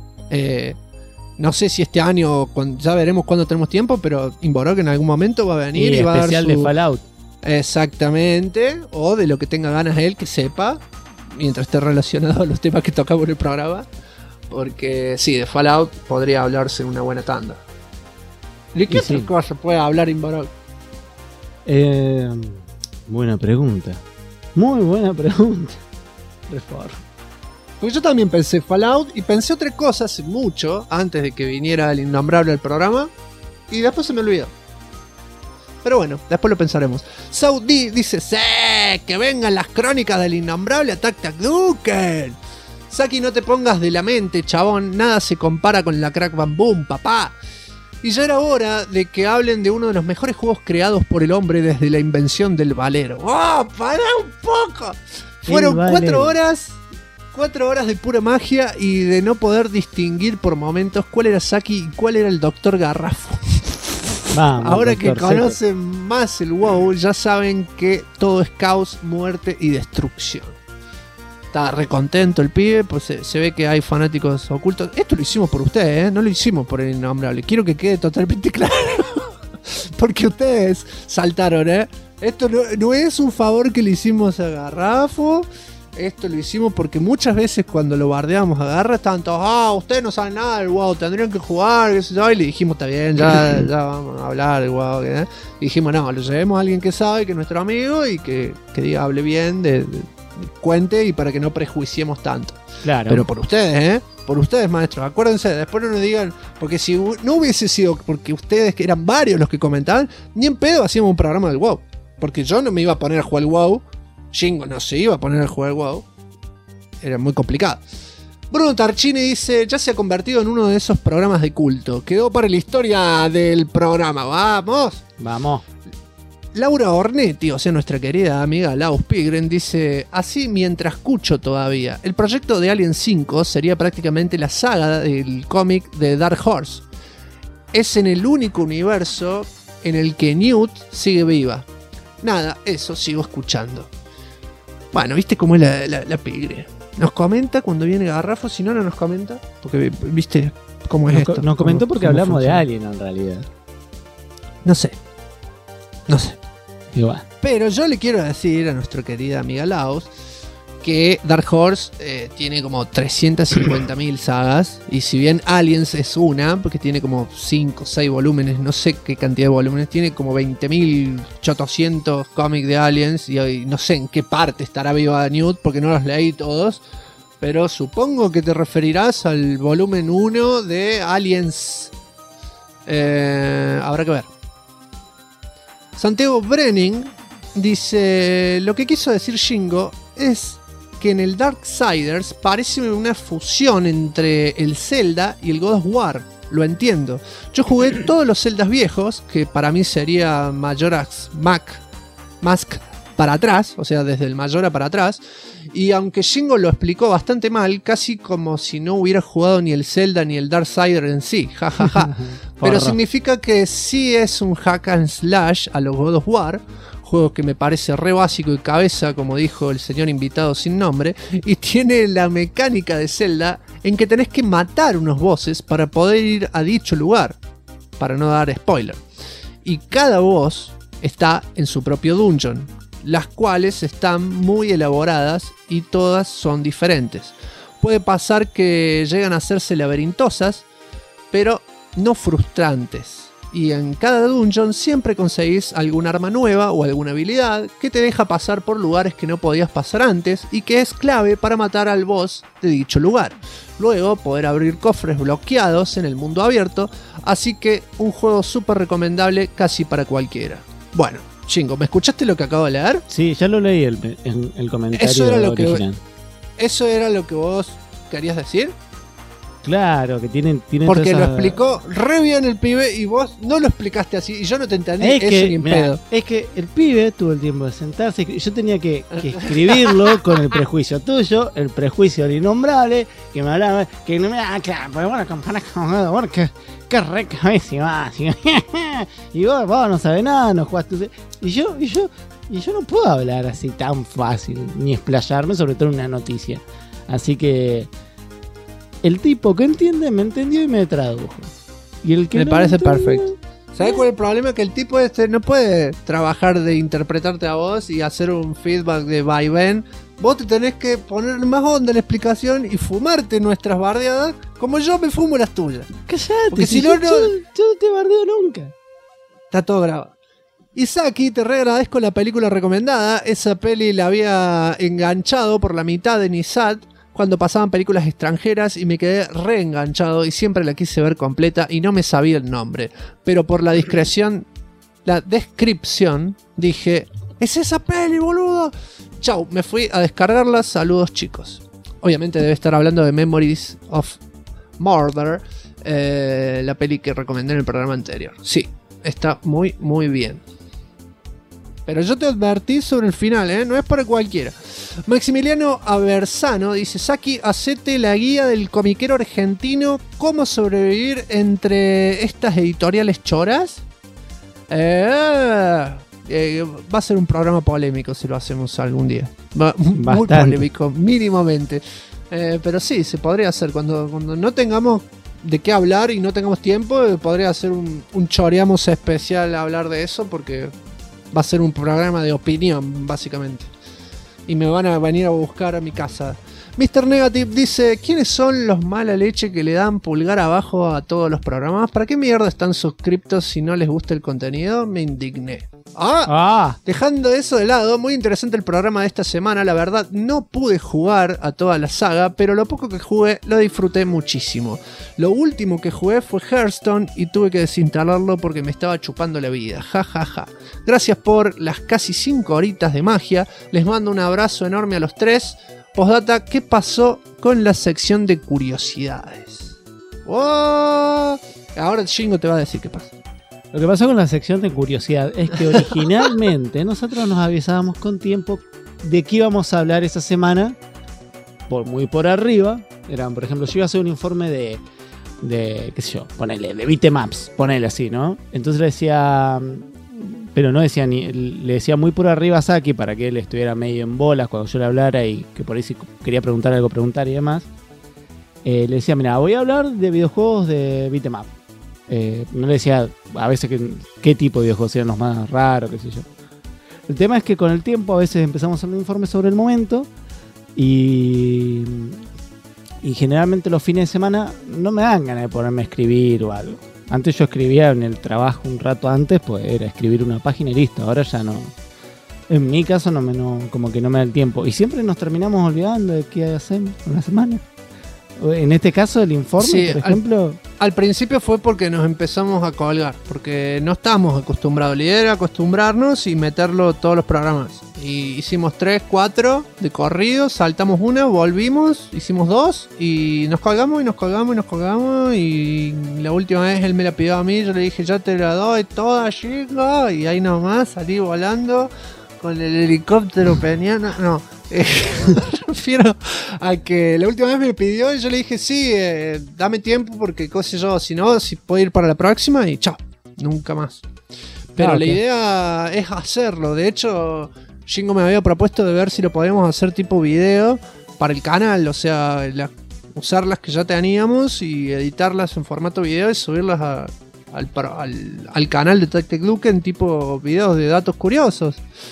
A: No sé si este año, ya veremos cuándo tenemos tiempo, pero Imborog en algún momento va a venir y va a dar
J: especial de Fallout.
A: Exactamente, o de lo que tenga ganas él que sepa, mientras esté relacionado a los temas que tocamos en el programa, porque sí, de Fallout podría hablarse una buena tanda. ¿De qué otra cosa puede hablar Imborog?
J: Buena pregunta. Muy buena pregunta.
A: Reform. Porque yo también pensé Fallout y pensé otra cosa hace mucho, antes de que viniera el innombrable al programa, y después se me olvidó. Pero bueno, después lo pensaremos. Saudi dice: ¡sí! ¡Que vengan las crónicas del innombrable Attack Duken! Saki, no te pongas de la mente, chabón. Nada se compara con la Crack Bam Boom, papá. Y ya era hora de que hablen de uno de los mejores juegos creados por el hombre desde la invención del valero. ¡Oh, pará un poco! Fueron 4 horas... 4 horas de pura magia y de no poder distinguir por momentos cuál era Saki y cuál era el Dr. Garrafo.
J: Vamos,
A: ahora que conocen más el WoW, ya saben que todo es caos, muerte y destrucción. Está recontento el pibe, pues se ve que hay fanáticos ocultos. Esto lo hicimos por ustedes, no lo hicimos por el innombrable. Quiero que quede totalmente claro. Porque ustedes saltaron, Esto no es un favor que le hicimos a Garrafo. Esto lo hicimos porque muchas veces cuando lo bardeamos a Garra estaban todos: ustedes no saben nada del WoW, tendrían que jugar, qué sé yo. Y le dijimos: está bien, ya vamos a hablar del WoW. Y dijimos: no, lo llevemos a alguien que sabe, que es nuestro amigo y que diga, hable bien, cuente, y para que no prejuiciemos tanto.
J: Claro.
A: Pero por ustedes, por ustedes, maestros, acuérdense, después no nos digan, porque si no hubiese sido porque ustedes, que eran varios los que comentaban, ni en pedo hacíamos un programa del WoW. Porque yo no me iba a poner a jugar el WoW. Shingo no se iba a poner a jugar WoW. Era muy complicado. Bruno Tarchini dice: ya se ha convertido en uno de esos programas de culto. Quedó para la historia del programa. Vamos. Laura Ornetti, o sea, nuestra querida amiga Laus Pigren, dice: así mientras escucho todavía. El proyecto de Alien 5 sería prácticamente la saga del cómic de Dark Horse. Es en el único universo en el que Newt sigue viva. Nada, eso sigo escuchando. Bueno, ¿viste cómo es la Pigre? Nos comenta cuando viene Garrafo, si no nos comenta. Porque, ¿viste cómo es esto?
J: Nos comentó porque hablamos de Alien en realidad.
A: No sé.
J: Igual.
A: Pero yo le quiero decir a nuestra querida amiga Laos que Dark Horse tiene como 350.000 sagas. Y si bien Aliens es una, porque tiene como 5 o 6 volúmenes, no sé qué cantidad de volúmenes, tiene como 20.800 cómics de Aliens. Y no sé en qué parte estará viva Newt, porque no los leí todos. Pero supongo que te referirás al volumen 1 de Aliens. Habrá que ver. Santiago Brenning dice: lo que quiso decir Shingo es que en el Darksiders parece una fusión entre el Zelda y el God of War. Lo entiendo. Yo jugué todos los Zeldas viejos, que para mí sería Majora's Mask para atrás, o sea, desde el Majora para atrás. Y aunque Shingo lo explicó bastante mal, casi como si no hubiera jugado ni el Zelda ni el Darksiders en sí, jajaja. Pero significa que sí es un hack and slash a los God of War, juego que me parece re básico y cabeza, como dijo el señor invitado sin nombre, y tiene la mecánica de Zelda en que tenés que matar unos bosses para poder ir a dicho lugar, para no dar spoiler. Y cada boss está en su propio dungeon, las cuales están muy elaboradas y todas son diferentes. Puede pasar que llegan a hacerse laberintosas, pero no frustrantes. Y en cada dungeon siempre conseguís alguna arma nueva o alguna habilidad que te deja pasar por lugares que no podías pasar antes y que es clave para matar al boss de dicho lugar. Luego poder abrir cofres bloqueados en el mundo abierto, así que un juego súper recomendable casi para cualquiera. Bueno, Chingo, ¿me escuchaste lo que acabo de leer?
J: Sí, ya lo leí el comentario
A: Eso era lo
J: original.
A: ¿Eso era lo que vos querías decir?
J: Claro, que tienen
A: Porque
J: todas
A: lo
J: esas-
A: explicó re bien el pibe y vos no lo explicaste así y yo no te entendí
J: Es
A: eso
J: que,
A: ni en
J: mirá,
A: pedo.
J: es que el pibe tuvo el tiempo de sentarse y yo tenía que escribirlo con el prejuicio tuyo, el prejuicio del innombrable, que me hablaba, que no me claro, pues bueno, comparar con God of War, que re cabeza y vos no sabés nada, no jugaste. Y yo no puedo hablar así tan fácil, ni explayarme, sobre todo en una noticia. Así que el tipo que entiende me entendió y me tradujo. Y el que
A: Me
J: no
A: parece
J: entendió,
A: perfecto. ¿Sabes cuál es el problema? Que el tipo este no puede trabajar de interpretarte a vos y hacer un feedback de vaivén. Vos te tenés que poner más onda en la explicación y fumarte nuestras bardeadas como yo me fumo las tuyas.
J: Cállate,
A: Porque si
J: yo
A: no,
J: no te bardeo nunca.
A: Está todo grabado. Isaki, te re agradezco la película recomendada. Esa peli la había enganchado por la mitad de Nisat cuando pasaban películas extranjeras y me quedé reenganchado y siempre la quise ver completa y no me sabía el nombre. Pero por la descripción dije, ¡es esa peli, boludo! Chau, me fui a descargarla. Saludos, chicos. Obviamente debe estar hablando de Memories of Murder, la peli que recomendé en el programa anterior. Sí, está muy, muy bien. Pero yo te advertí sobre el final, no es para cualquiera. Maximiliano Aversano dice: Saki, hacete la guía del comiquero argentino ¿Cómo sobrevivir entre estas editoriales choras? Va a ser un programa polémico si lo hacemos algún día. Muy
J: Bastante.
A: polémico, mínimamente. Pero sí, se podría hacer. Cuando no tengamos de qué hablar y no tengamos tiempo, podría hacer un choreamos especial a hablar de eso, porque va a ser un programa de opinión, básicamente. Y me van a venir a buscar a mi casa. Mr. Negative dice: ¿quiénes son los mala leche que le dan pulgar abajo a todos los programas? ¿Para qué mierda están suscriptos si no les gusta el contenido? Me indigné. Dejando eso de lado, muy interesante el programa de esta semana. La verdad, no pude jugar a toda la saga, pero lo poco que jugué lo disfruté muchísimo. Lo último que jugué fue Hearthstone y tuve que desinstalarlo porque me estaba chupando la vida. Ja, ja, ja. Gracias por las casi 5 horitas de magia. Les mando un abrazo enorme a los tres. Postdata, ¿qué pasó con la sección de curiosidades? ¡Oh! Ahora Shingo te va a decir qué pasa.
J: Lo que pasó con la sección de curiosidad es que originalmente nosotros nos avisábamos con tiempo de qué íbamos a hablar esa semana, muy por arriba. Eran, por ejemplo, yo iba a hacer un informe de qué sé yo, ponele, de bitmaps, ponele así, ¿no? Entonces le decía, pero no decía le decía muy por arriba a Saki para que él estuviera medio en bolas cuando yo le hablara y que por ahí si quería preguntar algo, preguntar y demás. Le decía, mira, voy a hablar de videojuegos de bitmap. No le decía a veces qué tipo de videojuegos eran los más raros, qué sé yo. El tema es que con el tiempo a veces empezamos a hacer un informe sobre el momento y generalmente los fines de semana no me dan ganas de ponerme a escribir o algo. Antes yo escribía en el trabajo un rato antes, pues era escribir una página y listo. Ahora ya no. En mi caso como que no me da el tiempo. Y siempre nos terminamos olvidando de qué hacemos en la semana. En este caso el informe,
A: Sí,
J: por ejemplo...
A: Al principio fue porque nos empezamos a colgar, porque no estábamos acostumbrados. La idea era acostumbrarnos y meterlo todos los programas. Y hicimos 3, 4 de corrido, saltamos una, volvimos, hicimos 2 y nos colgamos y nos colgamos y nos colgamos. Y la última vez él me la pidió a mí, yo le dije: ya te la doy toda, chico. Y ahí nomás salí volando con el helicóptero peñano. No. Me refiero a que la última vez me pidió y yo le dije: sí, dame tiempo porque qué sé yo, si no, si puedo ir para la próxima y chao, nunca más. Pero la idea es hacerlo. De hecho, Shingo me había propuesto de ver si lo podíamos hacer tipo video para el canal, o sea, usar las que ya teníamos y editarlas en formato video y subirlas al canal de Tech Duke en tipo videos de datos curiosos.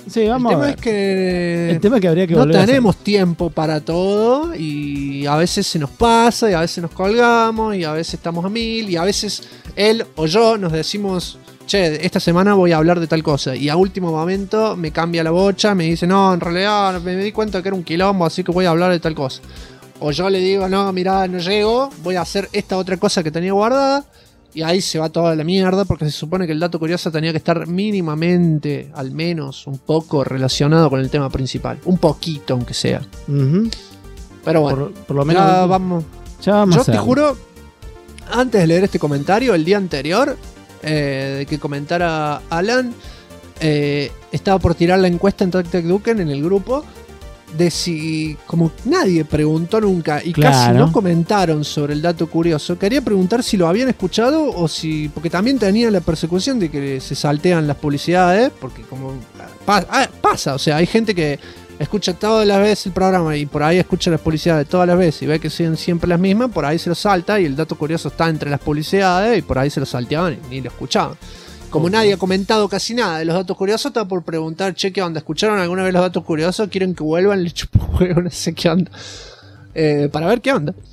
J: Sí, vamos
A: El
J: a
A: tema
J: ver.
A: es que
J: El tema es que habría que
A: no
J: volver a hacer.
A: tenemos tiempo para todo y a veces se nos pasa y a veces nos colgamos y a veces estamos a 1000 y a veces él o yo nos decimos, che, esta semana voy a hablar de tal cosa y a último momento me cambia la bocha, me dice, no, en realidad me di cuenta que era un quilombo, así que voy a hablar de tal cosa. O yo le digo, no, mirá, no llego, voy a hacer esta otra cosa que tenía guardada. Y ahí se va toda la mierda porque se supone que el dato curioso tenía que estar mínimamente, al menos un poco relacionado con el tema principal. Un poquito, aunque sea.
J: Ujú.
A: Pero bueno,
J: Por lo menos.
A: ya vamos.
J: Ya vamos a
A: Yo te
J: hacerlo.
A: juro, antes de leer este comentario, el día anterior, de que comentara Alan, estaba por tirar la encuesta en Tactic Duken en el grupo. De si, como nadie preguntó nunca y casi
J: Claro.
A: no comentaron sobre el dato curioso, quería preguntar si lo habían escuchado o si, porque también tenía la persecución de que se saltean las publicidades, porque como pasa, o sea, hay gente que escucha todas las veces el programa y por ahí escucha las publicidades todas las veces y ve que son siempre las mismas, por ahí se lo salta y el dato curioso está entre las publicidades y por ahí se lo salteaban y ni lo escuchaban. Como nadie ha comentado casi nada de los datos curiosos, está por preguntar, che, ¿qué onda? ¿Escucharon alguna vez los datos curiosos? ¿Quieren que vuelvan? Le chupo huevo, no sé qué onda. Para ver qué onda.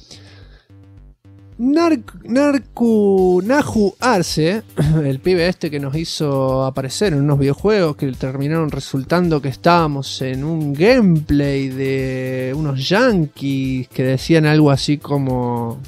A: Nahu Arce, el pibe este que nos hizo aparecer en unos videojuegos que terminaron resultando que estábamos en un gameplay de unos yankees que decían algo así como...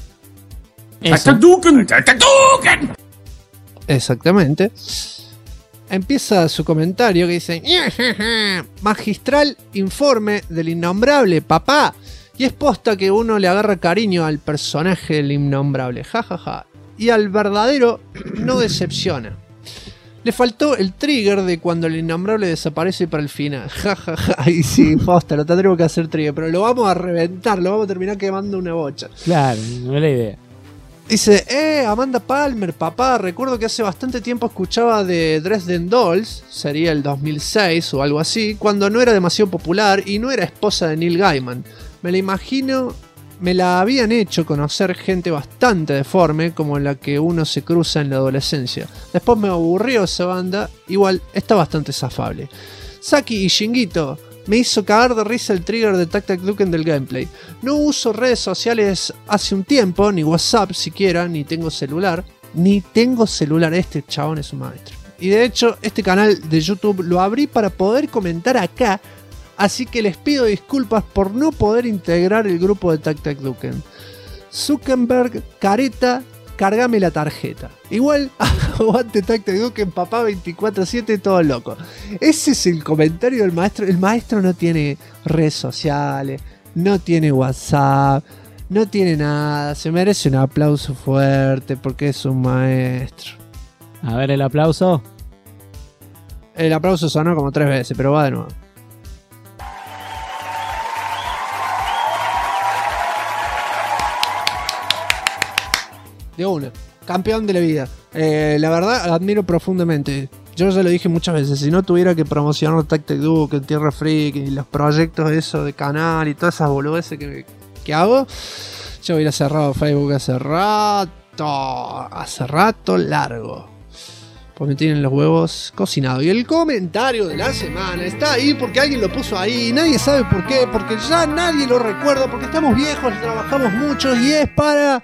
A: Exactamente. Empieza su comentario que dice: magistral informe del innombrable, papá. Y es posta que uno le agarra cariño al personaje del innombrable, jajaja. Y al verdadero no decepciona. Le faltó el trigger de cuando el innombrable desaparece para el final. Jajaja. Y sí, posta, lo tendremos que hacer trigger. Pero lo vamos a reventar, lo vamos a terminar quemando una bocha.
J: Claro, no es la idea.
A: Dice, Amanda Palmer, papá, recuerdo que hace bastante tiempo escuchaba de Dresden Dolls, sería el 2006 o algo así, cuando no era demasiado popular y no era esposa de Neil Gaiman. Me la imagino, me la habían hecho conocer gente bastante deforme como la que uno se cruza en la adolescencia. Después me aburrió esa banda, igual está bastante zafable. Saki y Shinguito, me hizo cagar de risa el trigger de Tactic Duken del gameplay. No uso redes sociales hace un tiempo, ni WhatsApp siquiera, ni tengo celular. Este chabón es un maestro. Y de hecho, este canal de YouTube lo abrí para poder comentar acá, así que les pido disculpas por no poder integrar el grupo de Tactic Duken. Zuckerberg, careta, cargame la tarjeta. Igual, aguante Tactic Duken, papá 24/7, todo loco. Ese es el comentario del maestro. El maestro no tiene redes sociales, no tiene WhatsApp, no tiene nada. Se merece un aplauso fuerte porque es un maestro.
J: A ver el aplauso.
A: El aplauso sonó como 3 veces, pero va de nuevo. De una. Campeón de la vida. La verdad, admiro profundamente. Yo ya lo dije muchas veces. Si no tuviera que promocionar Tactic Duken, Tierra Freak y los proyectos eso de canal y todas esas boludeces que hago, yo hubiera cerrado Facebook hace rato largo. Porque me tienen los huevos cocinados. Y el comentario de la semana está ahí porque alguien lo puso ahí. Y nadie sabe por qué. Porque ya nadie lo recuerda. Porque estamos viejos, trabajamos mucho. Y es para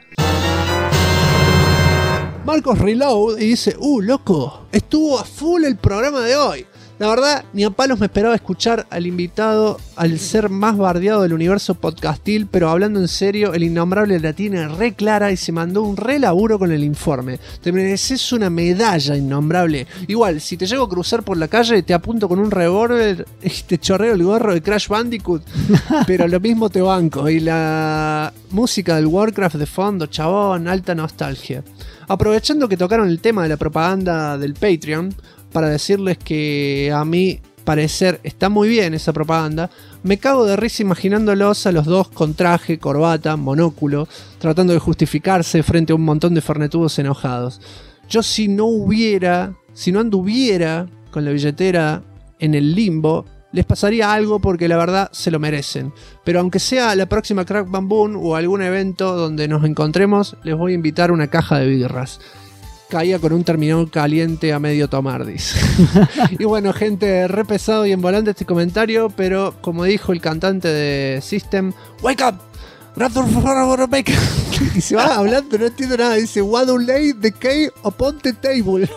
A: Marcos Reload. Y dice, loco, estuvo a full el programa de hoy. La verdad, ni a palos me esperaba escuchar al invitado al ser más bardeado del universo podcastil, pero hablando en serio, el innombrable la tiene re clara y se mandó un re laburo con el informe. Te mereces una medalla, innombrable. Igual, si te llego a cruzar por la calle, te apunto con un revólver y te chorreo el gorro de Crash Bandicoot, pero lo mismo te banco. Y la música del Warcraft de fondo, chabón, alta nostalgia. Aprovechando que tocaron el tema de la propaganda del Patreon, para decirles que a mi parecer está muy bien esa propaganda, me cago de risa imaginándolos a los dos con traje, corbata, monóculo, tratando de justificarse frente a un montón de fernetudos enojados. Yo si no anduviera con la billetera en el limbo, les pasaría algo porque la verdad se lo merecen. Pero aunque sea la próxima Crack Bam Boom o algún evento donde nos encontremos, les voy a invitar una caja de birras. caía con un terminal caliente a medio tomar, dice. Y bueno, gente, re pesado y envolante este comentario, pero como dijo el cantante de System, wake up, y se va hablando, no entiendo nada, dice, what do lay the key upon the table.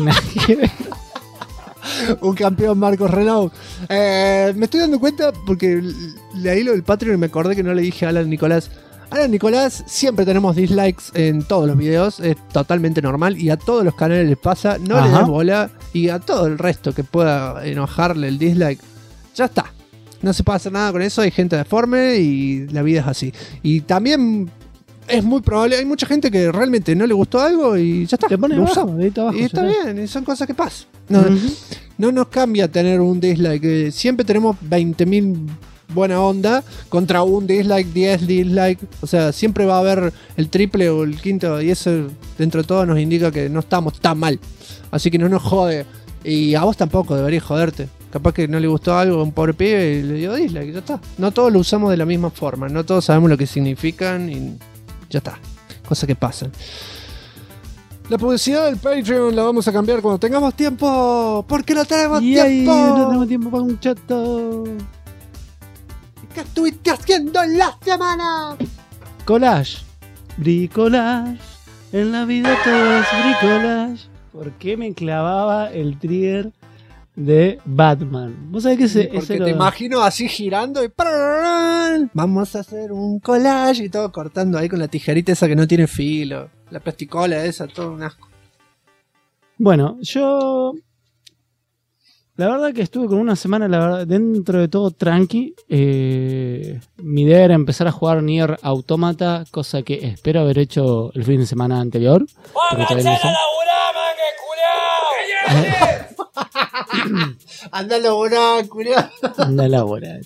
A: Un campeón Marcos Renault. Me estoy dando cuenta porque leí lo del Patreon y me acordé que no le dije a Alan Nicolás. Alan Nicolás, siempre tenemos dislikes en todos los videos, es totalmente normal y a todos los canales les pasa, no le den bola, y a todo el resto que pueda enojarle el dislike, ya está. No se puede hacer nada con eso, hay gente deforme y la vida es así. Y también es muy probable, hay mucha gente que realmente no le gustó algo y ya está.
J: Te pone abajo,
A: y está bien, y son cosas que pasan. No nos cambia tener un dislike, siempre tenemos 20.000 buena onda contra un dislike, 10 dislike, o sea, siempre va a haber el triple o el quinto, y eso dentro de todo nos indica que no estamos tan mal, así que no nos jode, y a vos tampoco deberías joderte. Capaz que no le gustó algo a un pobre pibe y le dio dislike, ya está. No todos lo usamos de la misma forma, no todos sabemos lo que significan y ya está, cosas que pasan. La publicidad del Patreon la vamos a cambiar cuando tengamos tiempo, porque no tenemos tiempo.
J: No tenemos tiempo para un chato.
A: ¿Qué estuviste haciendo en la semana?
J: Collage, bricolage, en la vida todo es bricolage. ¿Por qué me clavaba el trigger de Batman? ¿Vos sabés que ese
A: te imagino así girando y vamos a hacer un collage y todo cortando ahí con la tijerita esa que no tiene filo, la plasticola esa, todo un asco.
J: Bueno, yo la verdad que estuve con una semana, la verdad, dentro de todo tranqui. Mi idea era empezar a jugar Nier Automata, cosa que espero haber hecho el fin de semana anterior.
K: ¡Pónganse a laburar, mangue culiao!
A: Anda a laburar, culiao.
J: Anda a laburar.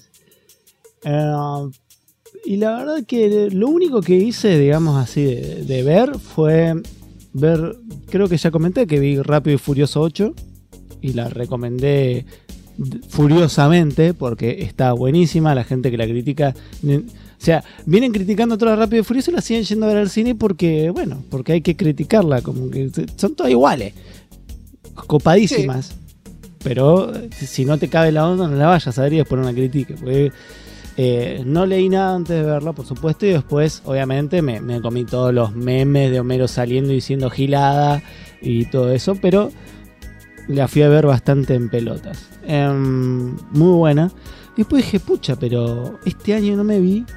J: Y la verdad que lo único que hice, digamos así, de ver fue ver, creo que ya comenté que vi Rápido y Furioso 8. Y la recomendé furiosamente porque está buenísima. La gente que la critica, o sea, vienen criticando toda Rápido y Furioso y la siguen yendo a ver al cine porque, bueno, porque hay que criticarla, como que son todas iguales, copadísimas. Sí. Pero si no te cabe la onda, no la vayas a ver y después no la critiques. Porque no leí nada antes de verla, por supuesto, y después, obviamente, me comí todos los memes de Homero saliendo y diciendo gilada y todo eso, pero la fui a ver bastante en pelotas. Muy buena. Y después dije, pucha, pero este año no me vi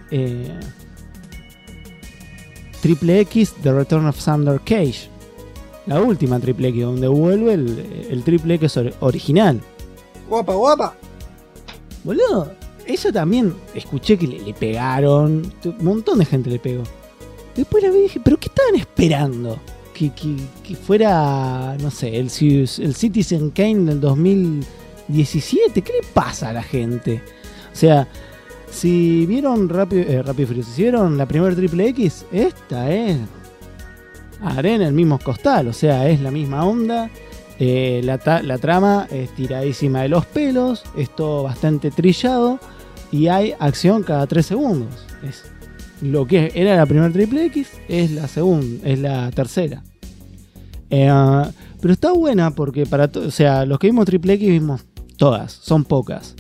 J: Triple X The Return of Xander Cage. La última Triple X, donde vuelve el Triple X original.
A: Guapa, guapa.
J: Boludo, eso también escuché que le pegaron. Un montón de gente le pegó. Después la vi y dije, ¿pero qué estaban esperando? Que fuera, no sé, el Citizen Kane del 2017. ¿Qué le pasa a la gente? O sea, si vieron Rápido y Furioso, si vieron la primera Triple X, esta es arena en el mismo costal. O sea, es la misma onda. La trama es tiradísima de los pelos. Es todo bastante trillado. Y hay acción cada 3 segundos. Es lo que era la primera Triple X, es la segunda, es la tercera. Pero está buena porque o sea, los que vimos Triple X vimos todas, son pocas.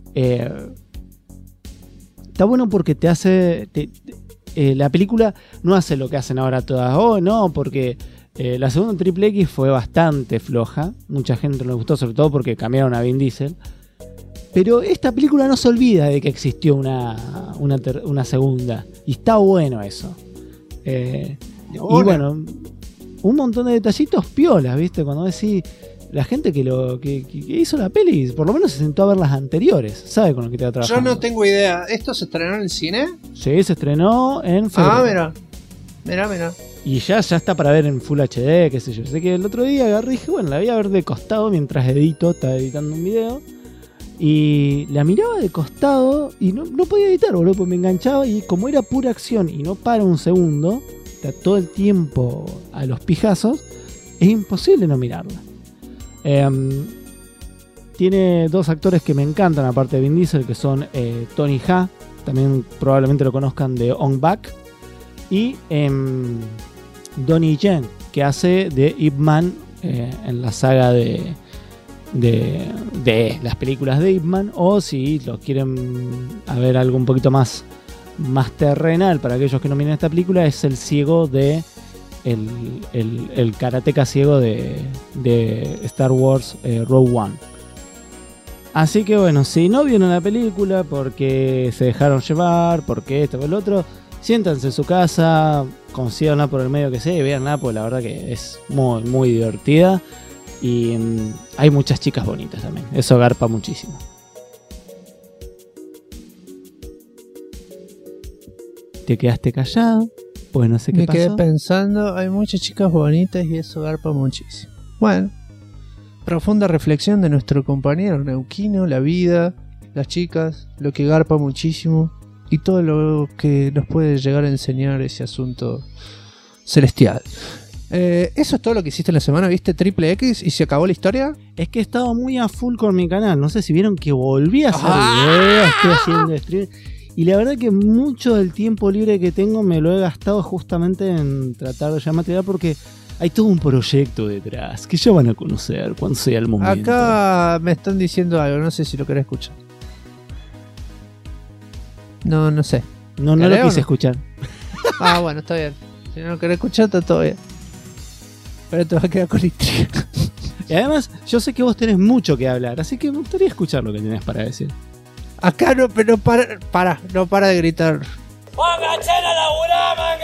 J: Está bueno porque te hace... la película no hace lo que hacen ahora todas. Oh, no, porque la segunda Triple X fue bastante floja. Mucha gente no le gustó, sobre todo porque cambiaron a Vin Diesel. Pero esta película no se olvida de que existió una segunda. Y está bueno eso. Y bueno, un montón de detallitos piolas, ¿viste? Cuando decís, la gente que hizo la peli, por lo menos se sentó a ver las anteriores. ¿Sabe con lo que te va a trabajar?
A: Yo no tengo idea. ¿Esto se estrenó en el cine?
J: Sí, se estrenó en febrero.
A: Mira.
J: Y ya está para ver en Full HD, qué sé yo. Sé que el otro día agarré y dije, bueno, la voy a ver de costado mientras estaba editando un video. Y la miraba de costado y no podía editar, boludo, porque me enganchaba. Y como era pura acción y no para un segundo, está todo el tiempo a los pijazos, es imposible no mirarla. Tiene dos actores que me encantan, aparte de Vin Diesel, que son Tony Jaa, también probablemente lo conozcan de On Back, y Donnie Yen, que hace de Ip Man en la saga de las películas de Ip Man, o si lo quieren a ver algo un poquito más terrenal para aquellos que no miren esta película, es el ciego de el karateca ciego de Star Wars Rogue One. Así que bueno, si no vieron la película porque se dejaron llevar, porque esto o el otro, siéntanse en su casa, consíganla por el medio que sea y véanla, porque la verdad que es muy, muy divertida. Y hay muchas chicas bonitas también. Eso garpa muchísimo. ¿Te quedaste callado? Pues no sé qué pasó.
A: Me quedé pensando, hay muchas chicas bonitas y eso garpa muchísimo. Bueno, profunda reflexión de nuestro compañero neuquino, la vida, las chicas, lo que garpa muchísimo y todo lo que nos puede llegar a enseñar ese asunto celestial. Eso es todo lo que hiciste en la semana. ¿Viste Triple X y se acabó la historia?
J: Es que he estado muy a full con mi canal. No sé si vieron que volví a hacer videos, estoy haciendo stream. Y la verdad que mucho del tiempo libre que tengo me lo he gastado justamente en tratar de llevar material, porque hay todo un proyecto detrás que ya van a conocer cuando sea el momento.
A: Acá me están diciendo algo, no sé si lo querés escuchar. No sé.
J: No lo quise escuchar.
A: Ah, bueno, está bien. Si no lo querés escuchar, está todo bien. Pero te vas a quedar con la intriga.
J: Y además, yo sé que vos tenés mucho que hablar, así que me gustaría escuchar lo que tenés para decir.
A: Acá no, pero no para de gritar.
K: ¡Pónganse a laburar,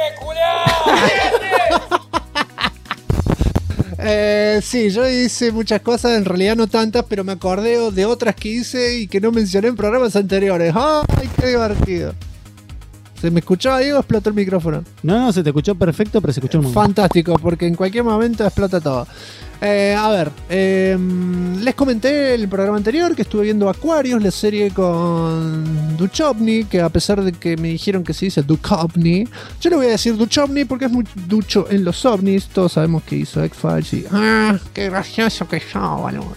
K: mangue culiao!
A: Sí, yo hice muchas cosas, en realidad no tantas, pero me acordé de otras que hice y que no mencioné en programas anteriores. ¡Ay, qué divertido! ¿Se me escuchaba, Diego? Explotó el micrófono.
J: No, se te escuchó perfecto, pero se escuchó un montón.
A: Fantástico, porque en cualquier momento explota todo. A ver, les comenté en el programa anterior que estuve viendo Aquarius, la serie con Duchovny, que a pesar de que me dijeron que se dice Duchovny, yo le voy a decir Duchovny porque es muy ducho en los ovnis. Todos sabemos que hizo X-Files y... ¡Ah, qué gracioso que yo, boludo!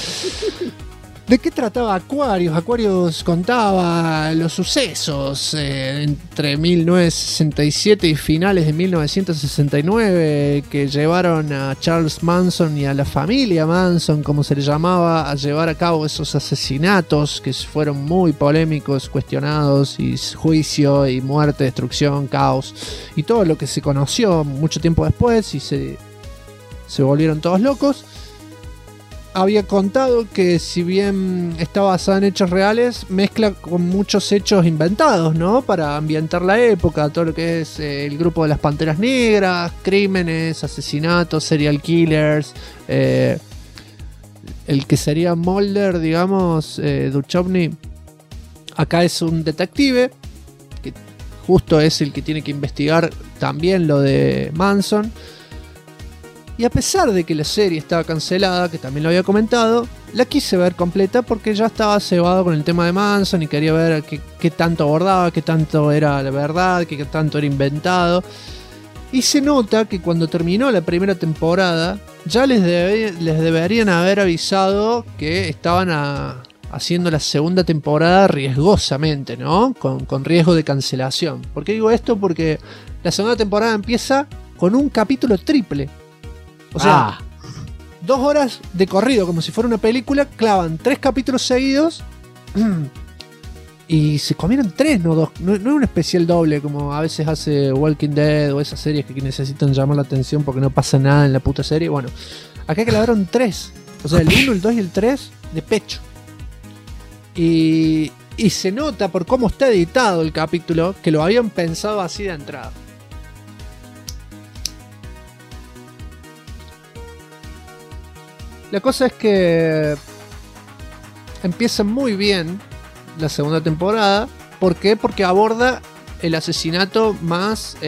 A: ¿De qué trataba Aquarius? Aquarius contaba los sucesos entre 1967 y finales de 1969 que llevaron a Charles Manson y a la familia Manson, como se le llamaba, a llevar a cabo esos asesinatos que fueron muy polémicos, cuestionados, y juicio y muerte, destrucción, caos y todo lo que se conoció mucho tiempo después, y se volvieron todos locos. Había contado que si bien está basada en hechos reales, mezcla con muchos hechos inventados, ¿no? Para ambientar la época, todo lo que es el grupo de las Panteras Negras, crímenes, asesinatos, serial killers, el que sería Mulder, digamos, Duchovny, acá es un detective, que justo es el que tiene que investigar también lo de Manson. Y a pesar de que la serie estaba cancelada, que también lo había comentado, la quise ver completa porque ya estaba cebado con el tema de Manson y quería ver qué tanto abordaba, qué tanto era la verdad, qué tanto era inventado. Y se nota que cuando terminó la primera temporada, ya les deberían haber avisado que estaban haciendo la segunda temporada riesgosamente, ¿no? Con riesgo de cancelación. ¿Por qué digo esto? Porque la segunda temporada empieza con un capítulo triple. O sea, 2 horas de corrido, como si fuera una película, clavan 3 capítulos seguidos y se comieron 3, no 2. No es un especial doble como a veces hace Walking Dead o esas series que necesitan llamar la atención porque no pasa nada en la puta serie. Bueno, acá clavaron 3. O sea, el 1, el 2 y el 3 de pecho. Y se nota por cómo está editado el capítulo que lo habían pensado así de entrada. La cosa es que empieza muy bien la segunda temporada. ¿Por qué? Porque aborda el asesinato más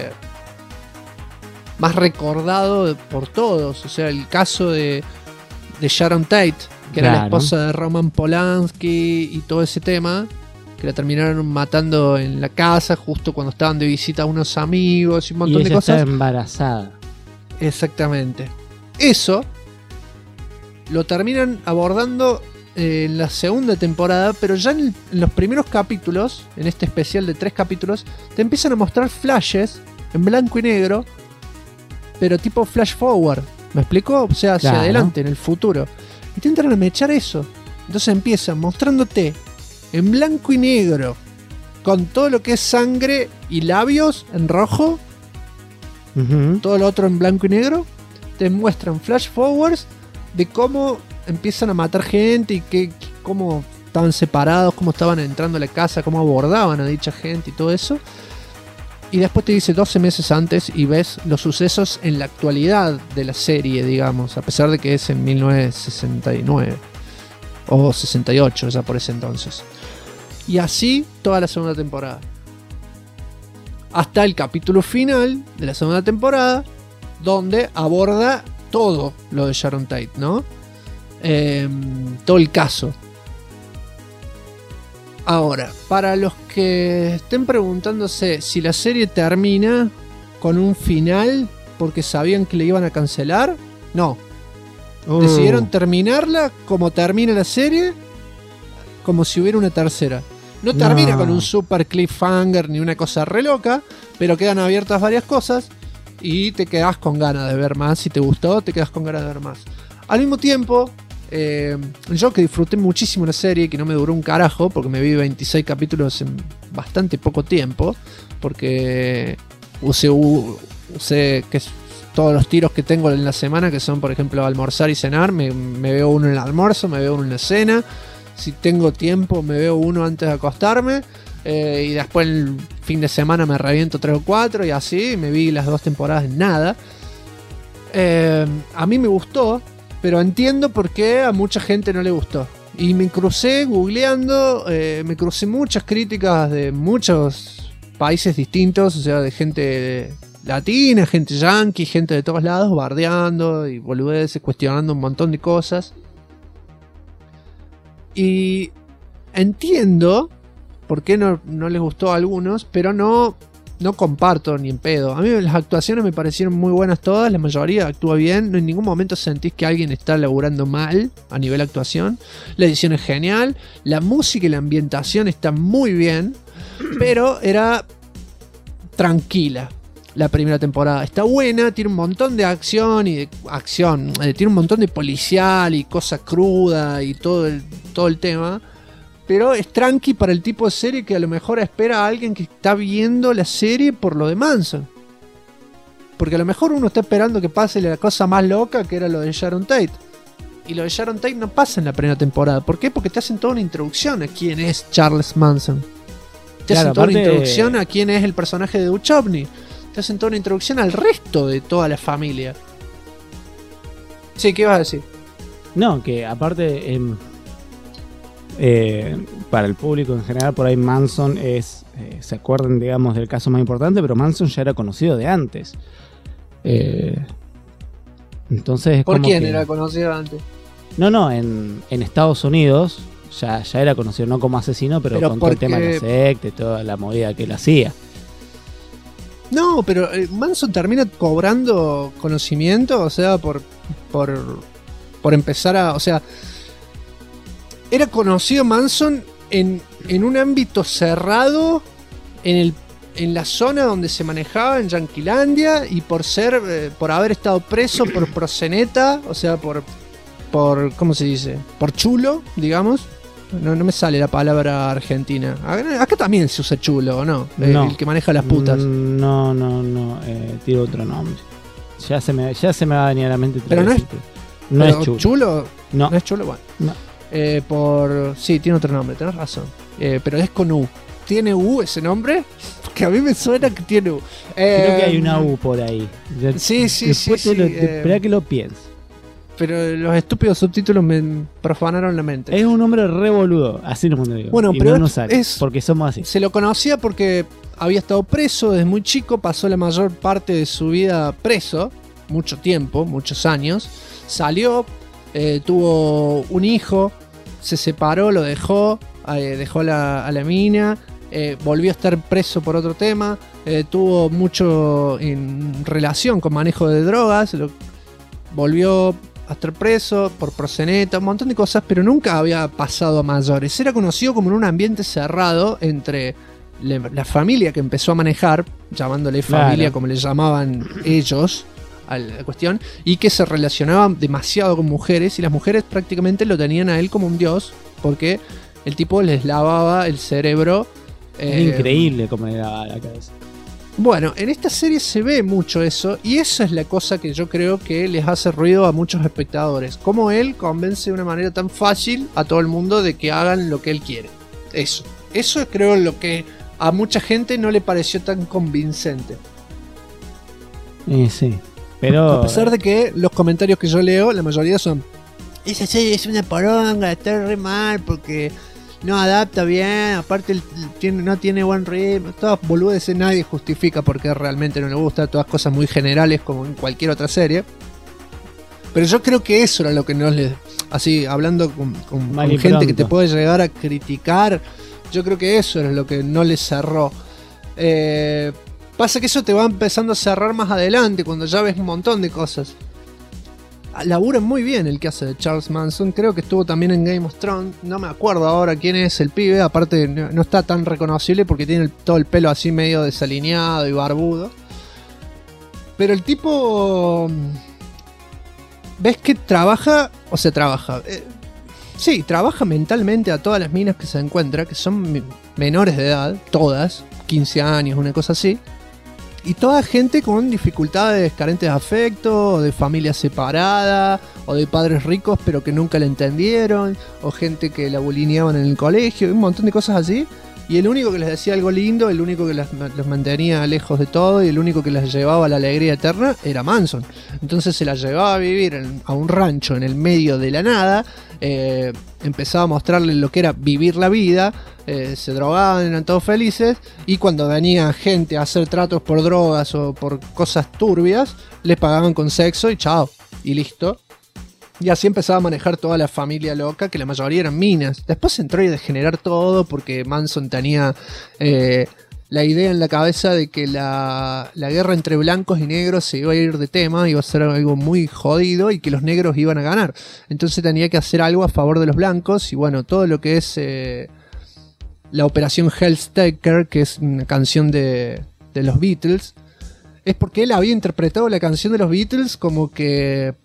A: recordado por todos. O sea, el caso de Sharon Tate, que era la esposa de Roman Polanski y todo ese tema, que la terminaron matando en la casa justo cuando estaban de visita a unos amigos y un montón de cosas.
J: Estaba embarazada.
A: Exactamente. Eso lo terminan abordando en la segunda temporada, pero ya en los primeros capítulos, en este especial de 3 capítulos, te empiezan a mostrar flashes en blanco y negro pero tipo flash forward. ¿Me explico? O sea, hacia
J: Claro.
A: adelante, en el futuro. Y te entran a mechar eso. Entonces empiezan mostrándote en blanco y negro, con todo lo que es sangre y labios en rojo,
J: Ujú.
A: todo lo otro en blanco y negro. Te muestran flash forwards de cómo empiezan a matar gente y cómo estaban separados, cómo estaban entrando a la casa, cómo abordaban a dicha gente y todo eso. Y después te dice 12 meses antes y ves los sucesos en la actualidad de la serie, digamos, a pesar de que es en 1969 o 68 ya por ese entonces. Y así toda la segunda temporada. Hasta el capítulo final de la segunda temporada, donde aborda todo lo de Sharon Tate, ¿no? Todo el caso. Ahora, para los que estén preguntándose si la serie termina con un final porque sabían que le iban a cancelar, no. Decidieron terminarla como termina la serie, como si hubiera una tercera. No termina con un super cliffhanger ni una cosa re loca, pero quedan abiertas varias cosas y te quedas con ganas de ver más. Si te gustó, te quedas con ganas de ver más. Al mismo tiempo, yo que disfruté muchísimo la serie, que no me duró un carajo, porque me vi 26 capítulos en bastante poco tiempo, porque usé que todos los tiros que tengo en la semana, que son por ejemplo almorzar y cenar, me veo uno en el almuerzo, me veo uno en la cena. Si tengo tiempo me veo uno antes de acostarme, y después el fin de semana me reviento 3 o 4 y así, me vi las 2 temporadas en nada. A mí me gustó, pero entiendo por qué a mucha gente no le gustó. Y me crucé googleando, me crucé muchas críticas de muchos países distintos, o sea, de gente latina, gente yankee, gente de todos lados, bardeando y boludeces, cuestionando un montón de cosas. Y entiendo por qué no les gustó a algunos, pero no comparto ni en pedo. A mí las actuaciones me parecieron muy buenas todas, la mayoría actúa bien, no en ningún momento sentís que alguien está laburando mal a nivel actuación. La edición es genial, la música y la ambientación están muy bien, pero era tranquila. La primera temporada está buena, tiene un montón de acción y tiene un montón de policial y cosa cruda y todo el tema, pero es tranqui para el tipo de serie que a lo mejor espera a alguien que está viendo la serie por lo de Manson, porque a lo mejor uno está esperando que pase la cosa más loca, que era lo de Sharon Tate, y lo de Sharon Tate no pasa en la primera temporada. ¿Por qué? Porque te hacen toda una introducción a quién es Charles Manson, te hacen toda una introducción a quién es el personaje de Duchovny, te hacen toda una introducción al resto de toda la familia. Sí, ¿qué ibas a decir?
J: No, que aparte para el público en general, por ahí Manson es, se acuerdan, digamos, del caso más importante, pero Manson ya era conocido de antes. Entonces es
A: ¿Por
J: como
A: quién
J: que,
A: era conocido antes?
J: No, en Estados Unidos ya era conocido, no como asesino, pero con todo el tema de la secta y toda la movida que él hacía.
A: No, pero Manson termina cobrando conocimiento, o sea, por empezar a... O sea, era conocido Manson en un ámbito cerrado, en la zona donde se manejaba, en Yanquilandia, y por haber estado preso por proxeneta, o sea, por ¿cómo se dice? Por chulo, digamos. No me sale la palabra argentina. Acá también se usa chulo, ¿o no? El que maneja las putas.
J: No. Tiro otro nombre. Ya se me va a venir a la mente.
A: Pero no es chulo. ¿Chulo?
J: No.
A: ¿No es chulo? Bueno.
J: No.
A: Sí, tiene otro nombre, tenés razón. Pero es con U. ¿Tiene U ese nombre? Porque a mí me suena que tiene U.
J: Creo que hay una U por ahí.
A: Sí.
J: Espera que lo pienses.
A: Pero los estúpidos subtítulos me profanaron la mente.
J: Es un hombre re boludo, así lo digo.
A: Bueno,
J: y
A: pero
J: no sale, porque somos así.
A: Se lo conocía porque había estado preso desde muy chico, pasó la mayor parte de su vida preso, mucho tiempo, muchos años. Salió, tuvo un hijo, se separó, lo dejó a la mina, volvió a estar preso por otro tema, tuvo mucho en relación con manejo de drogas, volvió a estar preso por proxeneta, un montón de cosas, pero nunca había pasado a mayores. Era conocido como en un ambiente cerrado entre la familia que empezó a manejar, llamándole familia como le llamaban ellos a la cuestión, y que se relacionaba demasiado con mujeres, y las mujeres prácticamente lo tenían a él como un dios, porque el tipo les lavaba el cerebro.
J: Era increíble cómo era la cabeza.
A: Bueno, en esta serie se ve mucho eso, y eso es la cosa que yo creo que les hace ruido a muchos espectadores. Cómo él convence de una manera tan fácil a todo el mundo de que hagan lo que él quiere. Eso es creo lo que a mucha gente no le pareció tan convincente.
J: Sí, pero...
A: A pesar de que los comentarios que yo leo, la mayoría son: esa serie es una poronga, está re mal porque... no adapta bien, aparte no tiene buen ritmo, todas boludeces, nadie justifica por qué realmente no le gusta, todas cosas muy generales como en cualquier otra serie. Pero yo creo que eso era lo que no les... Así, hablando con gente que te puede llegar a criticar, yo creo que eso era lo que no les cerró. Pasa que eso te va empezando a cerrar más adelante, cuando ya ves un montón de cosas. Labura muy bien el que hace de Charles Manson. Creo que estuvo también en Game of Thrones. No me acuerdo ahora quién es el pibe. Aparte no está tan reconocible porque tiene todo el pelo así medio desalineado y barbudo. Pero el tipo... ¿ves que trabaja? O sea, trabaja... sí, trabaja mentalmente a todas las minas que se encuentra, que son menores de edad, todas, 15 años, una cosa así. Y toda gente con dificultades, carentes de afecto, o de familia separada, o de padres ricos pero que nunca la entendieron, o gente que la bulineaban en el colegio, un montón de cosas así. Y el único que les decía algo lindo, el único que los mantenía lejos de todo, y el único que les llevaba a la alegría eterna era Manson. Entonces se la llevaba a vivir a un rancho en el medio de la nada, empezaba a mostrarles lo que era vivir la vida, se drogaban, eran todos felices, y cuando venía gente a hacer tratos por drogas o por cosas turbias, les pagaban con sexo y chao, y listo. Y así empezaba a manejar toda la familia loca, que la mayoría eran minas. Después entró a degenerar todo porque Manson tenía la idea en la cabeza de que la guerra entre blancos y negros se iba a ir de tema, iba a ser algo muy jodido y que los negros iban a ganar. Entonces tenía que hacer algo a favor de los blancos, y bueno, todo lo que es la operación Hell's Taker, que es una canción de los Beatles, es porque él había interpretado la canción de los Beatles como que...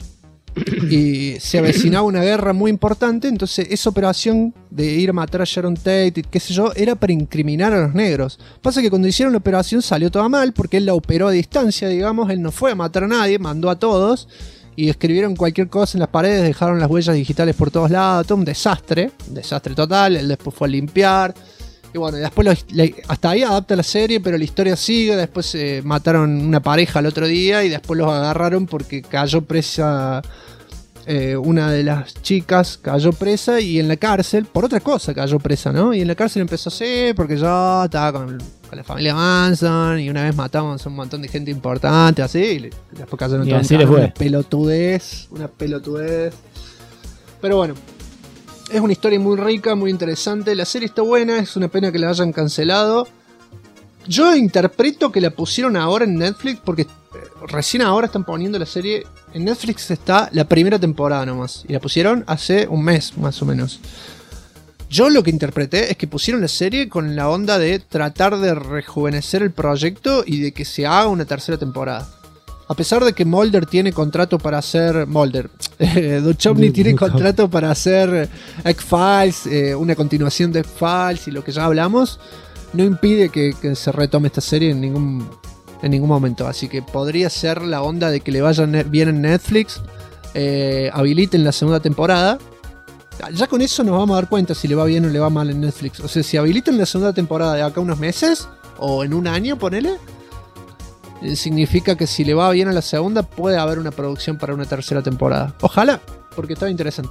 A: y se avecinaba una guerra muy importante. Entonces esa operación de ir a matar a Sharon Tate y qué sé yo, era para incriminar a los negros. Pasa que cuando hicieron la operación salió toda mal, porque él la operó a distancia, digamos. Él no fue a matar a nadie, mandó a todos, y escribieron cualquier cosa en las paredes, dejaron las huellas digitales por todos lados, todo un desastre total. Él después fue a limpiar, y bueno, después hasta ahí adapta la serie, pero la historia sigue. Después mataron una pareja el otro día, y después los agarraron porque cayó presa... una de las chicas cayó presa, y en la cárcel, por otra cosa cayó presa, ¿no? Y en la cárcel empezó así, porque yo estaba con la familia Manson, y una vez matamos a un montón de gente importante, así, y después cayeron todos. Una pelotudez. Pero bueno, es una historia muy rica, muy interesante. La serie está buena, es una pena que la hayan cancelado. Yo interpreto que la pusieron ahora en Netflix porque recién ahora están poniendo la serie. En Netflix está la primera temporada nomás, y la pusieron hace un mes más o menos. Yo lo que interpreté es que pusieron la serie con la onda de tratar de rejuvenecer el proyecto y de que se haga una tercera temporada. A pesar de que Mulder tiene contrato para hacer... Duchovny tiene contrato para hacer X-Files, una continuación de X-Files y lo que ya hablamos, no impide que se retome esta serie en ningún momento. Así que podría ser la onda de que le vayan bien en Netflix, habiliten la segunda temporada. Ya con eso nos vamos a dar cuenta si le va bien o le va mal en Netflix. O sea, si habilitan la segunda temporada de acá unos meses, o en un año, ponele, significa que si le va bien a la segunda, puede haber una producción para una tercera temporada. Ojalá, porque estaba interesante.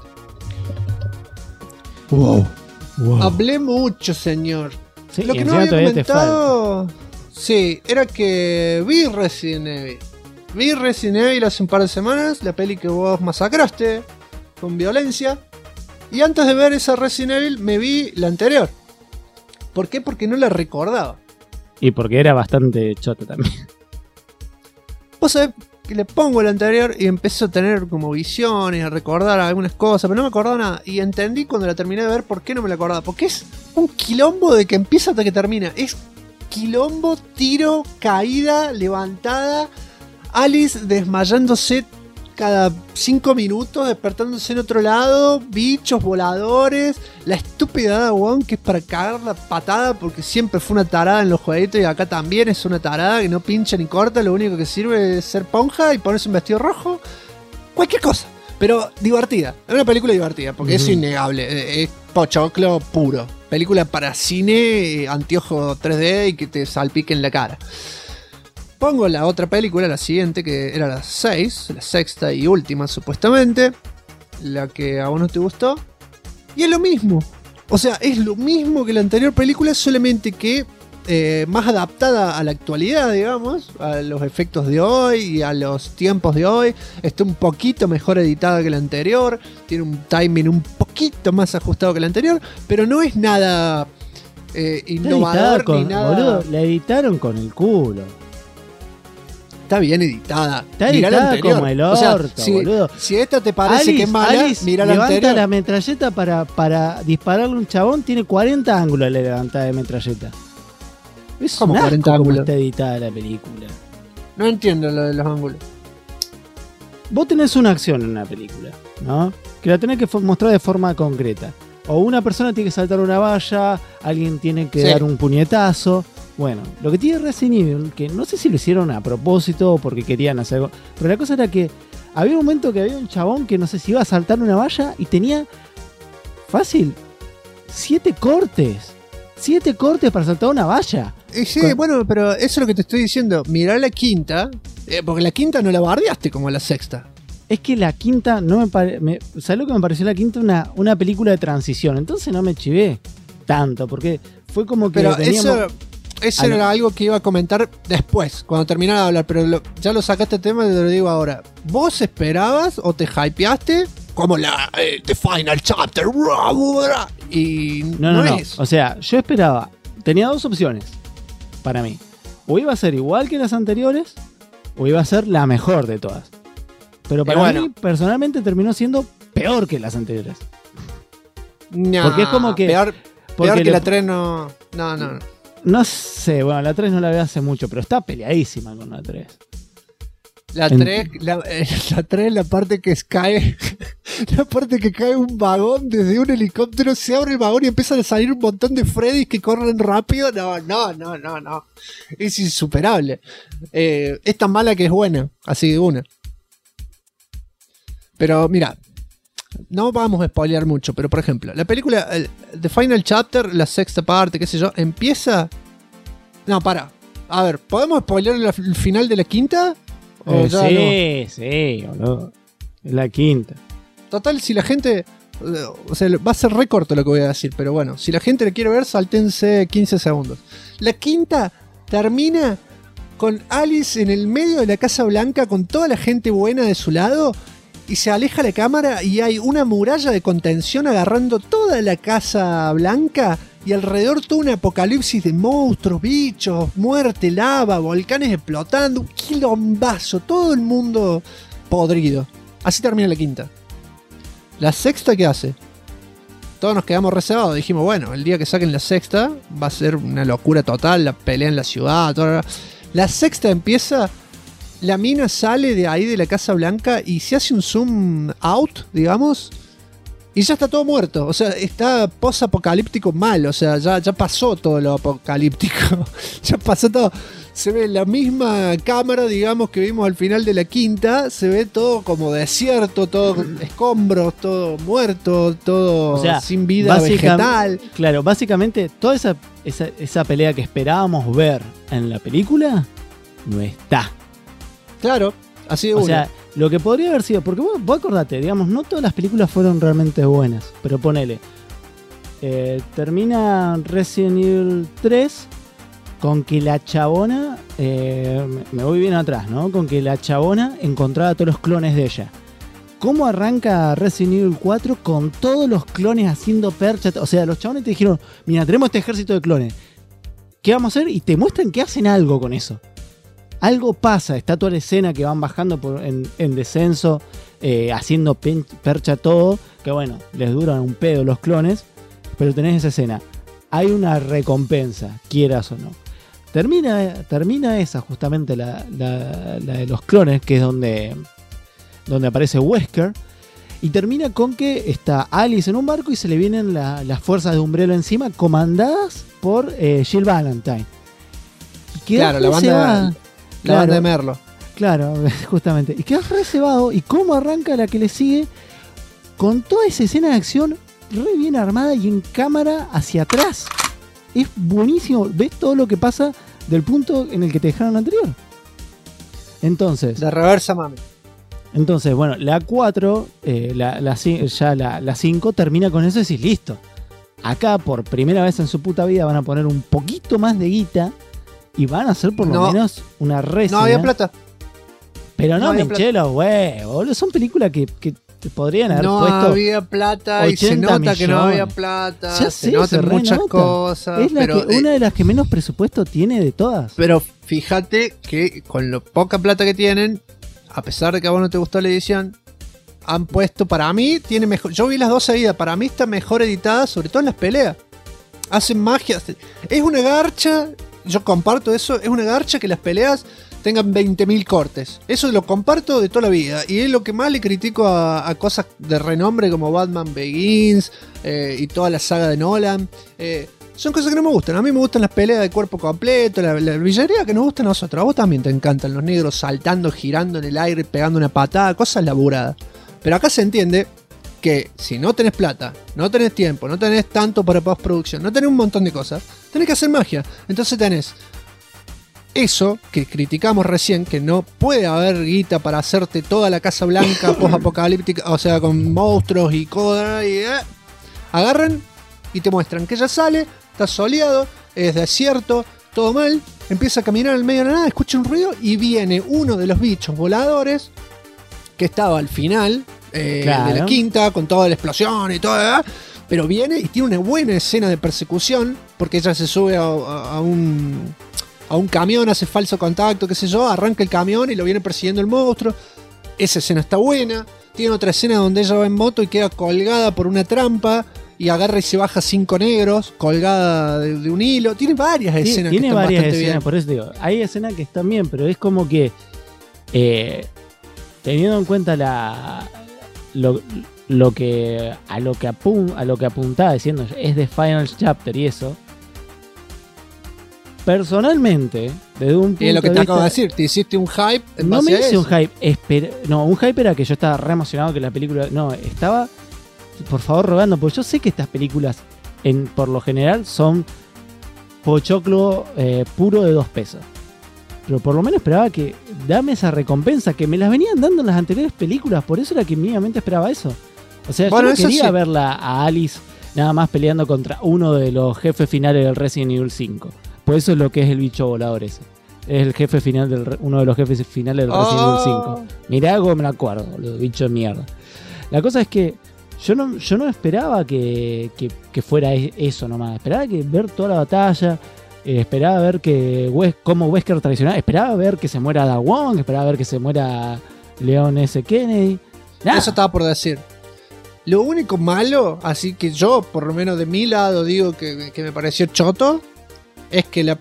B: Wow.
A: Hablé mucho, señor.
J: Sí,
A: lo que no había comentado... Sí, era que vi Resident Evil. Vi Resident Evil hace un par de semanas, la peli que vos masacraste con violencia. Y antes de ver esa Resident Evil me vi la anterior. ¿Por qué? Porque no la recordaba.
J: Y porque era bastante chota también.
A: Vos sabés que le pongo la anterior y empiezo a tener como visiones, a recordar algunas cosas, pero no me acordaba nada. Y entendí cuando la terminé de ver por qué no me la acordaba. Porque es un quilombo de que empieza hasta que termina. Es quilombo, tiro, caída, levantada, Alice desmayándose cada 5 minutos, despertándose en otro lado, bichos voladores, la estúpida Ada Wong que es para cagar la patada porque siempre fue una tarada en los jueguitos y acá también es una tarada que no pincha ni corta, lo único que sirve es ser ponja y ponerse un vestido rojo, cualquier cosa, pero divertida, es una película divertida porque es innegable, es pochoclo puro, película para cine, anteojo 3D y que te salpique en la cara. Pongo la otra película, la siguiente, que era la 6, la sexta y última supuestamente, la que a vos no te gustó, y es lo mismo. O sea, es lo mismo que la anterior película, solamente que más adaptada a la actualidad, digamos, a los efectos de hoy y a los tiempos de hoy. Está un poquito mejor editada que la anterior, tiene un timing un poquito más ajustado que la anterior, pero no es nada innovador ni nada.
J: Boludo, la editaron con el culo.
A: Está bien editada.
J: Está editada como el orto, boludo.
A: Si esta te parece que es mala, mira la
J: levanta
A: anterior.
J: la metralleta para dispararle a un chabón, tiene 40 ángulos la levantada de metralleta. Es
A: como 40 ángulos.
J: Está editada la película.
A: No entiendo lo de los ángulos.
J: Vos tenés una acción en una película, ¿no? Que la tenés que mostrar de forma concreta. O una persona tiene que saltar una valla, alguien tiene que dar un puñetazo. Bueno, lo que tiene Resident Evil, que no sé si lo hicieron a propósito o porque querían hacer algo, pero la cosa era que había un momento que había un chabón que no sé si iba a saltar una valla y tenía fácil 7 cortes. 7 cortes para saltar una valla.
A: Sí, bueno, pero eso es lo que te estoy diciendo. Mirá la quinta, porque la quinta no la bardeaste como la sexta.
J: Es que la quinta no me parece. ¿Sabes lo que me pareció la quinta? Una película de transición. Entonces no me chivé tanto, porque fue como que.
A: Pero
J: teníamos...
A: eso era algo que iba a comentar después, cuando terminara de hablar, pero ya lo sacaste el tema y te lo digo ahora. ¿Vos esperabas o te hypeaste como la The Final Chapter? Y
J: No.
A: es.
J: O sea, yo esperaba. Tenía 2 opciones para mí. O iba a ser igual que las anteriores, o iba a ser la mejor de todas. Pero para mí, personalmente, terminó siendo peor que las anteriores.
A: No,
J: porque es como que.
A: Peor que la 3 no.
J: No sé, bueno, la 3 no la veo hace mucho, pero está peleadísima con la 3.
A: La 3, la parte que cae. La parte que cae un vagón desde un helicóptero, se abre el vagón y empiezan a salir un montón de Freddys que corren rápido. No. Es insuperable. Es tan mala que es buena, así de una. Pero mira, no vamos a spoilear mucho, pero por ejemplo, la película The Final Chapter, la sexta parte, qué sé yo, empieza... No, para. A ver, ¿podemos spoilear el final de la quinta?
J: Sí, boludo. Es la quinta.
A: Total, si la gente... O sea, va a ser re corto lo que voy a decir, pero bueno, si la gente le quiere ver, saltense 15 segundos. La quinta termina con Alice en el medio de la Casa Blanca con toda la gente buena de su lado y se aleja la cámara y hay una muralla de contención agarrando toda la Casa Blanca y alrededor todo un apocalipsis de monstruos, bichos, muerte, lava, volcanes explotando, un quilombazo, todo el mundo podrido. Así termina la quinta. La sexta, ¿qué hace? Todos nos quedamos reservados. Dijimos, bueno, el día que saquen la sexta va a ser una locura total, la pelea en la ciudad, toda... La sexta empieza, la mina sale de ahí de la Casa Blanca y se hace un zoom out, digamos, y ya está todo muerto. O sea, está post-apocalíptico mal. O sea, ya pasó todo lo apocalíptico. Ya pasó todo. Se ve la misma cámara, digamos, que vimos al final de la quinta. Se ve todo como desierto, todo escombros, todo muerto, todo, o sea, sin vida vegetal.
J: Claro, básicamente toda esa pelea que esperábamos ver en la película no está.
A: Claro, así de
J: o
A: una.
J: sea, lo que podría haber sido, porque vos acordate, digamos, no todas las películas fueron realmente buenas, pero ponele, termina Resident Evil 3 con que la chabona, me voy bien atrás, ¿no? Con que la chabona encontraba todos los clones de ella. ¿Cómo arranca Resident Evil 4 con todos los clones haciendo percha? O sea, los chabones te dijeron, mira, tenemos este ejército de clones, ¿qué vamos a hacer? Y te muestran que hacen algo con eso. Algo pasa, está toda la escena que van bajando en descenso, haciendo percha todo, que bueno, les duran un pedo los clones, pero tenés esa escena. Hay una recompensa, quieras o no. Termina esa, justamente la de los clones, que es donde aparece Wesker. Y termina con que está Alice en un barco y se le vienen las fuerzas de Umbrella encima, comandadas por Jill Valentine.
A: Claro, la banda de Merlo.
J: Claro, justamente. Y quedas reservado. ¿Y cómo arranca la que le sigue? Con toda esa escena de acción re bien armada y en cámara hacia atrás. Es buenísimo. Ves todo lo que pasa del punto en el que te dejaron anterior. Entonces.
A: De reversa, mami.
J: Entonces, bueno, la 4, la 5 termina con eso y decís, listo. Acá por primera vez en su puta vida van a poner un poquito más de guita y van a hacer por lo menos una reseña.
A: No había plata.
J: Pero no me hinché los huevos. Son películas que te podrían haber puesto.
A: No había plata y se nota millones. Que no había plata.
J: Ya
A: se nota muchas cosas.
J: Es una de las que menos presupuesto tiene de todas.
A: Pero fíjate que con lo poca plata que tienen, a pesar de que a vos no te gustó la edición, han puesto, para mí, tiene mejor. Yo vi las dos seguidas, para mí está mejor editada, sobre todo en las peleas. Hacen magia. Es una garcha, yo comparto eso, es una garcha que las peleas tengan 20.000 cortes. Eso lo comparto de toda la vida. Y es lo que más le critico a cosas de renombre como Batman Begins y toda la saga de Nolan. Son cosas que no me gustan. A mí me gustan las peleas de cuerpo completo, la villería que nos gusta a nosotros. A vos también te encantan los negros saltando, girando en el aire, pegando una patada, cosas laburadas. Pero acá se entiende que si no tenés plata, no tenés tiempo, no tenés tanto para postproducción, no tenés un montón de cosas, tenés que hacer magia. Entonces tenés eso que criticamos recién, que no puede haber guita para hacerte toda la Casa Blanca post-apocalíptica, o sea, con monstruos y cosas. Agarran y te muestran que ya sale, está soleado, es desierto, todo mal, empieza a caminar en el medio de la nada, escucha un ruido y viene uno de los bichos voladores que estaba al final de la quinta, con toda la explosión y todo, pero viene y tiene una buena escena de persecución, porque ella se sube a un camión, hace falso contacto, qué sé yo, arranca el camión y lo viene persiguiendo el monstruo. Esa escena está buena. Tiene otra escena donde ella va en moto y queda colgada por una trampa y agarra y se baja 5 negros, colgada de un hilo. Tiene varias escenas que están bastante bien.
J: Por eso digo, hay escenas que están bien, pero es como que teniendo en cuenta lo que apuntaba diciendo es de Final Chapter y eso. Personalmente, desde un punto
A: y es lo que
J: de
A: te
J: vista,
A: acabo de decir, te hiciste un hype en
J: no
A: base
J: me
A: a
J: hice
A: eso.
J: un hype. Un hype era que yo estaba re emocionado que la película. No, estaba, por favor, rogando, porque yo sé que estas películas, por lo general, son pochoclo puro de 2 pesos. Pero por lo menos esperaba que dame esa recompensa que me las venían dando en las anteriores películas. Por eso era que mínimamente esperaba eso. O sea, bueno, yo no quería verla a Alice nada más peleando contra uno de los jefes finales del Resident Evil 5. Pues eso es lo que es el bicho volador ese. Es el jefe final uno de los jefes finales del Resident Evil 5. Mirá cómo me acuerdo, los bichos de mierda. La cosa es que yo no esperaba que fuera eso nomás. Esperaba ver toda la batalla. Esperaba ver como Wesker tradicional. Esperaba ver que se muera Da Wong. Esperaba ver que se muera Leon S. Kennedy. Nada.
A: Eso estaba por decir. Lo único malo, así que yo, por lo menos de mi lado, digo que me pareció choto, es que la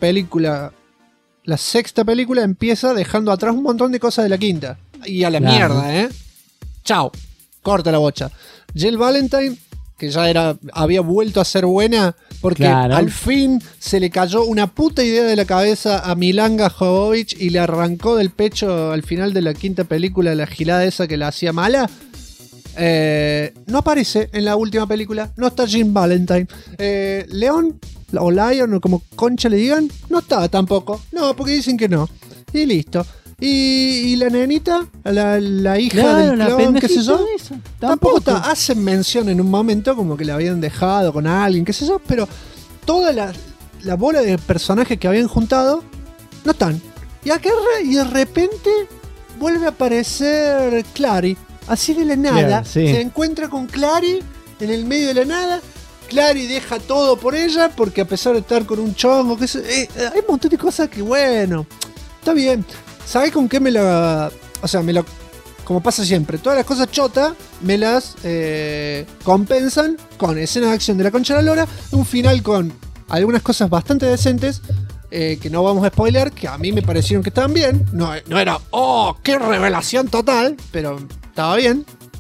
A: sexta película empieza dejando atrás un montón de cosas de la quinta. Y a la mierda, Chao. Corta la bocha. Jill Valentine, que ya había vuelto a ser buena, porque al fin se le cayó una puta idea de la cabeza a Milanga Jovovich y le arrancó del pecho al final de la quinta película la gilada esa que la hacía mala. No aparece en la última película. No está Jill Valentine. Leon o Lion o como concha le digan, no estaba tampoco. No, porque dicen que no. Y listo. Y la nenita, la hija del clon, qué sé yo, tampoco está. Hacen mención en un momento como que la habían dejado con alguien, qué sé yo, pero toda la bola de personajes que habían juntado no están. Y de repente vuelve a aparecer Clary, así de la nada. Se encuentra con Clary en el medio de la nada. Clary deja todo por ella, porque a pesar de estar con un chongo, hay un montón de cosas que, bueno, está bien. ¿Sabes con qué como pasa siempre, todas las cosas chotas me las compensan con escenas de acción de la concha de la lora, un final con algunas cosas bastante decentes, que no vamos a spoiler, que a mí me parecieron que estaban bien. No era, ¡oh, qué revelación total! Pero estaba bien.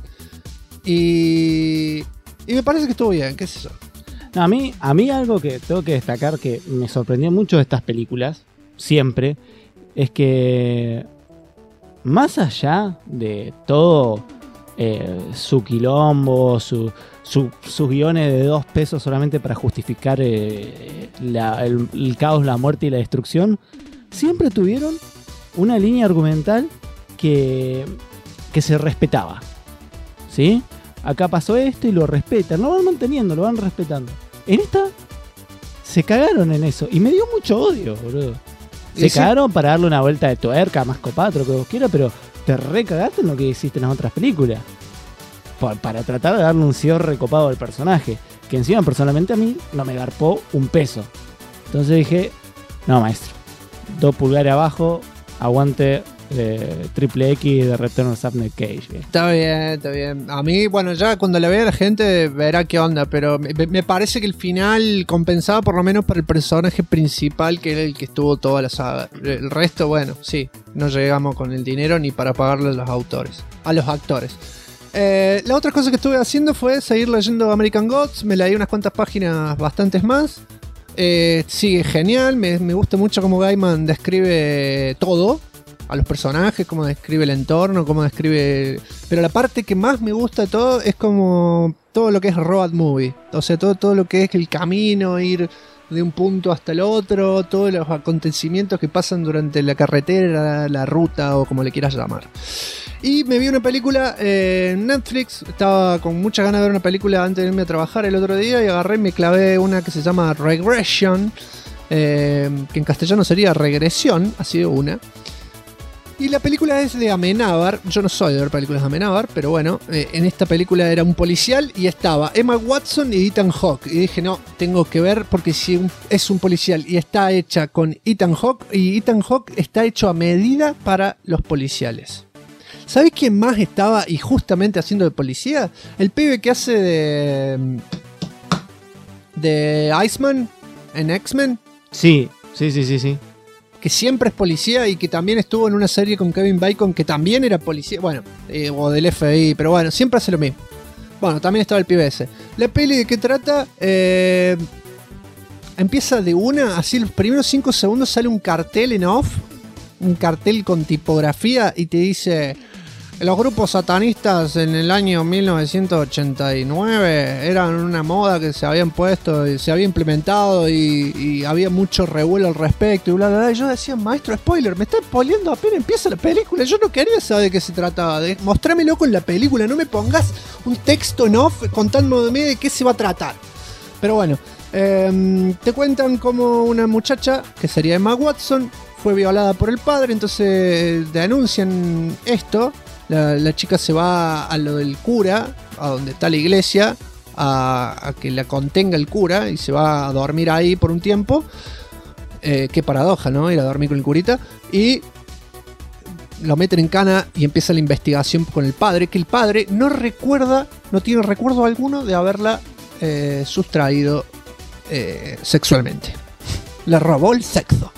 A: Y me parece que estuvo bien, qué sé yo.
J: No, a mí algo que tengo que destacar que me sorprendió mucho de estas películas, siempre, es que más allá de todo su quilombo, sus guiones de 2 pesos solamente para justificar el caos, la muerte y la destrucción, siempre tuvieron una línea argumental que se respetaba, ¿sí? Acá pasó esto y lo respetan, lo van manteniendo, lo van respetando. En esta se cagaron en eso y me dio mucho odio, boludo. Se cagaron para darle una vuelta de tuerca, más copado, lo que vos quieras, pero te recagaste en lo que hiciste en las otras películas. Para tratar de darle un cierre copado al personaje, que encima personalmente a mí no me garpó un peso. Entonces dije, no, maestro, 2 pulgares abajo, aguante triple X de Return of Sapney Cage.
A: Está bien. A mí, bueno, ya cuando la vea la gente verá qué onda, pero me parece que el final compensaba por lo menos para el personaje principal, que era el que estuvo toda la saga. El resto, bueno, sí, no llegamos con el dinero ni para pagarle a los actores. La otra cosa que estuve haciendo fue seguir leyendo American Gods. Me leí unas cuantas páginas, bastantes más. Sigue genial, me gusta mucho cómo Gaiman describe todo, a los personajes, cómo describe el entorno, cómo describe... Pero la parte que más me gusta de todo es como todo lo que es road movie. O sea, todo lo que es el camino, ir de un punto hasta el otro, todos los acontecimientos que pasan durante la carretera, la ruta o como le quieras llamar. Y me vi una película en Netflix. Estaba con muchas ganas de ver una película antes de irme a trabajar el otro día y agarré y me clavé una que se llama Regression, que en castellano sería Regresión, así de una. Y la película es de Amenábar. Yo no soy de ver películas de Amenábar, pero bueno, en esta película era un policial y estaba Emma Watson y Ethan Hawke. Y dije, no, tengo que ver porque si es un policial y está hecha con Ethan Hawke, y Ethan Hawke está hecho a medida para los policiales. ¿Sabés quién más estaba y justamente haciendo de policía? El pibe que hace de Iceman en X-Men.
J: Sí.
A: Que siempre es policía y que también estuvo en una serie con Kevin Bacon que también era policía, bueno, o del FBI, pero bueno, siempre hace lo mismo. Bueno, también estaba el pibe ese. La peli de qué trata, empieza de una, así los primeros 5 segundos sale un cartel en off, un cartel con tipografía y te dice: los grupos satanistas en el año 1989 eran una moda que se habían puesto y se había implementado y había mucho revuelo al respecto y bla bla bla. Y yo decía, maestro, spoiler, me está spoileando apenas empieza la película. Yo no quería saber de qué se trataba. Mostrámelo con la película, no me pongas un texto en off contándome de qué se va a tratar. Pero bueno, te cuentan como una muchacha, que sería Emma Watson, fue violada por el padre, entonces denuncian esto. La chica se va a lo del cura, a donde está la iglesia, a que la contenga el cura, y se va a dormir ahí por un tiempo. Qué paradoja, ¿no? Ir a dormir con el curita. Y lo meten en cana y empieza la investigación con el padre, que el padre no tiene recuerdo alguno de haberla sustraído sexualmente. Le robó el sexo.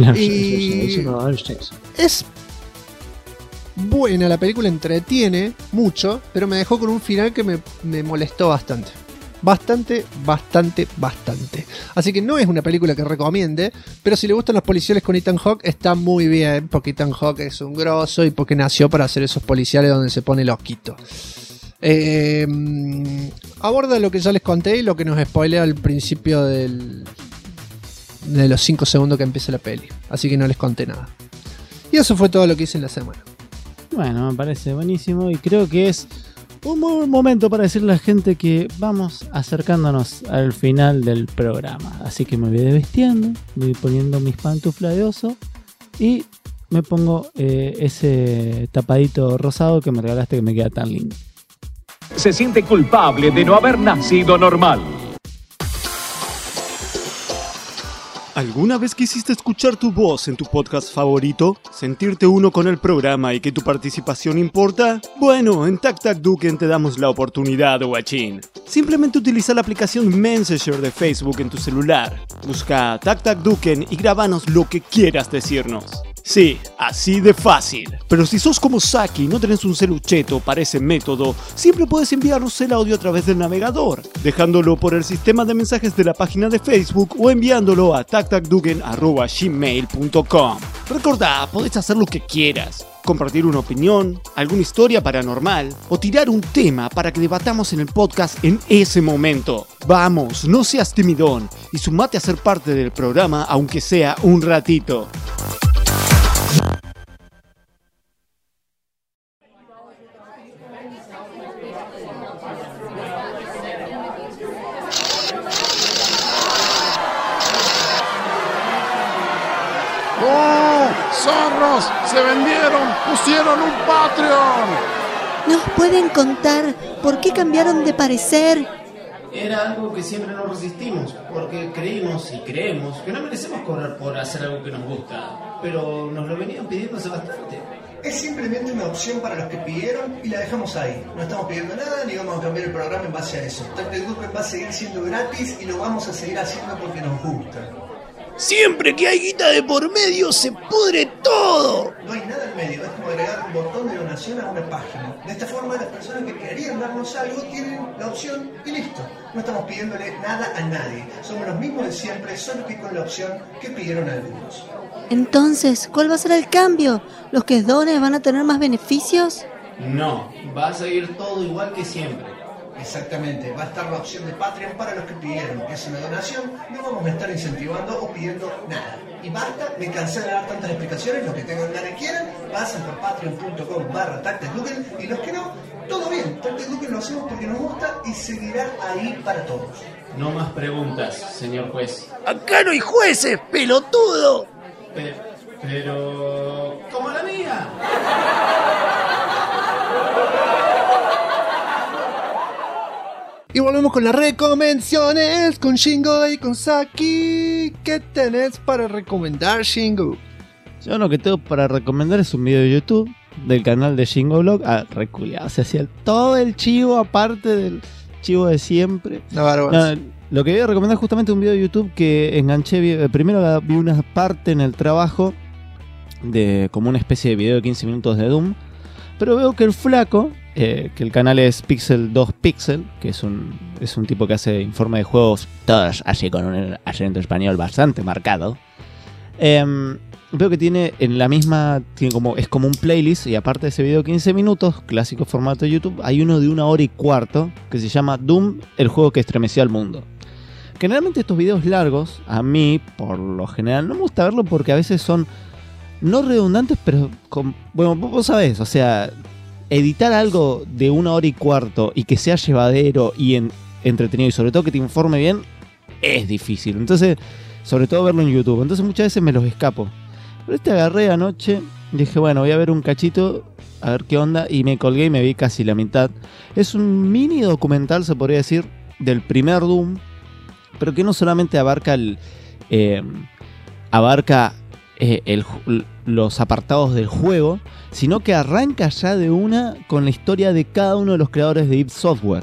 A: Es buena la película, entretiene mucho, pero me dejó con un final que me molestó bastante. Bastante. Así que no es una película que recomiende, pero si le gustan los policiales con Ethan Hawke, está muy bien, porque Ethan Hawke es un grosso y porque nació para hacer esos policiales donde se pone loquito. Aborda lo que ya les conté y lo que nos spoilea al principio de los 5 segundos que empieza la peli. Así que no les conté nada. Y eso fue todo lo que hice en la semana.
J: Bueno, me parece buenísimo y creo que es un buen momento para decirle a la gente que vamos acercándonos al final del programa. Así que me voy desvestiendo, me voy poniendo mis pantuflas de oso y me pongo ese tapadito rosado que me regalaste que me queda tan lindo.
L: Se siente culpable de no haber nacido normal. ¿Alguna vez quisiste escuchar tu voz en tu podcast favorito? ¿Sentirte uno con el programa y que tu participación importa? Bueno, en TacTacDuken te damos la oportunidad, guachín. Simplemente utiliza la aplicación Messenger de Facebook en tu celular. Busca TacTacDuken y grábanos lo que quieras decirnos. Sí, así de fácil. Pero si sos como Saki y no tenés un celucheto para ese método, siempre puedes enviarnos el audio a través del navegador, dejándolo por el sistema de mensajes de la página de Facebook o enviándolo a tactacduken@gmail.com. Recordá, podés hacer lo que quieras. Compartir una opinión, alguna historia paranormal o tirar un tema para que debatamos en el podcast en ese momento. Vamos, no seas timidón y sumate a ser parte del programa aunque sea un ratito.
M: ¡Oh! ¡Zorros! ¡Se vendieron! ¡Pusieron un Patreon!
G: ¿Nos pueden contar por qué cambiaron de parecer?
J: Era algo que siempre nos resistimos, porque creímos y creemos que no merecemos cobrar por hacer algo que nos gusta, pero nos lo venían pidiendo hace bastante.
D: Es simplemente una opción para los que pidieron y la dejamos ahí. No estamos pidiendo nada ni vamos a cambiar el programa en base a eso. TacTacDuken va a seguir siendo gratis y lo vamos a seguir haciendo porque nos gusta.
I: Siempre que hay guita de por medio se pudre todo.
D: No hay nada en medio, es como agregar un botón de donación a una página. De esta forma las personas que querían darnos algo tienen la opción y listo. No estamos pidiéndole nada a nadie. Somos los mismos de siempre, solo que con la opción que pidieron algunos.
G: Entonces, ¿cuál va a ser el cambio? ¿Los que donen van a tener más beneficios?
J: No, va a seguir todo igual que siempre.
D: Exactamente, va a estar la opción de Patreon para los que pidieron. Es una donación, no vamos a estar incentivando o pidiendo nada. Y basta, me cansé de dar tantas explicaciones, los que tengan ganas y quieran, pasen por patreon.com/TacTacDuken y los que no, todo bien, TacTacDuken lo hacemos porque nos gusta y seguirá ahí para todos.
J: No más preguntas, señor juez.
I: Acá no hay jueces, pelotudo.
J: Pero... ¡como la mía!
A: Y volvemos con las recomendaciones con Shingo y con Saki. ¿Qué tenés para recomendar, Shingo?
E: Yo lo que tengo para recomendar es un video de YouTube del canal de Shingo Blog. Reculeado, se hacía todo el chivo aparte del chivo de siempre. Lo que voy a recomendar es justamente un video de YouTube que enganché. Primero vi una parte en el trabajo de como una especie de video de 15 minutos de Doom. Pero veo que el flaco, que el canal es Pixel 2 Pixel, que es un tipo que hace informe de juegos, todos así con un acento español bastante marcado. Veo que tiene en la misma, es como un playlist, y aparte de ese video de 15 minutos, clásico formato de YouTube, hay uno de 1 hora y cuarto que se llama Doom, el juego que estremeció al mundo. Generalmente estos videos largos, a mí, por lo general, no me gusta verlo porque a veces son no redundantes, pero bueno, vos sabés, o sea, editar algo de 1 hora y cuarto y que sea llevadero y entretenido y sobre todo que te informe bien, es difícil. Entonces, sobre todo verlo en YouTube. Entonces muchas veces me los escapo. Pero agarré anoche, dije, bueno, voy a ver un cachito, a ver qué onda, y me colgué y me vi casi la mitad. Es un mini documental, se podría decir, del primer Doom, pero que no solamente abarca los apartados del juego, sino que arranca ya de una con la historia de cada uno de los creadores de id Software.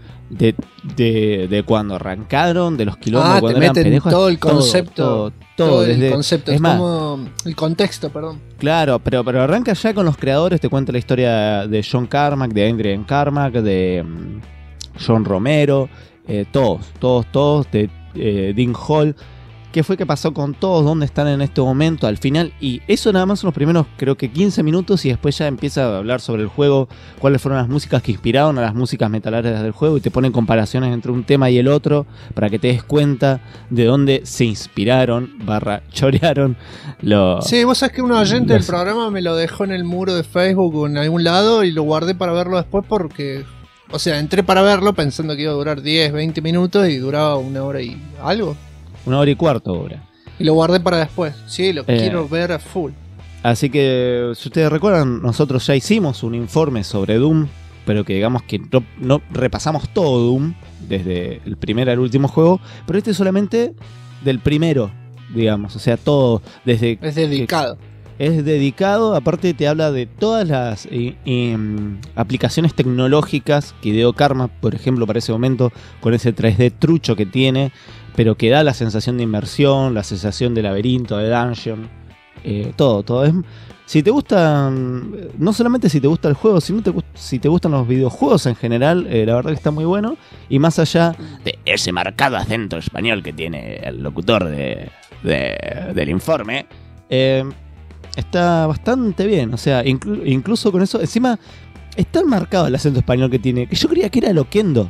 E: De cuando arrancaron, de los quilombos, cuando eran pendejos.
A: Todo el concepto. Todo
E: desde,
A: el concepto. Es
E: más,
A: como el contexto, perdón.
E: Claro, pero arranca ya con los creadores. Te cuenta la historia de John Carmack, de Adrian Carmack, de John Romero, todos, de Dean Hall. ¿Qué fue que pasó con todos? ¿Dónde están en este momento? Al final, y eso nada más son los primeros, creo que 15 minutos, y después ya empieza a hablar sobre el juego, cuáles fueron las músicas que inspiraron a las músicas metaleras del juego, y te ponen comparaciones entre un tema y el otro, para que te des cuenta de dónde se inspiraron, chorearon.
A: Sí, vos sabés que un oyente del programa me lo dejó en el muro de Facebook o en algún lado, y lo guardé para verlo después porque... O sea, entré para verlo pensando que iba a durar 10, 20 minutos y duraba 1 hora y algo.
E: 1 hora y cuarto ahora.
A: Y lo guardé para después. Sí, lo quiero ver a full.
E: Así que, si ustedes recuerdan, nosotros ya hicimos un informe sobre Doom, pero que digamos que no repasamos todo Doom, desde el primer al último juego, pero este es solamente del primero. digamos. O sea, todo desde...
A: Es dedicado.
E: Es dedicado, aparte te habla de todas las aplicaciones tecnológicas que Hideo Karma, por ejemplo, para ese momento, con ese 3D trucho que tiene, pero que da la sensación de inmersión, la sensación de laberinto, de dungeon, todo. Si te gustan, no solamente si te gusta el juego, sino si te gustan los videojuegos en general, la verdad que está muy bueno. Y más allá de ese marcado acento español que tiene el locutor del informe, está bastante bien. O sea, incluso con eso, encima es tan marcado el acento español que tiene, que yo creía que era loquendo.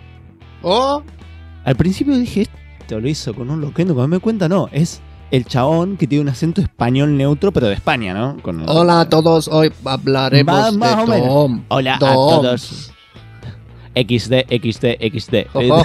E: Al principio dije, esto lo hizo con un loquendo, cuando me doy cuenta no, es el chabón que tiene un acento español neutro, pero de España, ¿no?
A: Hola a todos, hoy hablaremos
E: más
A: de
E: o menos.
A: Tom.
E: Hola a
A: Tom.
E: todos. XD.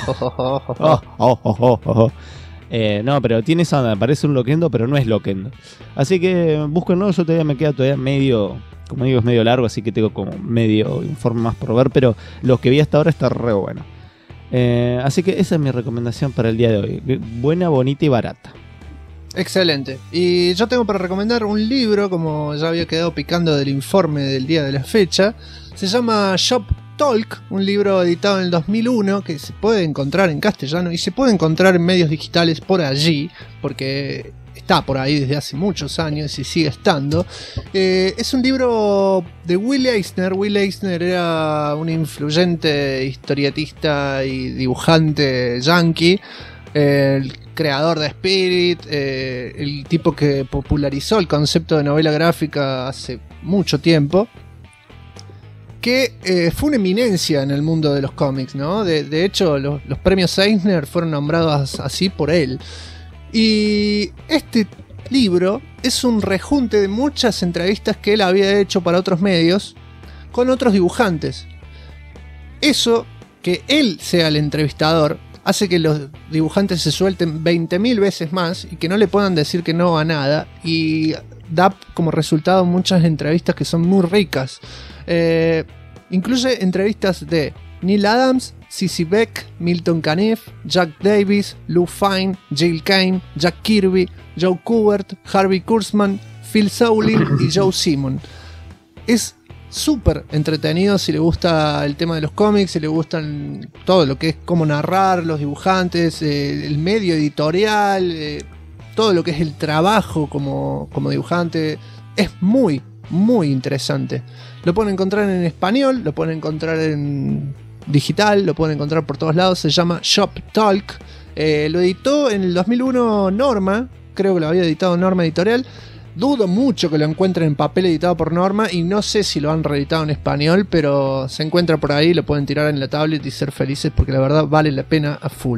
E: No, pero tiene esa onda, parece un loquendo, pero no es loquendo. Así que búsquenlo, yo todavía me queda todavía medio, como digo, es medio largo, así que tengo como medio informe más por ver, pero los que vi hasta ahora está re bueno. Así que esa es mi recomendación para el día de hoy. Buena, bonita y barata.
A: Excelente. Y yo tengo para recomendar un libro, como ya había quedado picando del informe del día de la fecha. Se llama Shop Talk, un libro editado en el 2001 que se puede encontrar en castellano y se puede encontrar en medios digitales por allí, porque está por ahí desde hace muchos años y sigue estando. Es un libro de Will Eisner. Will Eisner era un influyente historietista y dibujante yankee, el creador de Spirit, el tipo que popularizó el concepto de novela gráfica hace mucho tiempo, que fue una eminencia en el mundo de los cómics, ¿no? De hecho, los premios Eisner fueron nombrados así por él. Y este libro es un rejunte de muchas entrevistas que él había hecho para otros medios con otros dibujantes. Eso, que él sea el entrevistador, hace que los dibujantes se suelten 20.000 veces más y que no le puedan decir que no a nada, y da como resultado muchas entrevistas que son muy ricas. Incluye entrevistas de Neil Adams, C.C. Beck, Milton Caniff, Jack Davis, Lou Fine, Jill Kane, Jack Kirby, Joe Kubert, Harvey Kurtzman, Phil Sowling y Joe Simon. Es súper entretenido si le gusta el tema de los cómics, si le gustan todo lo que es cómo narrar, los dibujantes, el medio editorial, todo lo que es el trabajo como dibujante. Es muy, muy interesante. Lo pueden encontrar en español, lo pueden encontrar en digital, lo pueden encontrar por todos lados. Se llama Shop Talk. Lo editó en el 2001 Norma, creo que lo había editado Norma Editorial. Dudo mucho que lo encuentren en papel editado por Norma y no sé si lo han reeditado en español, pero se encuentra por ahí, lo pueden tirar en la tablet y ser felices porque la verdad vale la pena a full.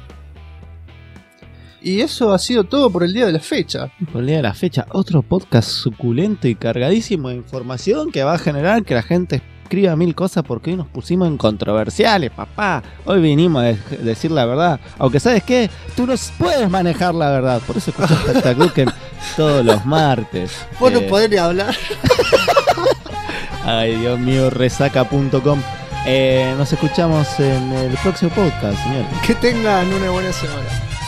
A: Y eso ha sido todo por el día de la fecha.
E: Por el día de la fecha, otro podcast suculento y cargadísimo de información que va a generar que la gente escriba 1000 cosas, porque hoy nos pusimos en controversiales, papá. Hoy vinimos a decir la verdad. Aunque, ¿sabes qué? Tú no puedes manejar la verdad. Por eso escuchas Tac Duken todos los martes.
A: Vos no podés ni hablar.
E: Ay, Dios mío, resaca.com. Nos escuchamos en el próximo podcast, señor.
A: Que tengan una buena semana.